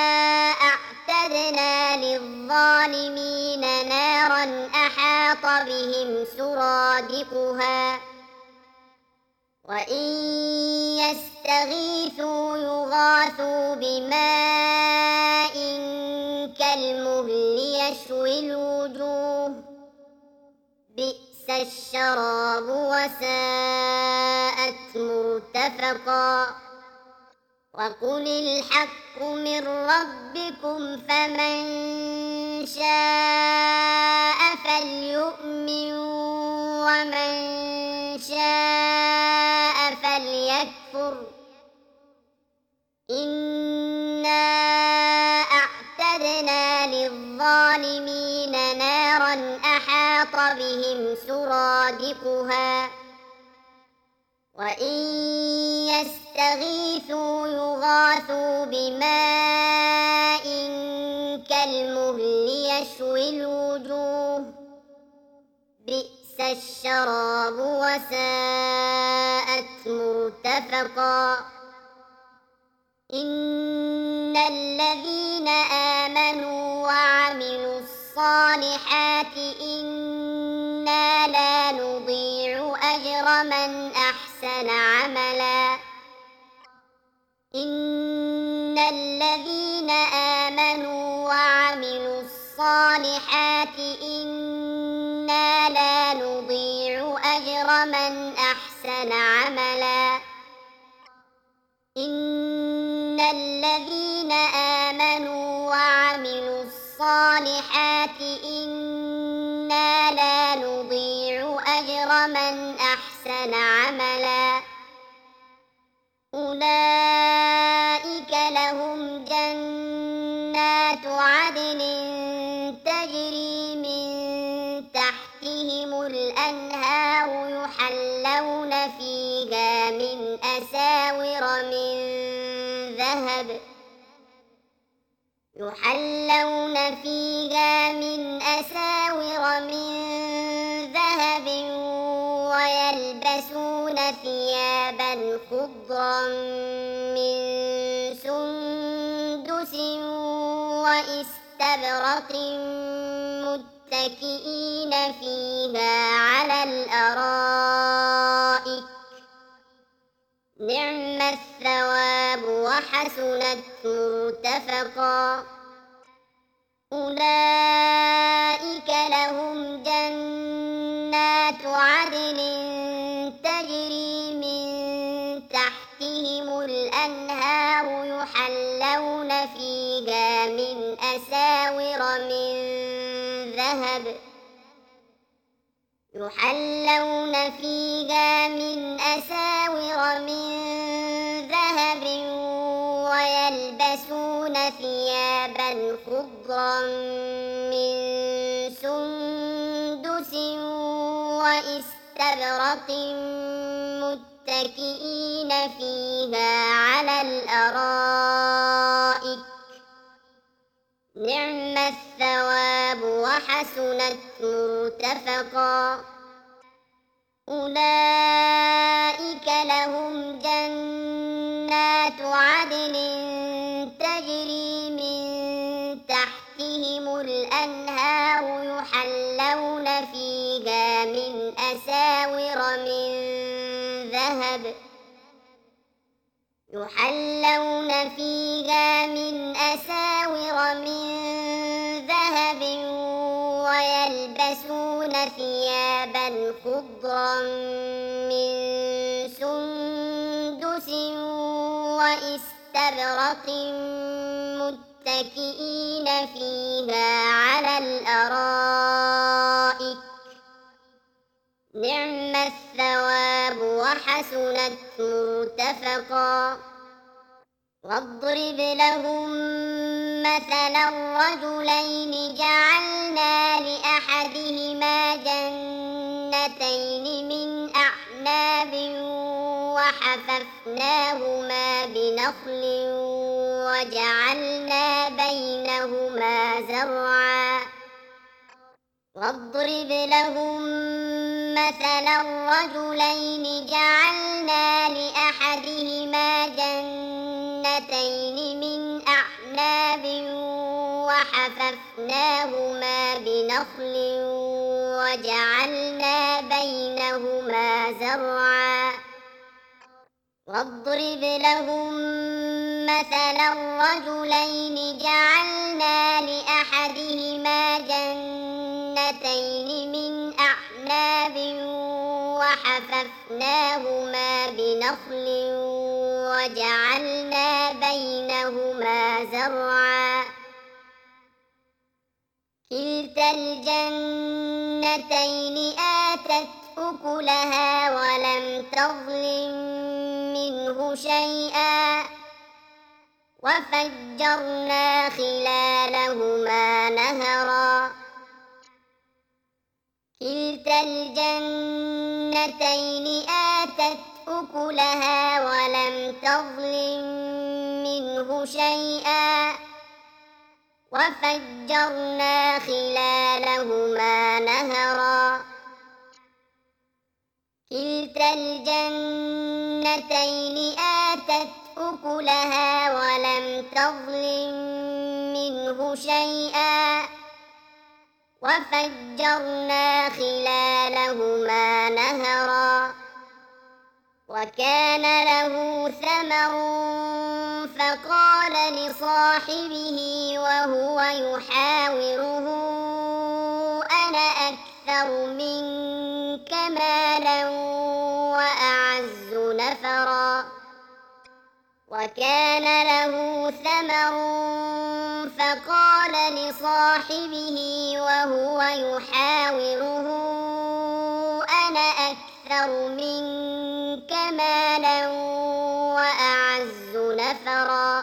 S1: أعتدنا للظالمين نارا أحاط بهم سرادقها وإن يستغيثوا يغاثوا بماء كالمهل يشوي الوجوه بئس الشراب وساءت مرتفقا وقل الحق من ربكم فمن شاء فليؤمن ومن شاء فليكفر إنا أعتدنا للظالمين نارا أحاط بهم سرادقها وإن يستغيثوا يغاثوا بماء كالمهل يشوي الوجوه بئس الشراب وساءت مرتفقا إن الذين آمنوا وعملوا الصالحات إنا لا نضيع أجر من أحسن عملا إن الذين آمنوا وعملوا الصالحات إنا لا نضيع أجر من أحسن عملا إن الذين آمنوا وعملوا الصالحات إنا لا نضيع أجر من أحسن عملا أولئك لهم جنات عدن تجري من تحتهم الأنهار يحلون فيها من أساور من ذهب ويلبسون ثيابا خضرا من سندس وإستبرق متكئين فيها على الأرائك نعم الثواب وحسنت مرتفقا أولئك لهم جنات عدن تجري من تحتهم الأنهار يحلون فيها من أساور من ذهب ويلبسون ثيابا خضرا من سندس وإستبرق متكئين فيها على الأرائك نعم الثواب وحسنت مرتفقا أولئك لهم جنات عدن تجري من تحتهم الأنهار يحلون فيها من أساور من ذهب ويلبسون ثيابا خضرا من سندس وإستبرق متكئين فيها على الأرائك نعم الثواب وحسنت مرتفقا واضرب لهم مثلا الرجلين جعلنا لأحدهما جنتين وحففناهما بنخل وجعلنا بينهما زرعا واضرب لهم مثلا رجلين جعلنا لأحدهما جنتين من أعناب وحففناهما بنخل وجعلنا بينهما زرعا واضرب لهم مثلا رجلين جعلنا لأحدهما جنتين من أعناب وحففناهما بنخل وجعلنا بينهما زرعا كلتا الجنتين آتت أكلها ولم تظلم منه شيئا وفجرنا خلالهما نهرا كلتا الجنتين آتت أكلها ولم تظلم منه شيئا وفجرنا خلالهما نهرا كلتا الجنتين آتت أكلها ولم تظلم منه شيئا وفجرنا خلالهما نهرا وكان له ثمر فقال لصاحبه وهو يحاوره أنا أكثر منك مالا وأعز نفرا وكان له ثمر فقال لصاحبه وهو يحاوره أنا أكثر منك مالا وأعز نفرا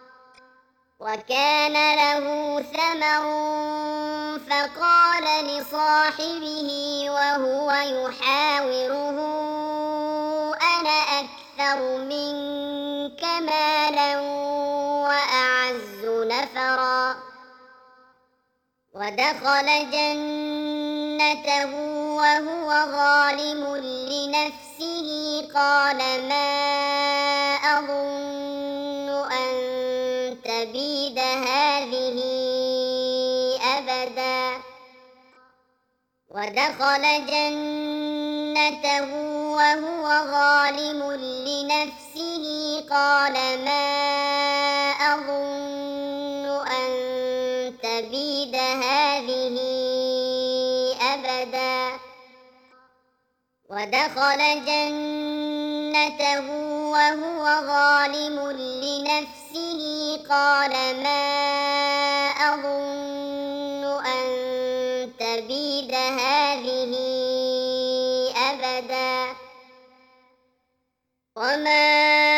S1: وكان له ثمر فقال لصاحبه وهو يحاوره أنا أكثر منك مالا وأعز نفرا ودخل جنته وهو ظالم لنفسه قال ما أظن أن تبيد هذه أبدا ودخل جنته وهو ظالم لنفسه قال ما أظن أن تبيد هذه أبدا ودخل جنته وهو ظالم لنفسه قال ما أظن أن تبيد هذه أبدا وما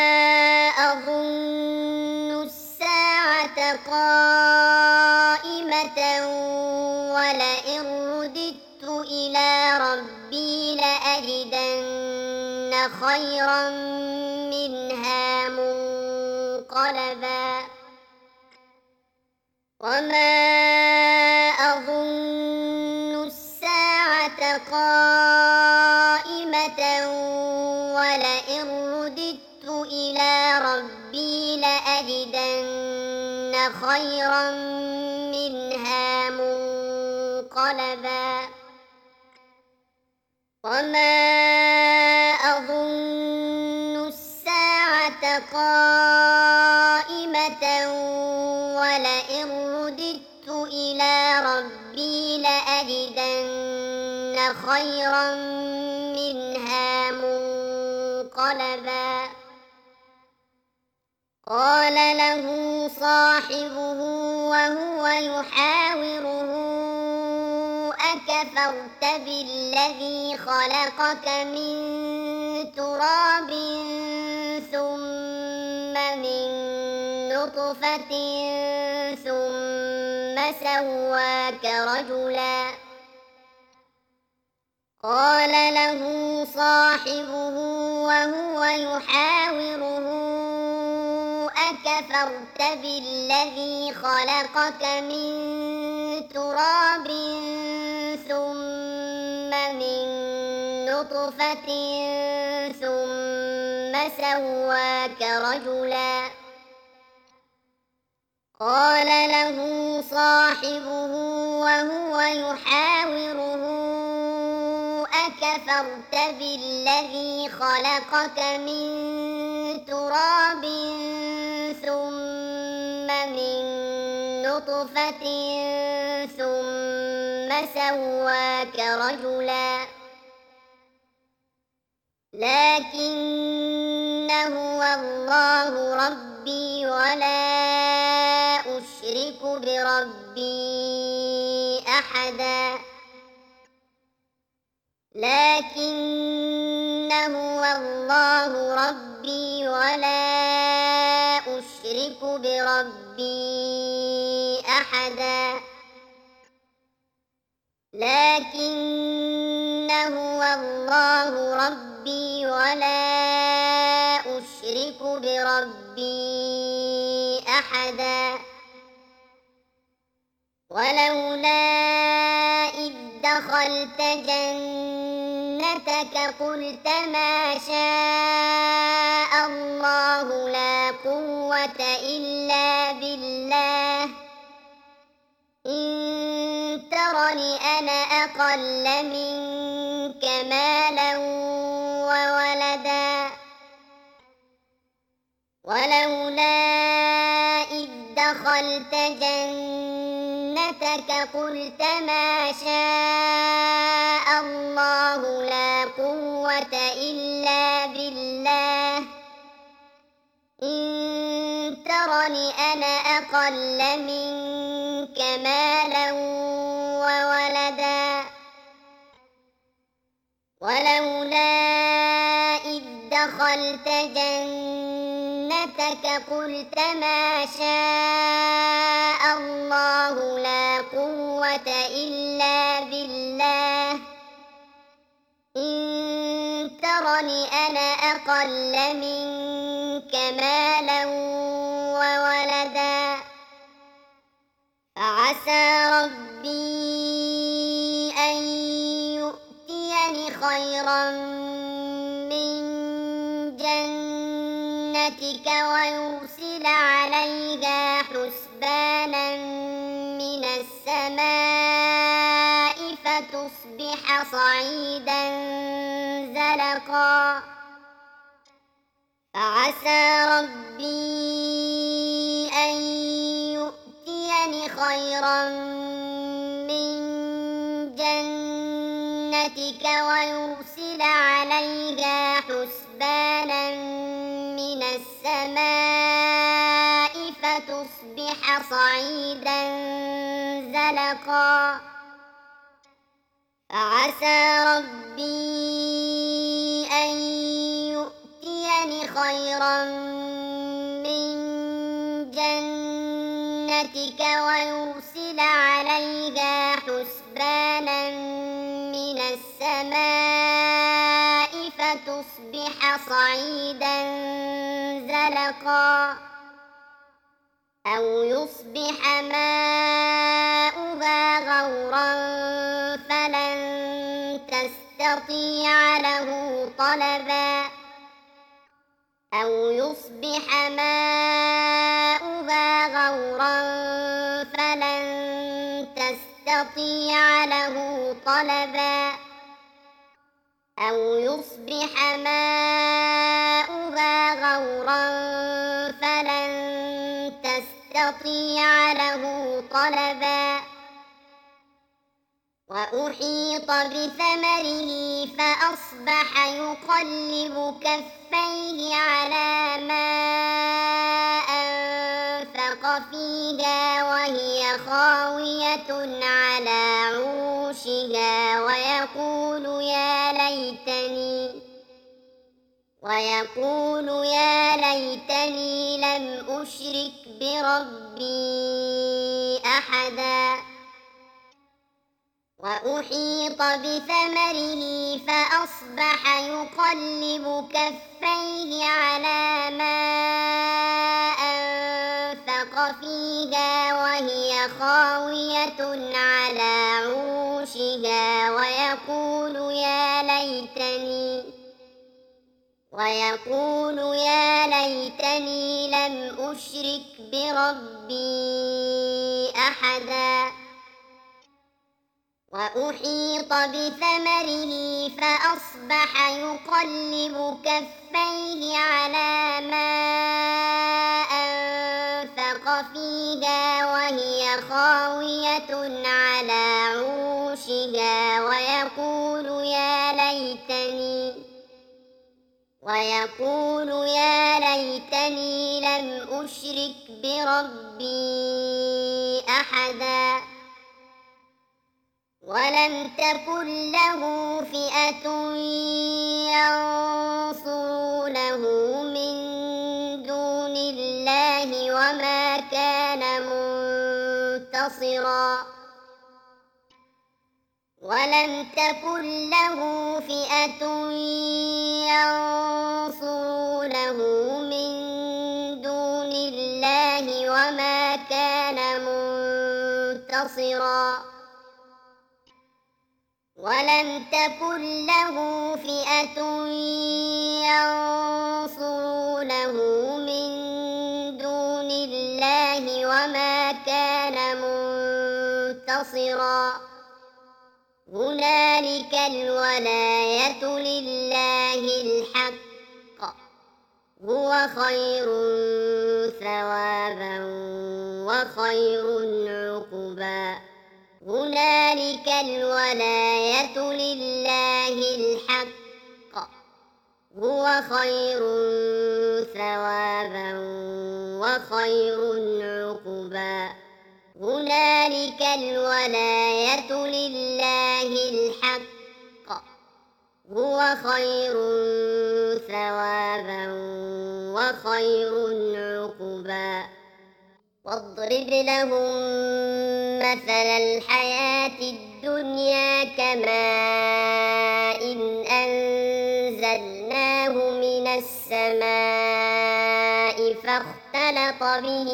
S1: أظن الساعة قائمة ولئن رددت إلى ربي لأجدن خيرا منها منقلبا وما أظن الساعة قائمة ولئن رددت إلى ربي لأجدن خيرا منها منقلبا وما أظن الساعة قائمة ولئن رددت إلى ربي لأجدن خيرا منها منقلبا قال له صاحبه وهو يحاوره أكفرت بالذي خلقك من تراب ثم من نطفة ثم سواك رجلا قال له صاحبه وهو يحاوره أكفرت بالذي خلقك من تراب ثم من نطفة ثم سواك رجلا قال له صاحبه وهو يحاوره أكفرت بالذي خلقك من تراب ثم من نطفة ثم سواك رجلا لكن هو الله ربي ولا أشرك بربي أحدا لكن هو الله ربي ولا أشرك بربي أحدا لكن هو الله ربي ولا أشرك بربي أحدا ولولا إذ دخلت جنتك قلت ما شاء الله لا قوة إلا بالله إن ترني أنا أقل منك مالا وولدا ولولا إذ دخلت جنتك قلت ما شاء الله لا قوة إلا بالله إن ترني أنا أقل منك مالا وولدا ولولا إذ دخلت جنتك قلت ما شاء الله لا قوة إلا بالله إن ترني أنا أقل منك مالا وولدا فعسى ربي أن يؤتيني خيرا من جنتك ويرسل عليها حسبانا من السماء فتصبح صعيدا زلقا فعسى ربي أن يؤتيني خيرا من جنتك ويرسل عليها حسبانا من السماء فتصبح صعيدا زلقا فعسى ربي أن يؤتيني خيرا من جنتك ويرسل عليها حسبانا من السماء فتصبح صعيدا زلقا أو يصبح ماؤها غورا فلن تستطيع له طلبا أو يصبح ماؤها غورا فلن تستطيع له طلبا أو يصبح ماؤها غورا فلن تستطيع له طلبا وأحيط بثمره فأصبح يقلب كفيه على ما أنفق فيها وهي خاوية على عروشها ويقول يا ليتني لم أشرك بربي أحدا وأحيط بثمره فأصبح يقلب كفيه على ما أنفق فيها وهي خاوية على عروشها ويقول يا ليتني لم أشرك بربي أحدا. وأحيط بثمره فأصبح يقلب كفيه على ما أنفق فيها وهي خاوية على عروشها ويقول يا ليتني لم أشرك بربي أحدا. ولم تكن له فئة ينصرونه من دون الله وما كان منتصرا. ولم تكن له فئة ينصرونه من دون الله وما كان منتصرا. ولم تكن له فئة ينصرونه من دون الله وما كان منتصرا. هنالك الولاية لله الحق هو خير ثوابا وخير عقبا. هنالك الولاية لله الحق هو خير ثوابا وخير عقبا. هنالك الولاية لله الحق هو خير ثوابا وخير عقبا. واضرب لهم مثل الحياة الدنيا كماء أنزلناه من السماء فاختلط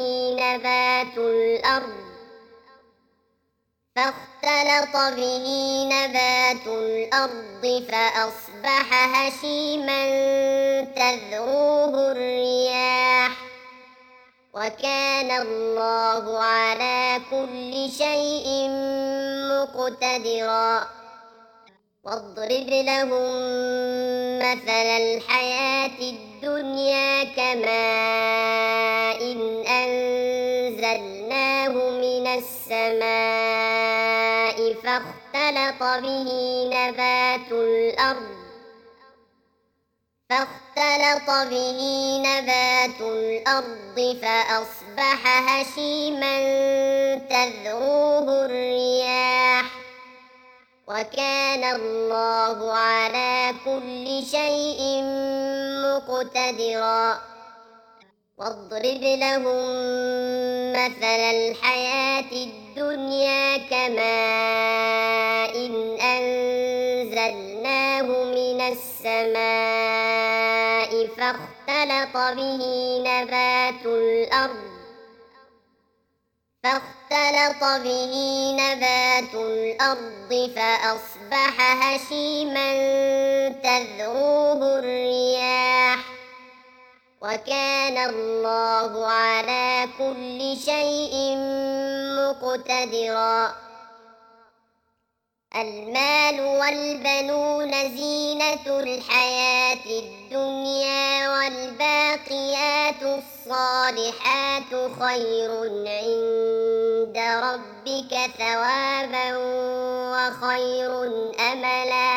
S1: به نبات الأرض فأصبح هشيما تذروه الرياح وكان الله على كل شيء مقتدرا. واضرب لهم مثل الحياة الدنيا كماء أنزلناه من السماء فاختلط به نبات الأرض فأصبح هشيما تذروه الرياح وكان الله على كل شيء مقتدرا. واضرب لهم مثل الحياة الدنيا كماء أنزلناه من السماء فاختلط به نبات الأرض فأصبح هشيما تذروه الرياح وكان الله على كل شيء مقتدرا. المال والبنون زينة الحياة الدنيا والباقيات الصالحات خير عند ربك ثوابا وخير أملا.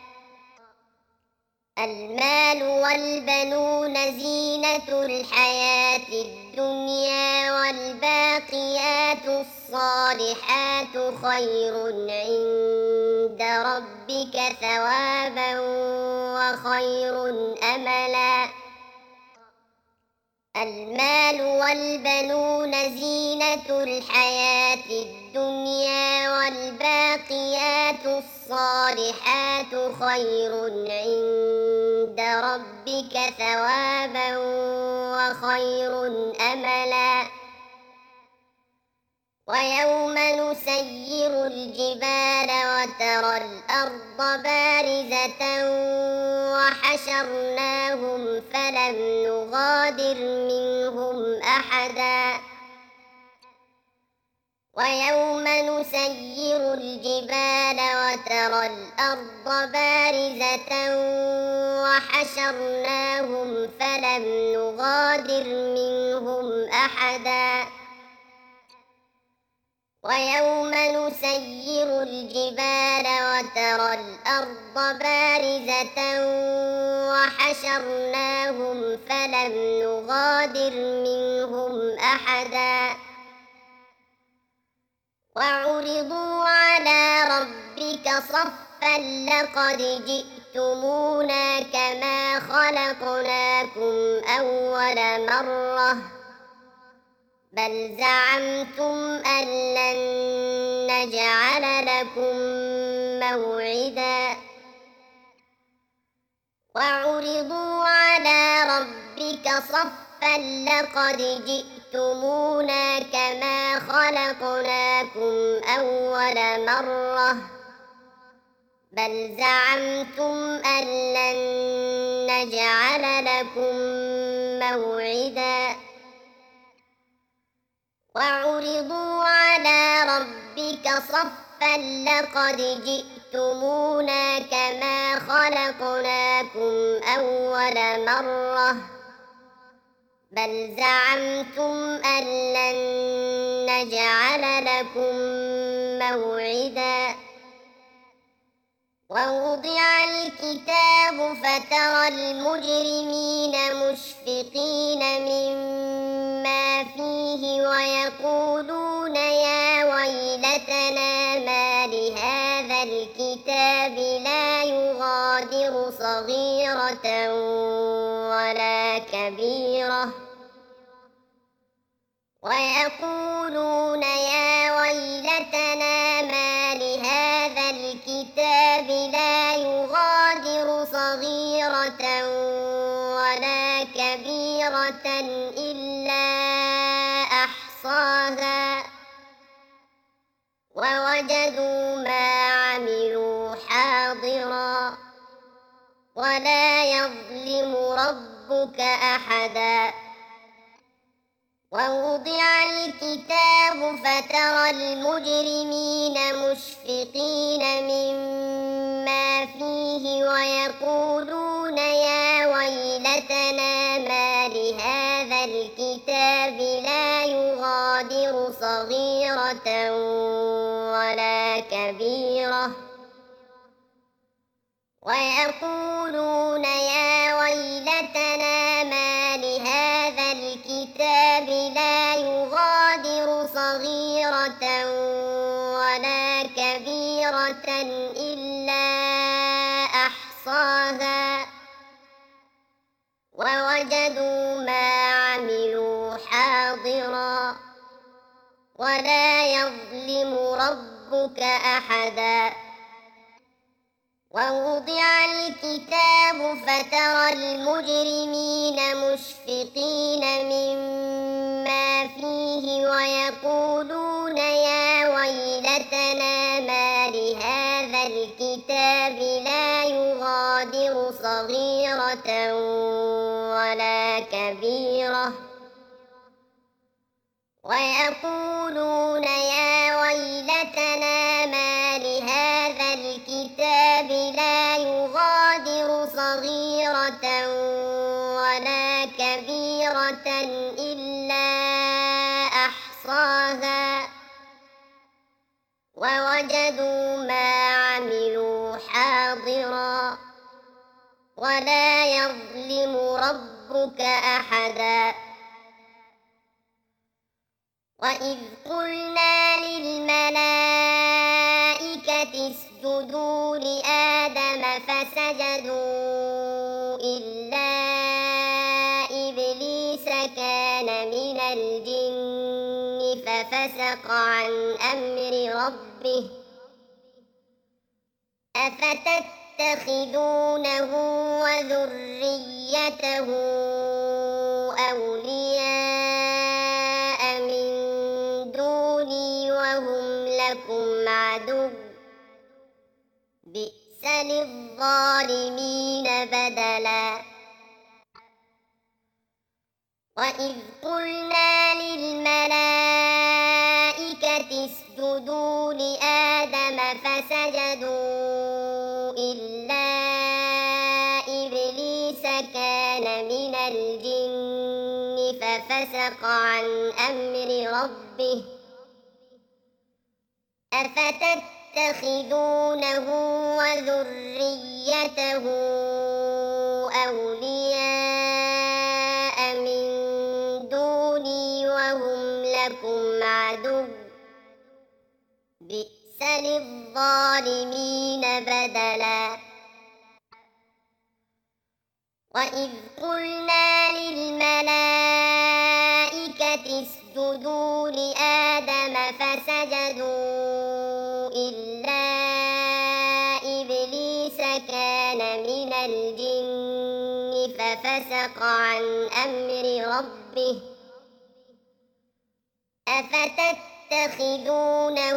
S1: المال والبنون زينة الحياة الدنيا والباقيات الصالحات خير عند ربك ثوابا وخير أملا. المال والبنون زينة الحياة الدنيا والباقيات الصالحات خير عند ربك ثوابا وخير أملا ويوم نسير الجبال وترى الأرض بارزة وحشرناهم فلم نغادر منهم أحدا ويوم نسير الجبال وترى الأرض بارزة وحشرناهم فلم نغادر منهم أحدا ويوم نسير الجبال وترى الأرض بارزة وحشرناهم فلم نغادر منهم أحدا وعرضوا على ربك صفا لقد جئتمونا كما خلقناكم أول مرة بل زعمتم أن لن نجعل لكم موعدا وعرضوا على ربك صفا لقد جئتمونا كما خلقناكم أول مرة بل زعمتم أن لن نجعل لكم موعدا وعرضوا على ربك صفا لقد جئتمونا كما خلقناكم أول مرة بل زعمتم أن لن نجعل لكم موعدا ووضع الكتاب فترى المجرمين مشفقين مما فيه ويقولون يا ويلتنا ما لهذا الكتاب لا يغادر صغيرة ولا كبيرة ويقولون يا ويلتنا ما لهذا الكتاب لا يغادر صغيرة ولا كبيرة إلا أحصاها ووجدوا ما عملوا حاضرا ولا يظلم ربك أحدا ووضع الكتاب فترى المجرمين مشفقين مما فيه ويقولون يا ويلتنا ما لهذا الكتاب لا يغادر صغيرة ولا كبيرة ويقولون يا ويلتنا ما لهذا الكتاب لا يغادر صغيرة ولا كبيرة إلا أحصاها ووجدوا ما عملوا حاضرا ولا يظلم ربك أحدا ووضع الكتاب فترى المجرمين مشفقين مما فيه ويقولون يا ويلتنا ما لهذا الكتاب لا يغادر صغيرة ولا كبيرة ويقولون يا ويلتنا ما لهذا الكتاب لا يغادر صغيرة ولا كبيرة إلا أحصاها ووجدوا ما عملوا حاضرا ولا يظلم ربك أحدا وإذ قلنا للملائكة اسجدوا لآدم فسجدوا إلا إبليس كان من الجن ففسق عن أمر ربه أفتتخذونه وذريته أولياء من دوني وهم لكم عدو بئس للظالمين بدلا وإذ قلنا للملائكة اسجدوا لآدم فسجدوا إلا إبليس كان من الجن ففسق عن أمر ربه أفتتخذونه وذريته أولياء من دوني وهم لكم عدو بئس للظالمين بدلا وإذ قلنا للملائكة اسجدوا لآدم فسجدوا إلا إبليس كان من الجن ففسق عن أمر ربه أفتتخذونه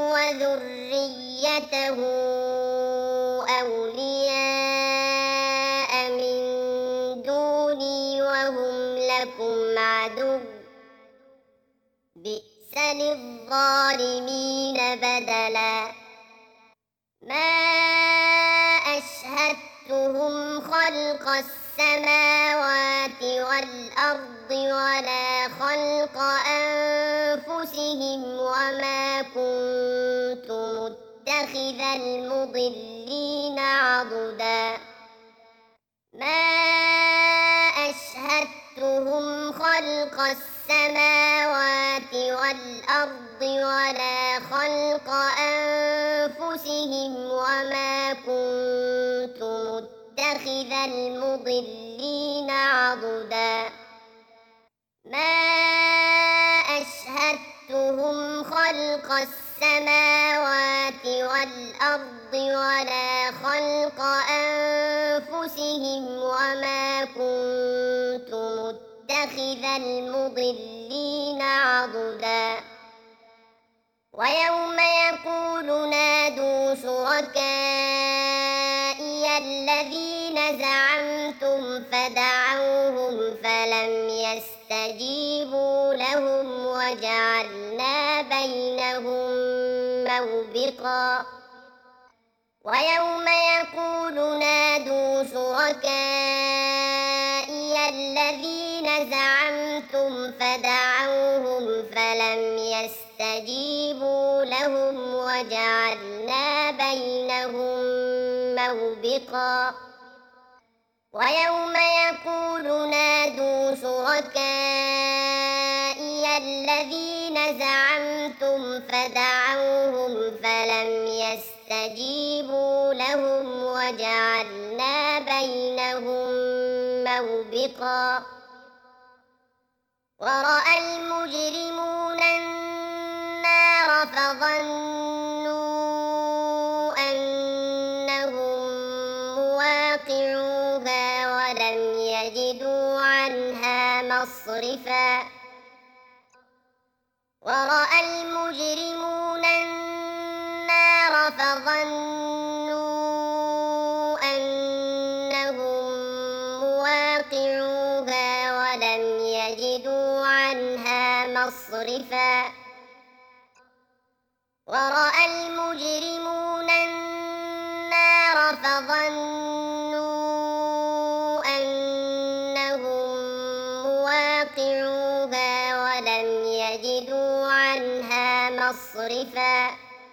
S1: وذريته أولياء من دوني وهم لكم عدو بئس للظالمين بدلا ما أشهدتهم خلق السماوات والأرض ولا خلق أنفسهم وما كنت متخذ المضلين عضدا ما أشهدتهم خلق السماوات والأرض ولا خلق أنفسهم وما كنت متخذ المضلين عضدا ما أشهدتهم خلق السماوات والأرض ولا خلق أنفسهم وما كنت متخذ المضلين عضدا ويوم يقول نادوا شركائي الذين زعمتم فدعوهم فلم يستجيبوا لهم وجعلنا بينهم موبقا ويوم يقول نادوا شركائي الذين زعمتم فدعوهم فلم يستجيبوا لهم وجعلنا بينهم موبقا ويوم يقول نادوا شركائي الذين زعمتم فدعوهم فلم يستجيبوا لهم وجعلنا بينهم موبقا ورأى المجرمون النار فظنوا أنهم مواقعوها ولم يجدوا عنها مصرفا ورأى المجرمون النار فظنوا أنهم مواقعوها ولم يجدوا عنها مصرفا ورأى المجرمون النار فظنوا أنهم مواقعوها ولم يجدوا عنها مصرفا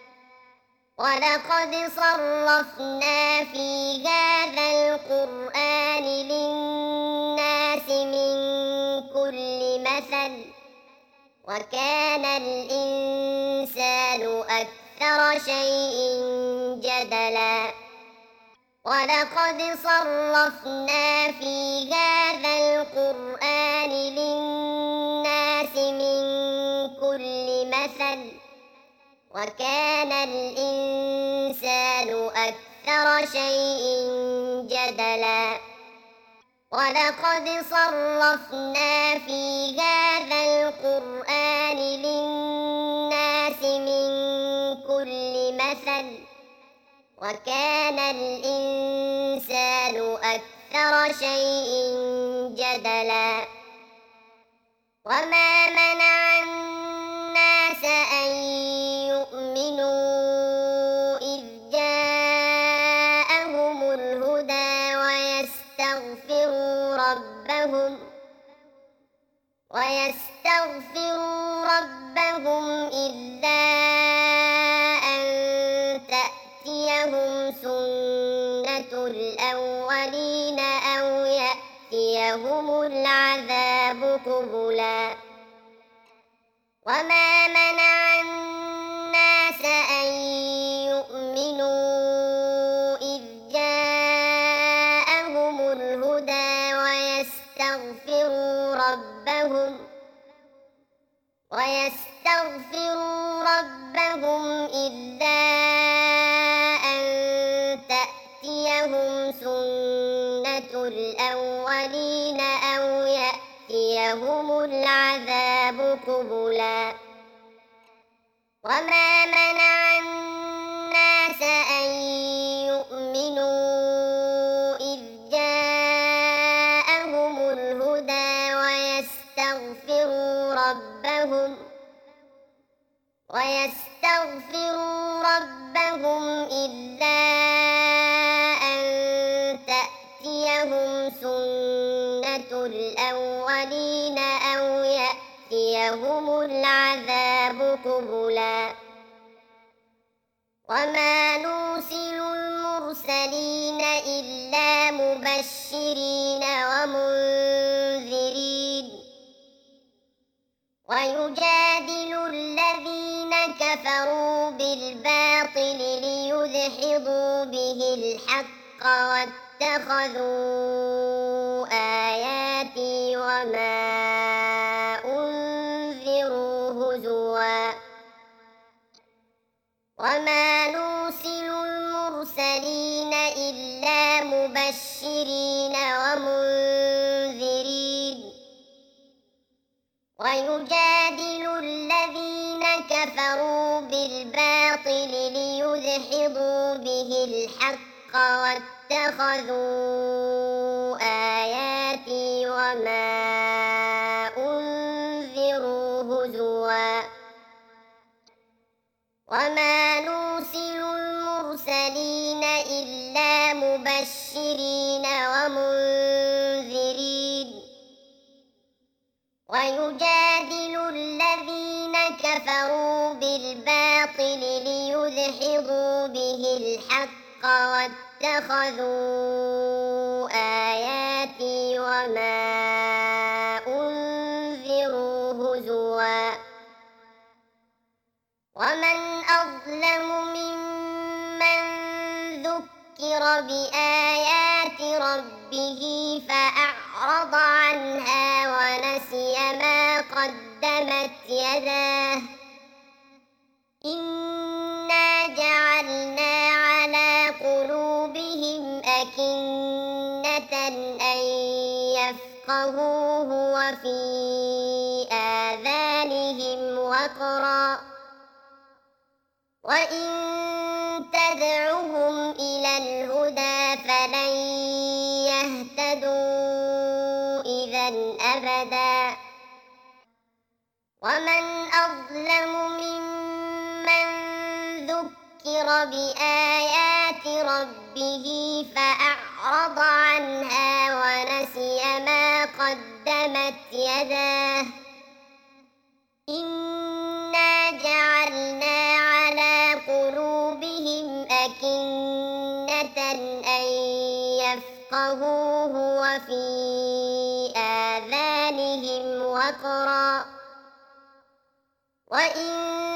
S1: ولقد صرفنا في هذا القرآن للناس من كل مثل وكان الإنسان أكثر شيء جدلا ولقد صرفنا في هذا القرآن للناس من كل مثل وكان الإنسان أكثر أكثر شيء جدلا ولقد صرفنا في هذا القرآن للناس من كل مثل وكان الإنسان أكثر شيء جدلا وما منع الناس أن يؤمنوا إذ جاءهم الهدى ويستغفروا ربهم إلا أن تأتيهم سنة الأولين أو يأتيهم العذاب قبلا وما منع الناس أن يؤمنوا إذ جاءهم الهدى ويستغفروا ربهم إلا أن تأتيهم سنة الأولين أو يأتيهم العذاب قبلا وما منع الناس أن يؤمنوا إذ جاءهم الهدى ويستغفروا ربهم إلا أن تأتيهم سنة الأولين أو يأتيهم العذاب قبلا وما نرسل المرسلين إلا مبشرين ومنذرين ويجادل الذين كفروا بالباطل ليدحضوا به الحق واتخذوا آياتي وما أنذروا هزوا وما نرسل المرسلين إلا مبشرين ومنذرين ويجادل الذين كفروا بالباطل ليدحضوا به الحق واتخذوا آياتي وما أنذروا هزوا وما نرسل المرسلين إلا مبشرين ومنذرين ويجادل الذين كفروا بالباطل ليدحضوا به الحق واتخذوا آياتي وما أنذروا هزوا ومن أظلم ممن ذكر بآيات ربه فأعرض عنها ونسي ما قدمت يداه إنا جعلنا على قلوبهم أكنة أن يفقهوه وفي آذانهم وقرا وإن تدعهم إلى الهدى فلن يهتدوا إذا أبدا ومن أظلم ممن ذكر بآيات ربه فأعرض عنها ونسي ما قدمت يداه إنا جعلنا على قلوبهم أكنة أن يفقهوه وفي آذانهم وقرا وإن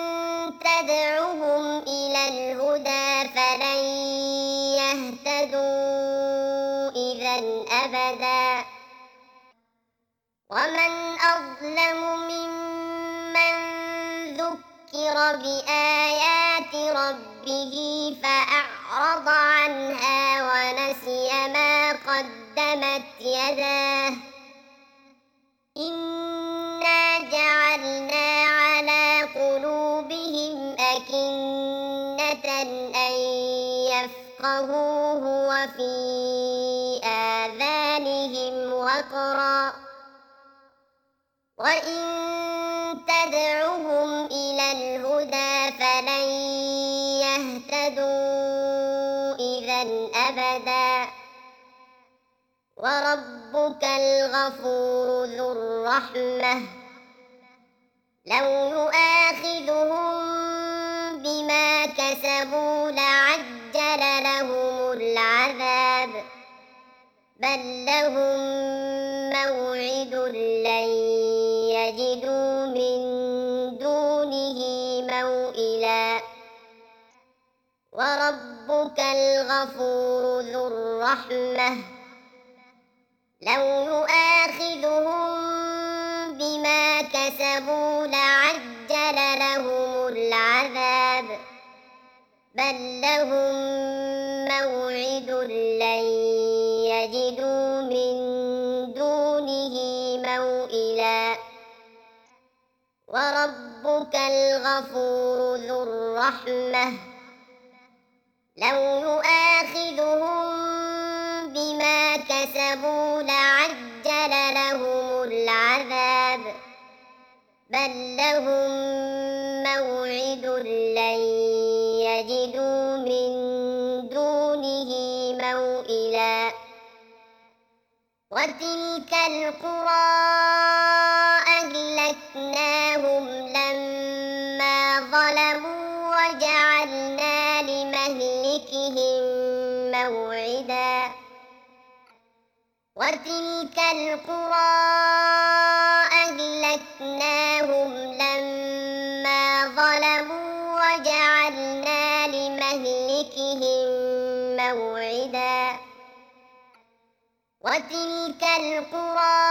S1: تدعهم إلى الهدى فلن يهتدوا إذا أبدا ومن أظلم ممن ذكر بآيات ربه فأعرض أعرض عنها ونسي ما قدمت يداه إنا جعلنا على قلوبهم أكنة أن يفقهوه وفي آذانهم وقرا وإن تدعهم إلى الهدى فلن يهتدوا إذا أبدا وربك الغفور ذو الرحمة لو يؤاخذهم بما كسبوا لعجل لهم العذاب بل لهم موعد لن يجدوا من دونه موئلا وربك الغفور ذو الرحمة لو يؤاخذهم بما كسبوا لعجل لهم العذاب بل لهم موعد لن يجدوا من دونه موئلا وربك الغفور ذو الرحمة لو يؤاخذهم بما كسبوا لعجل لهم العذاب بل لهم موعد لن يجدوا من دونه موئلا وتلك القرى أهلكناهم لما ظلموا وجعلنا لمهلكهم موعدا وتلك القرى أهلكناهم لما ظلموا وجعلنا لمهلكهم موعدا وتلك القرى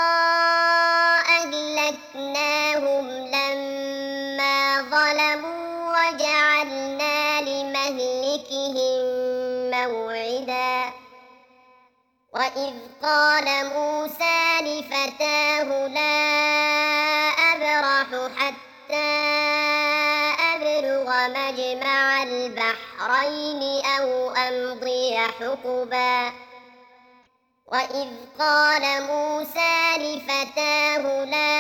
S1: أهلكناهم لما ظلموا وجعلنا لمهلكهم موعدا وإذ قال موسى لفتاه لا أبرح حتى أبلغ مجمع البحرين أو أمضي حقبا وإذ قال موسى لفتاه لا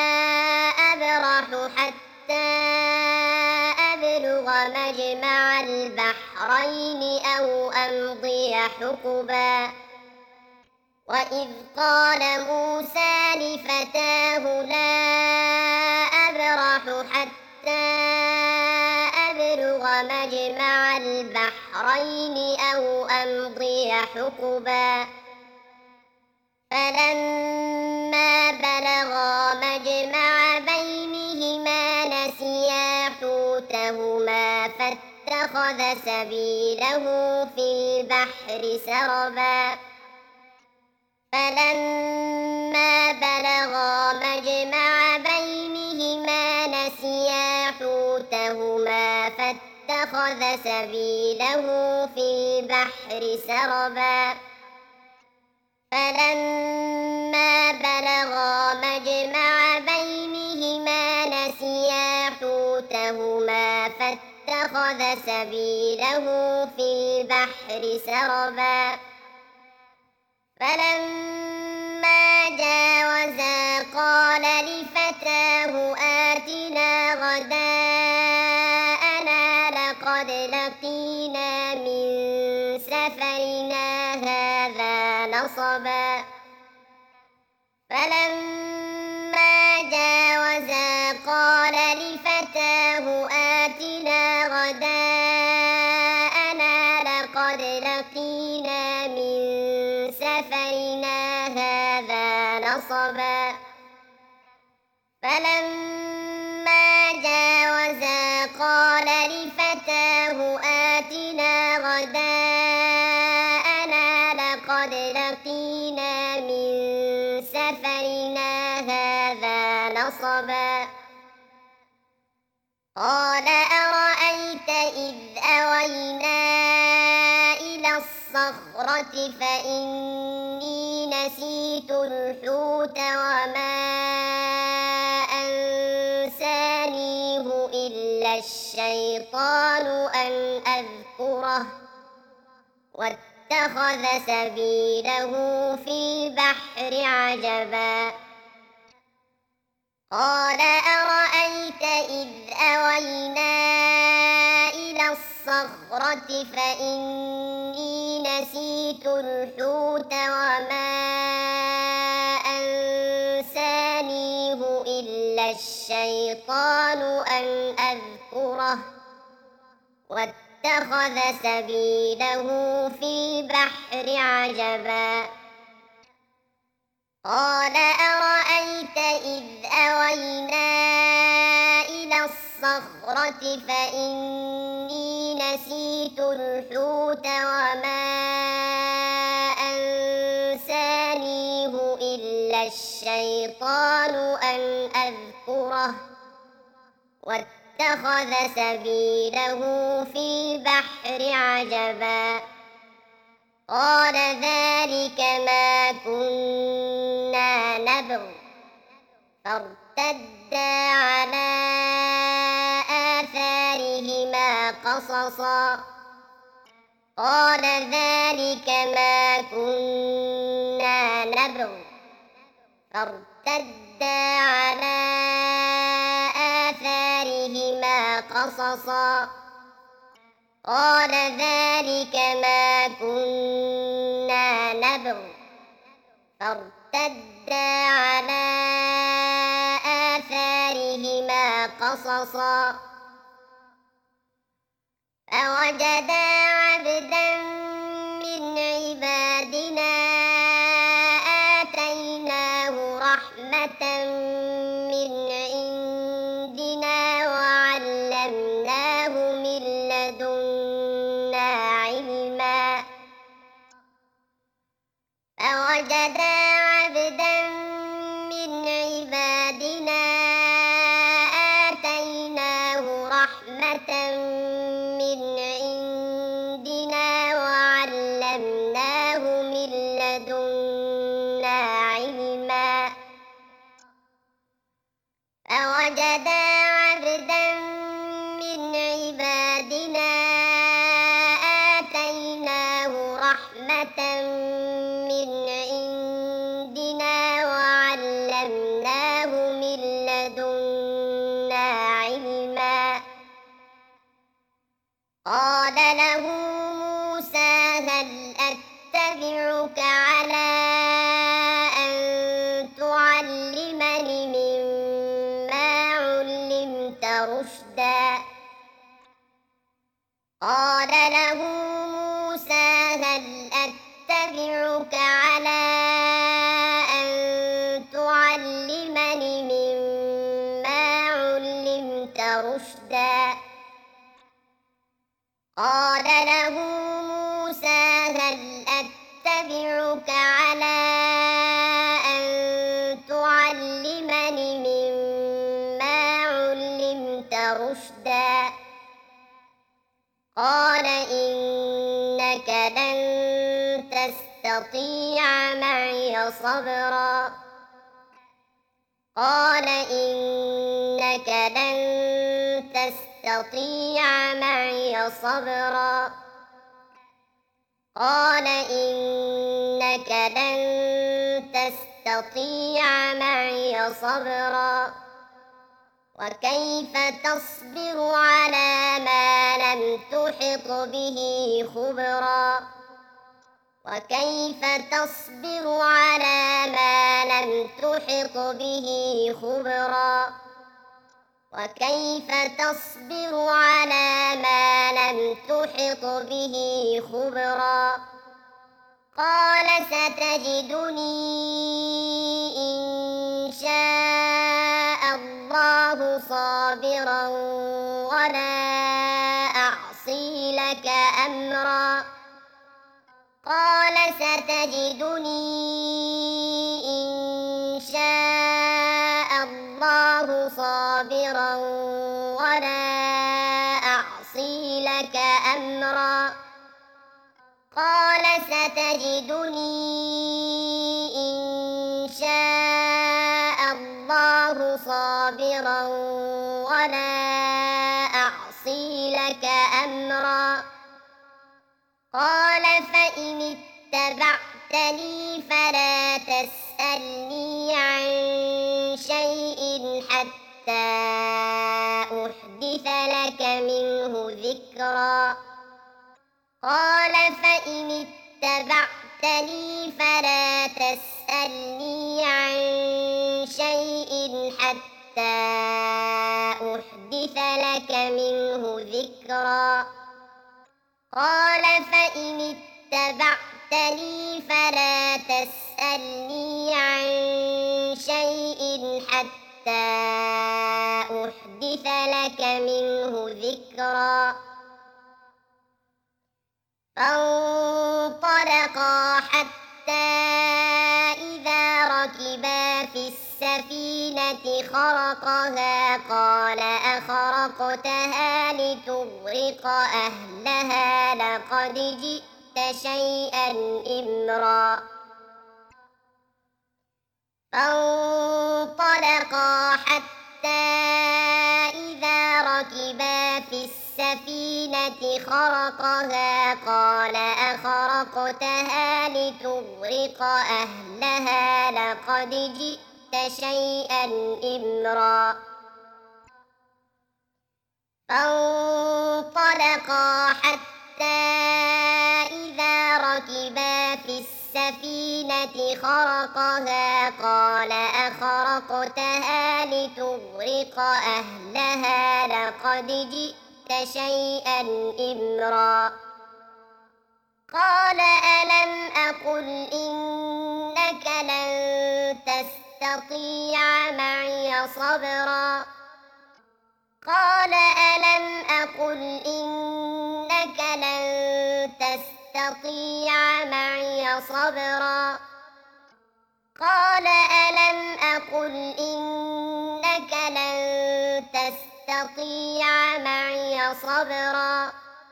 S1: أبرح حتى أبلغ مجمع البحرين أو أمضي حقبا وإذ قال موسى لفتاه لا أبرح حتى أبلغ مجمع البحرين أو أمضي حقبا فلما بلغا مجمع بينهما نسيا حوتهما فاتخذ سبيله في البحر سربا فلما بلغا مجمع بينهما نسيا حوتهما فاتخذ سبيله في البحر سربا فلما بلغا مجمع بينهما نسيا حوتهما فاتخذ سبيله في البحر سربا فلما جاوزا قال لفتاه آتنا غداءنا لقد لقينا من سفرنا هذا نصبا فلما جاوزا قال لفتاه آتنا غداءنا لقد لقينا من سفرنا هذا نصبا فلما جاوزا قال لفتاه آتنا غداءنا لقد لقينا من سفرنا هذا نصبا قال أرأيت إذ أوينا الصخرة فإني نسيت الحوت وما أنسانيه إلا الشيطان أن أذكره واتخذ سبيله في البحر عجبا قال أرأيت إذ أوينا إلى الصخرة فإني نسيت الحوت وما أنسانيه إلا الشيطان أن أذكره واتخذ سبيله في البحر عجبا قال أرأيت إذ أوينا إلى الصخرة فإني نسيت الحوت وما أنسانيه إلا الشيطان أن أذكره واتخذ سبيله في البحر عجبا قال ذلك ما كنا نبغ فارتدا على آثارهما قصصا قال ذلك ما كنا نبغ فارتدا على آثارهما قصصا قال ذلك ما كنا نبغ فارتدا على آثارهما قصصا فوجدا عبدا من عبادنا آتيناه رحمة من عندنا وعلمناه من لدنا علما فوجدا عبدا من عبادنا آتيناه رحمة من عندنا وعلمناه من لدنا علما فوجدا عبدا من عبادنا آتيناه رحمة من عندنا وعلمناه من لدنا علما قال له موسى هل أتبعك على أن تعلمني مما علمت رشدا قال له موسى هل أتبعك على أن تعلمني مما علمت رشدا قال له موسى هل أتبعك على أن تعلمني مما علمت رشدا قال إنك لن تستطيع معي صبرا قال إنك لن تستطيع معي صبرا قال إنك لن تستطيع معي صبرا وكيف تصبر على ما لم تحط به خبرا وكيف تصبر على ما لم تحط به خبرا وكيف تصبر على ما لم تحط به خبرا قال ستجدني إن شاء الله صابرا ولا أعصي لك أمرا قال ستجدني إن شاء الله صابرا ولا أعصي لك أمرا قال ستجدني إن شاء الله صابرا ولا أعصي لك أمرا قال فإن اتبعتني فلا تسألني عن شيء حتى أحدث لك منه ذكرا قال فإن اتبعتني فلا تسألني عن شيء حتى أحدث لك منه ذكرا قال فإن اتبعتني فلا تسألني عن شيء حتى أحدث لك منه ذكرا فانطلقا حتى إذا ركبا في السفينة خرقها قال أخرقتها لتغرق أهلها لقد جئت شيئا إمرا فانطلقا حتى إذا ركبا في السفينة خرقها قال أخرقتها لتغرق أهلها لقد جئت شيئا إمرا فانطلقا حتى إذا ركبا في السفينة خرقها قال أخرقتها لتغرق أهلها لقد جئت شيئا إمرا قال ألم أقل إنك لن تستطيع معي صبرا قال ألم أقل إنك لن تستطيع معي صبرا قال ألم أقل إنك لن تستطيع معي صبرا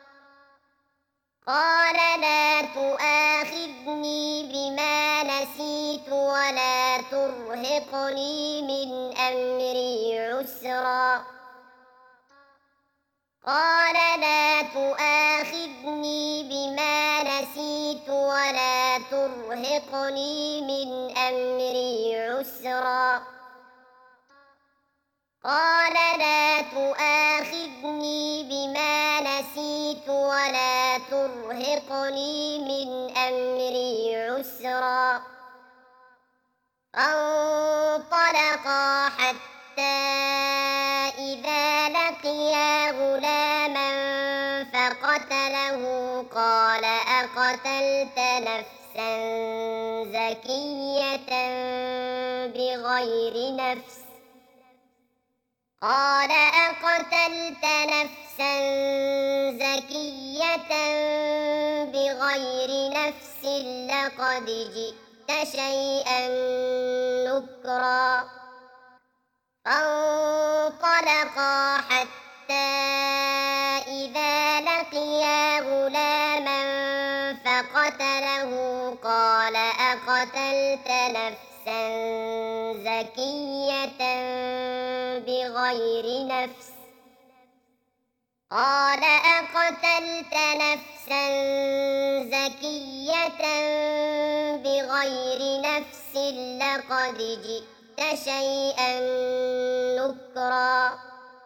S1: قال لا تؤاخذني بما نسيت ولا ترهقني من أمري عسرا قال لا تؤاخذني بما نسيت ولا ترهقني من أمري عسرا قال لا تؤاخذني بما نسيت ولا ترهقني من أمري عسرا فانطلقا حتى إذا لقيا غلاما فقتله قال أقتلت نفسا زكية بغير نفس قال أقتلت نفسا زكية بغير نفس لقد جئت شيئا نكرا فانطلقا حتى إذا لقيا غلاما فقتله قال أقتلت نفسا زكية بغير نفس قال أقتلت نفسا زكية بغير نفس لقد جئت شيئا نكرا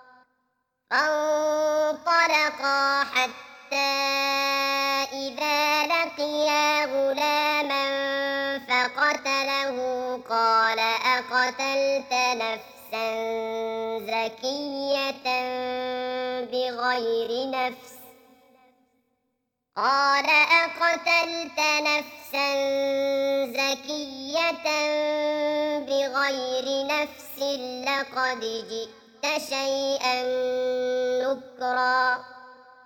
S1: فانطلقا حتى إذا لقيا غلاما فقتله قال أقتلت نفسا زكية بغير نفس قال أقتلت نفسا زكية بغير نفس لقد جئت شيئا نكرا